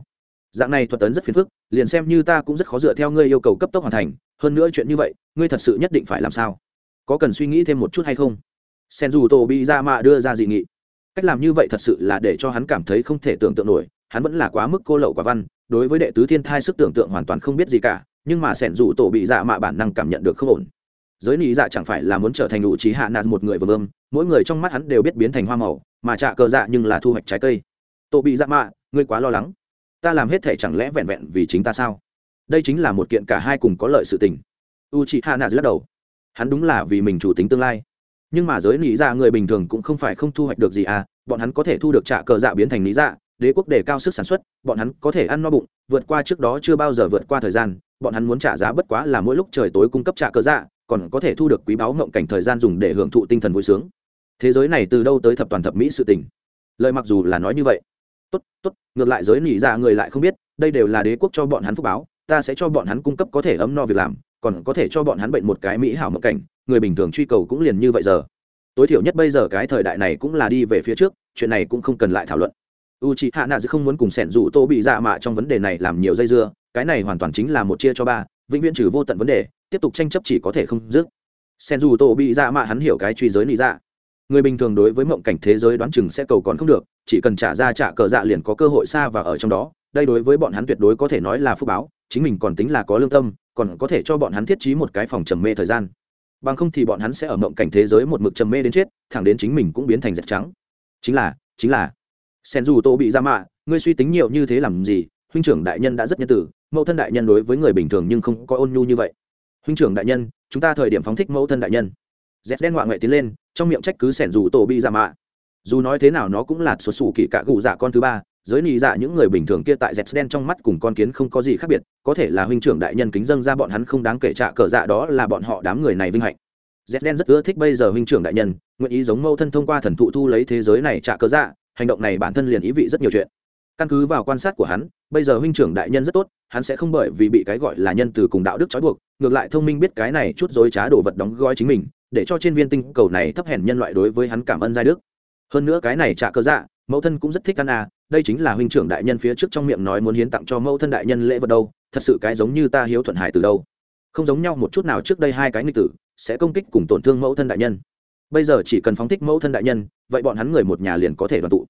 Dạng này thuật tấn rất phiền phức, liền xem như ta cũng rất khó dựa theo ngươi yêu cầu cấp tốc hoàn thành, hơn nữa chuyện như vậy ngươi thật sự nhất định phải làm sao? Có cần suy nghĩ thêm một chút hay không? Senju Tobizama đưa ra dị nghị. Cách làm như vậy thật sự là để cho hắn cảm thấy không thể tưởng tượng nổi, hắn vẫn là quá mức cô lậu quả văn, đối với đệ tứ thiên thai sức tưởng tượng hoàn toàn không biết gì cả, nhưng mà Senju Tobizama bản năng cảm nhận được không ổn. Giới lý dạ chẳng phải là muốn trở thành đủ trí hạ nạt một người vừa ươm, mỗi người trong mắt hắn đều biết biến thành hoa màu, mà trạ cờ dạ nhưng là thu hoạch trái cây. Tobizama, ngươi quá lo lắng. Ta làm hết thể chẳng lẽ vẹn vẹn vì chính ta sao? Đây chính là một kiện cả hai cùng có lợi sự tình. Uchiha Nazi lắc đầu. Hắn đúng là vì mình chủ tính tương lai, nhưng mà giới lý dạ người bình thường cũng không phải không thu hoạch được gì à, bọn hắn có thể thu được trạ cờ dạ biến thành lý dạ, đế quốc đề cao sức sản xuất, bọn hắn có thể ăn no bụng, vượt qua trước đó chưa bao giờ vượt qua thời gian, bọn hắn muốn trả giá bất quá là mỗi lúc trời tối cung cấp trạ cờ dạ, còn có thể thu được quý báu mộng cảnh thời gian dùng để hưởng thụ tinh thần vui sướng. Thế giới này từ đâu tới thập toàn thập mỹ sự tình? Lời mặc dù là nói như vậy, tốt, ngược lại giới lý dạ người lại không biết, đây đều là đế quốc cho bọn hắn phúc báo, ta sẽ cho bọn hắn cung cấp có thể ấm no việc làm, còn có thể cho bọn hắn bệnh một cái mỹ hảo mộng cảnh, người bình thường truy cầu cũng liền như vậy giờ. Tối thiểu nhất bây giờ cái thời đại này cũng là đi về phía trước, chuyện này cũng không cần lại thảo luận. Uchiha Nazi không muốn cùng sẻn rủ Tô bị dạ mạ trong vấn đề này làm nhiều dây dưa, cái này hoàn toàn chính là một chia cho ba, vĩnh viễn trừ vô tận vấn đề, tiếp tục tranh chấp chỉ có thể không dứt. Sẻn rủ Tô bị dạ mạ hắn hiểu cái truy giới lý dạ. Người bình thường đối với mộng cảnh thế giới đoán chừng sẽ cầu còn không được, chỉ cần trả ra trả cờ dạ liền có cơ hội xa và ở trong đó, đây đối với bọn hắn tuyệt đối có thể nói là phúc báo, chính mình còn tính là có lương tâm, còn có thể cho bọn hắn thiết trí một cái phòng trầm mê thời gian. Bằng không thì bọn hắn sẽ ở mộng cảnh thế giới một mực trầm mê đến chết, thẳng đến chính mình cũng biến thành dẹp trắng. Chính là Senju Tô bị ra mạ, ngươi suy tính nhiều như thế làm gì? Huynh trưởng đại nhân đã rất nhân từ, mẫu thân đại nhân đối với người bình thường nhưng không có ôn nhu như vậy. Huynh trưởng đại nhân, chúng ta thời điểm phóng thích mẫu thân đại nhân. Dẹp đen ngoại ngoại tiến lên, trong miệng trách cứ Senju Tô bị ra mạ. Dù nói thế nào nó cũng là xuất xù kỳ cả gù dạ con thứ ba, giới nị dạ những người bình thường kia tại dẹp đen trong mắt cùng con kiến không có gì khác biệt, có thể là huynh trưởng đại nhân kính dâng ra bọn hắn không đáng kể trả cờ dạ, đó là bọn họ đám người này vinh hạnh. Dẹp đen rất ưa thích bây giờ huynh trưởng đại nhân nguyện ý giống mâu thân thông qua thần thụ thu lấy thế giới này trả cờ dạ, hành động này bản thân liền ý vị rất nhiều chuyện. Căn cứ vào quan sát của hắn, bây giờ huynh trưởng đại nhân rất tốt, hắn sẽ không bởi vì bị cái gọi là nhân từ cùng đạo đức trói buộc, ngược lại thông minh biết cái này chút dối trá đồ vật đóng gói chính mình, để cho trên viên tinh cầu này thấp hèn nhân loại đối với hắn cảm ơn giai đức. Hơn nữa cái này trả cờ dạ, mẫu thân cũng rất thích ăn à, đây chính là huynh trưởng đại nhân phía trước trong miệng nói muốn hiến tặng cho mẫu thân đại nhân lễ vật đâu, thật sự cái giống như ta hiếu thuận hải từ đâu, không giống nhau một chút nào. Trước đây hai cái nghịch tử sẽ công kích cùng tổn thương mẫu thân đại nhân, bây giờ chỉ cần phóng thích mẫu thân đại nhân, vậy bọn hắn người một nhà liền có thể đoàn tụ.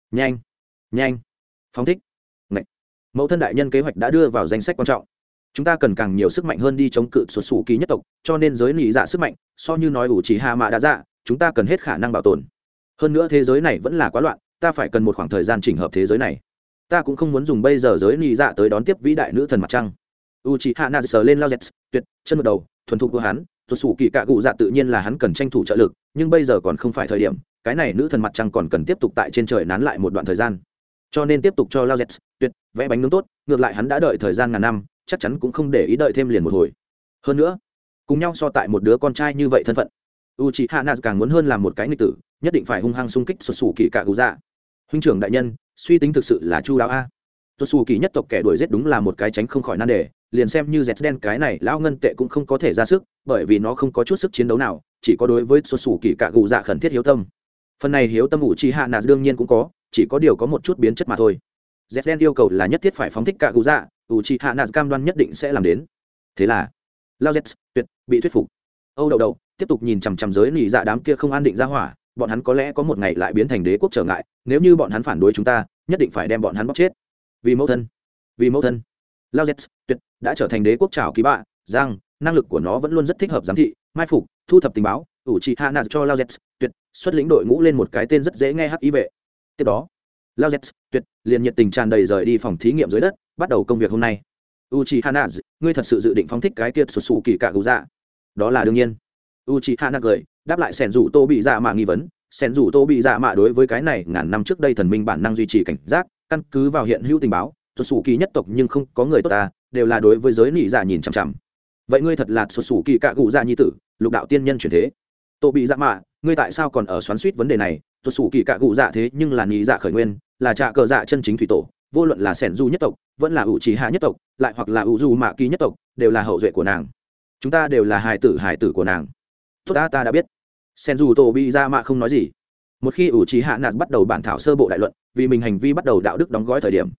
Nhanh phóng thích. Ngậy. Mẫu thân đại nhân kế hoạch đã đưa vào danh sách quan trọng, chúng ta cần càng nhiều sức mạnh hơn đi chống cự xuất xù ký nhất tộc, cho nên giới nị dạ sức mạnh so như nói ủ chỉ hạ mạ đã dạ, chúng ta cần hết khả năng bảo tồn. Hơn nữa thế giới này vẫn là quá loạn, ta phải cần một khoảng thời gian chỉnh hợp thế giới này, ta cũng không muốn dùng bây giờ giới nị dạ tới đón tiếp vĩ đại nữ thần mặt trăng. Uchiha Nazi sờ lên lao dẹt tuyệt chân một đầu thuần thục của hắn, xuất xù kỳ cạ cụ dạ tự nhiên là hắn cần tranh thủ trợ lực, nhưng bây giờ còn không phải thời điểm, cái này nữ thần mặt trăng còn cần tiếp tục tại trên trời nán lại một đoạn thời gian, cho nên tiếp tục cho lao dẹt tuyệt vẽ bánh nướng tốt, ngược lại hắn đã đợi thời gian ngàn năm, chắc chắn cũng không để ý đợi thêm liền một hồi. Hơn nữa cùng nhau so tại một đứa con trai như vậy thân phận, Uchiha Nazi càng muốn hơn làm một cái nghịch tử, nhất định phải hung hăng xung kích xuất xù kỳ cạ cụ dạ. Huynh trưởng đại nhân suy tính thực sự là chu đáo a. Xuất xù kỳ nhất tộc kẻ đuổi giết đúng là một cái tránh không khỏi nan đề, liền xem như dẹt đen cái này lão ngân tệ cũng không có thể ra sức, bởi vì nó không có chút sức chiến đấu nào, chỉ có đối với xuất xù kỳ cạ cụ dạ khẩn thiết hiếu tâm. Phần này hiếu tâm Uchiha Nazi đương nhiên cũng có, chỉ có điều có một chút biến chất mà thôi. Dẹt đen yêu cầu là nhất thiết phải phóng thích cạ cụ dạ, Uchiha Nazi cam đoan nhất định sẽ làm đến. Thế là lao dẹt tuyệt bị thuyết phục. Âu đậu đậu tiếp tục nhìn chằm chằm giới nỉ dạ đám kia không an định ra hỏa, bọn hắn có lẽ có một ngày lại biến thành đế quốc trở ngại, nếu như bọn hắn phản đối chúng ta, nhất định phải đem bọn hắn bóc chết. Vì mẫu thân lao z tuyệt đã trở thành đế quốc trảo ký bạ giang, năng lực của nó vẫn luôn rất thích hợp giám thị, mai phục, thu thập tình báo. Uchiha Nazi cho lao z tuyệt xuất lĩnh đội ngũ lên một cái tên rất dễ nghe hắc y vệ. Tiếp đó lao z tuyệt liền nhiệt tình tràn đầy rời đi phòng thí nghiệm dưới đất, bắt đầu công việc hôm nay. Uchiha Nazi, ngươi thật sự dự định phóng thích cái kiệt sụt sụ kỳ cạ gù dạ? Đó là đương nhiên. Uchiha Nazi cười đáp lại sẻn rủ tô bị dạ mạ nghi vấn. Sẻn rủ tô bị dạ mạ đối với cái này ngàn năm trước đây thần minh bản năng duy trì cảnh giác, căn cứ vào hiện hữu tình báo, xuất xù kỳ nhất tộc nhưng không có người tốt ta, đều là đối với giới nị dạ nhìn chằm chằm. Vậy ngươi thật là xuất xù kỳ cạ gù dạ nhi tử, lục đạo tiên nhân chuyển thế. Tô bị dạ mạ, ngươi tại sao còn ở xoắn suýt vấn đề này? Xuất xù kỳ cạ gù dạ thế nhưng là nị dạ khởi nguyên, là trạ cờ dạ chân chính thủy tổ, vô luận là sẻn du nhất tộc vẫn là ủ trì hạ nhất tộc, lại hoặc là ủ du mạ kỳ nhất tộc, đều là hậu duệ của nàng. Chúng ta đều là hài tử của nàng. Tốt ta đã biết. Sẻn du tô bị dạ mạ không nói gì. Một khi ủ trì hạ nạt bắt đầu bản thảo sơ bộ đại luận, vì mình hành vi bắt đầu đạo đức đóng gói thời điểm,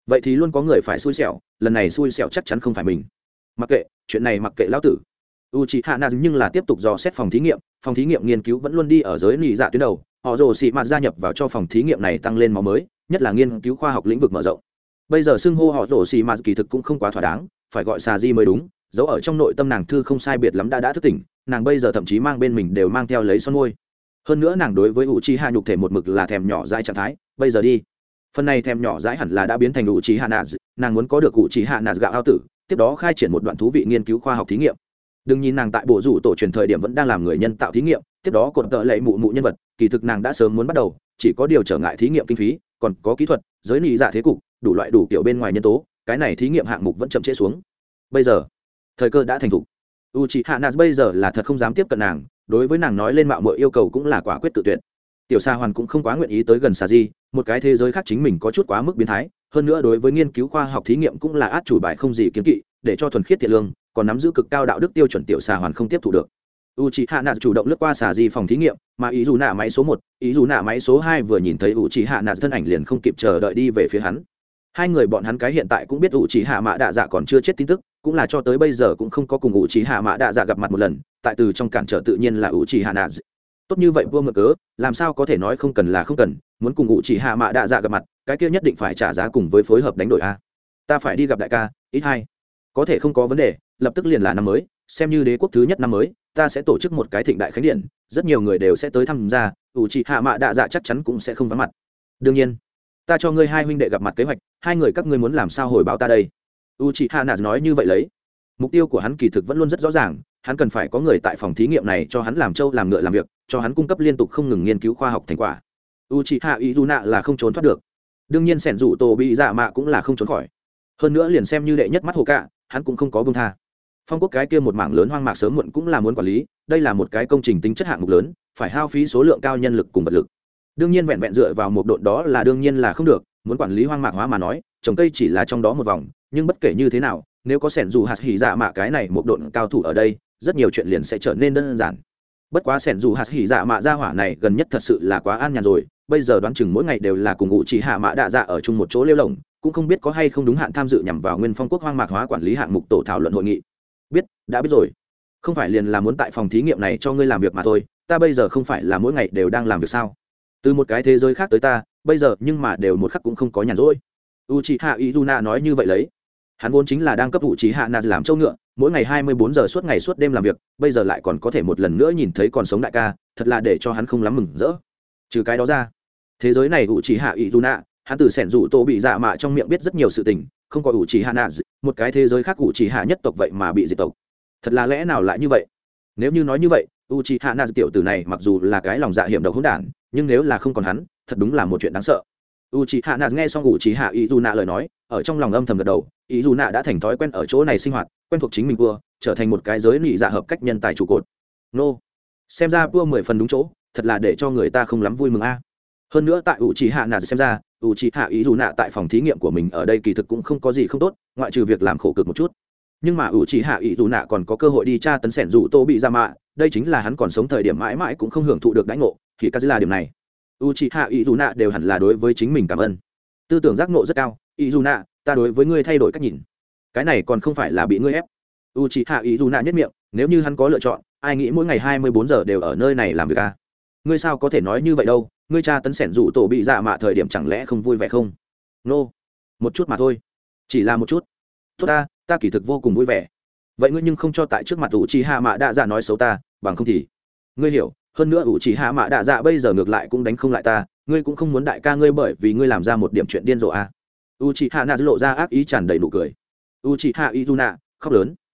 vậy thì luôn có người phải xui xẻo, lần này xui xẻo chắc chắn không phải mình. Mặc kệ chuyện này, mặc kệ lão tử. Uchiha Naz nhưng là tiếp tục dò xét phòng thí nghiệm nghiên cứu vẫn luôn đi ở giới nị dạ tuyến đầu, họ rồ xị mạt gia nhập vào cho phòng thí nghiệm này tăng lên máu mới, nhất là nghiên cứu khoa học lĩnh vực mở rộng. Bây giờ xưng hô họ rồ xị mạt kỳ thực cũng không quá thỏa đáng, phải gọi xà di mới đúng, dấu ở trong nội tâm nàng thư không sai biệt lắm đã thức tỉnh, nàng bây giờ thậm chí mang bên mình đều mang theo lấy son môi. Hơn nữa nàng đối với Uchiha nhục thể một mực là thèm nhỏ dãi trạng thái, bây giờ đi, phần này thèm nhỏ dãi hẳn là đã biến thành Uchiha Naz, nàng muốn có được Uchiha Naz gạo ao tử, tiếp đó khai triển một đoạn thú vị nghiên cứu khoa học thí nghiệm. Đừng nhìn nàng tại bộ rủ tổ truyền thời điểm vẫn đang làm người nhân tạo thí nghiệm, tiếp đó cột tợ lệ mụ nhân vật, kỳ thực nàng đã sớm muốn bắt đầu, chỉ có điều trở ngại thí nghiệm kinh phí, còn có kỹ thuật, giới nị dạ thế cục, đủ loại đủ kiểu bên ngoài nhân tố, cái này thí nghiệm hạng mục vẫn chậm trễ xuống. Bây giờ thời cơ đã thành thục, Uchiha Naz bây giờ là thật không dám tiếp cận nàng, đối với nàng nói lên mạo muội yêu cầu cũng là quả quyết tự tuyệt. Tiểu Sa Hoàn cũng không quá nguyện ý tới gần Sa Di, một cái thế giới khác chính mình có chút quá mức biến thái, hơn nữa đối với nghiên cứu khoa học thí nghiệm cũng là át chủ bài không gì kiến kỵ, để cho thuần khiết thiện lương, còn nắm giữ cực cao đạo đức tiêu chuẩn Tiểu Sa Hoàn không tiếp thu được. Uchiha Naz chủ động lướt qua Sa Di phòng thí nghiệm, mà ý dù nạ máy số 1, ý dù nạ máy số 2 vừa nhìn thấy Uchiha Naz thân ảnh liền không kịp chờ đợi đi về phía hắn. Hai người bọn hắn cái hiện tại cũng biết Uchiha Mạ Đạ Dạ còn chưa chết tin tức, cũng là cho tới bây giờ cũng không có cùng Uchiha Mạ Đạ Dạ gặp mặt một lần, tại từ trong cản trở tự nhiên là Uchiha Naz. Tốt như vậy vua mượn cớ, làm sao có thể nói không cần là không cần, muốn cùng Uchiha Mạ Đạ Dạ gặp mặt, cái kia nhất định phải trả giá cùng với phối hợp đánh đổi a. Ta phải đi gặp đại ca, ít hai. Có thể không có vấn đề, lập tức liền là năm mới, xem như đế quốc thứ nhất năm mới, ta sẽ tổ chức một cái thịnh đại khánh điện, rất nhiều người đều sẽ tới tham gia, Uchiha Mạ Đạ Dạ chắc chắn cũng sẽ không vắng mặt. Đương nhiên, ta cho ngươi hai huynh đệ gặp mặt kế hoạch, hai người các ngươi muốn làm sao hồi báo ta đây? Uchiha Naz nói như vậy lấy. Mục tiêu của hắn kỳ thực vẫn luôn rất rõ ràng, hắn cần phải có người tại phòng thí nghiệm này cho hắn làm trâu làm ngựa làm việc, cho hắn cung cấp liên tục không ngừng nghiên cứu khoa học thành quả. Uchiha Izuna là không trốn thoát được. Đương nhiên Sẻn Dụ Tổ bị dạ mạ cũng là không trốn khỏi. Hơn nữa liền xem như đệ nhất mắt hồ cạ, hắn cũng không có buông tha. Phong quốc cái kia một mảng lớn hoang mạc sớm muộn cũng là muốn quản lý, đây là một cái công trình tính chất hạng mục lớn, phải hao phí số lượng cao nhân lực cùng vật lực. Đương nhiên vẹn vẹn dựa vào một độn đó là đương nhiên là không được, muốn quản lý hoang mạc hóa mà nói, trồng cây chỉ là trong đó một vòng, nhưng bất kể như thế nào, nếu có Sẻn Dù hạt hỉ dạ mạ cái này một độn cao thủ ở đây, rất nhiều chuyện liền sẽ trở nên đơn giản. Bất quá Sẻn Dù hạt hỉ dạ mạ gia hỏa này gần nhất thật sự là quá an nhàn rồi, bây giờ đoán chừng mỗi ngày đều là cùng Uchiha Mạ Đạ Dạ ở chung một chỗ lêu lổng, cũng không biết có hay không đúng hạn tham dự nhằm vào Nguyên Phong quốc hoang mạc hóa quản lý hạng mục tổ thảo luận hội nghị. Đã biết rồi. Không phải liền là muốn tại phòng thí nghiệm này cho ngươi làm việc mà thôi, ta bây giờ không phải là mỗi ngày đều đang làm việc sao? Từ một cái thế giới khác tới ta, bây giờ nhưng mà đều một khắc cũng không có nhàn rỗi. Uchiha Izuna nói như vậy lấy. Hắn vốn chính là đang cấp Uchiha Naz làm trâu ngựa, mỗi ngày 24 giờ suốt ngày suốt đêm làm việc, bây giờ lại còn có thể một lần nữa nhìn thấy còn sống đại ca, thật là để cho hắn không lắm mừng rỡ. Trừ cái đó ra, thế giới này Uchiha Izuna, hắn từ Sẻn Dụ Tô bị dạ mạ trong miệng biết rất nhiều sự tình, không có Uchiha Naz, một cái thế giới khác Uchiha nhất tộc vậy mà bị diệt tộc. Thật là lẽ nào lại như vậy? Nếu như nói như vậy, Uchiha Naz tiểu tử này mặc dù là cái lòng dạ hiểm độc hỗn đản, nhưng nếu là không còn hắn, thật đúng là một chuyện đáng sợ. Uchiha Naz nghe xong Uchiha Izuna lời nói, ở trong lòng âm thầm gật đầu, Izuna đã thành thói quen ở chỗ này sinh hoạt, quen thuộc chính mình vua, trở thành một cái giới nị dạ hợp cách nhân tài trụ cột. Nô, xem ra vua 10 phần đúng chỗ, thật là để cho người ta không lắm vui mừng a. Hơn nữa tại Uchiha Naz xem ra, Uchiha Izuna tại phòng thí nghiệm của mình ở đây kỳ thực cũng không có gì không tốt, ngoại trừ việc làm khổ cực một chút. Nhưng mà Uchiha Izuna còn có cơ hội đi tra tấn Sẻn Dụ Tô bị dạ mạ, đây chính là hắn còn sống thời điểm mãi mãi cũng không hưởng thụ được đãi ngộ, thì cái là điểm này. Uchiha Izuna đều hẳn là đối với chính mình cảm ơn. Tư tưởng giác ngộ rất cao, Izuna, ta đối với ngươi thay đổi cách nhìn. Cái này còn không phải là bị ngươi ép. Uchiha Izuna nhếch miệng, nếu như hắn có lựa chọn, ai nghĩ mỗi ngày 24 giờ đều ở nơi này làm việc à? Ngươi sao có thể nói như vậy đâu, ngươi cha tấn Sẻn Dụ Tổ bị dạ mạ thời điểm chẳng lẽ không vui vẻ không? Nô, một chút mà thôi, chỉ là một chút. Tốt ta kỳ thực vô cùng vui vẻ. Vậy ngươi nhưng không cho tại trước mặt Uchiha Mạ Đạ Dạ nói xấu ta, bằng không thì ngươi hiểu. Hơn nữa Uchiha Mạ Đạ Dạ bây giờ ngược lại cũng đánh không lại ta, ngươi cũng không muốn đại ca ngươi bởi vì ngươi làm ra một điểm chuyện điên rồ à? Uchiha Naz lộ ra ác ý tràn đầy nụ cười. Uchiha Izuna khóc lớn.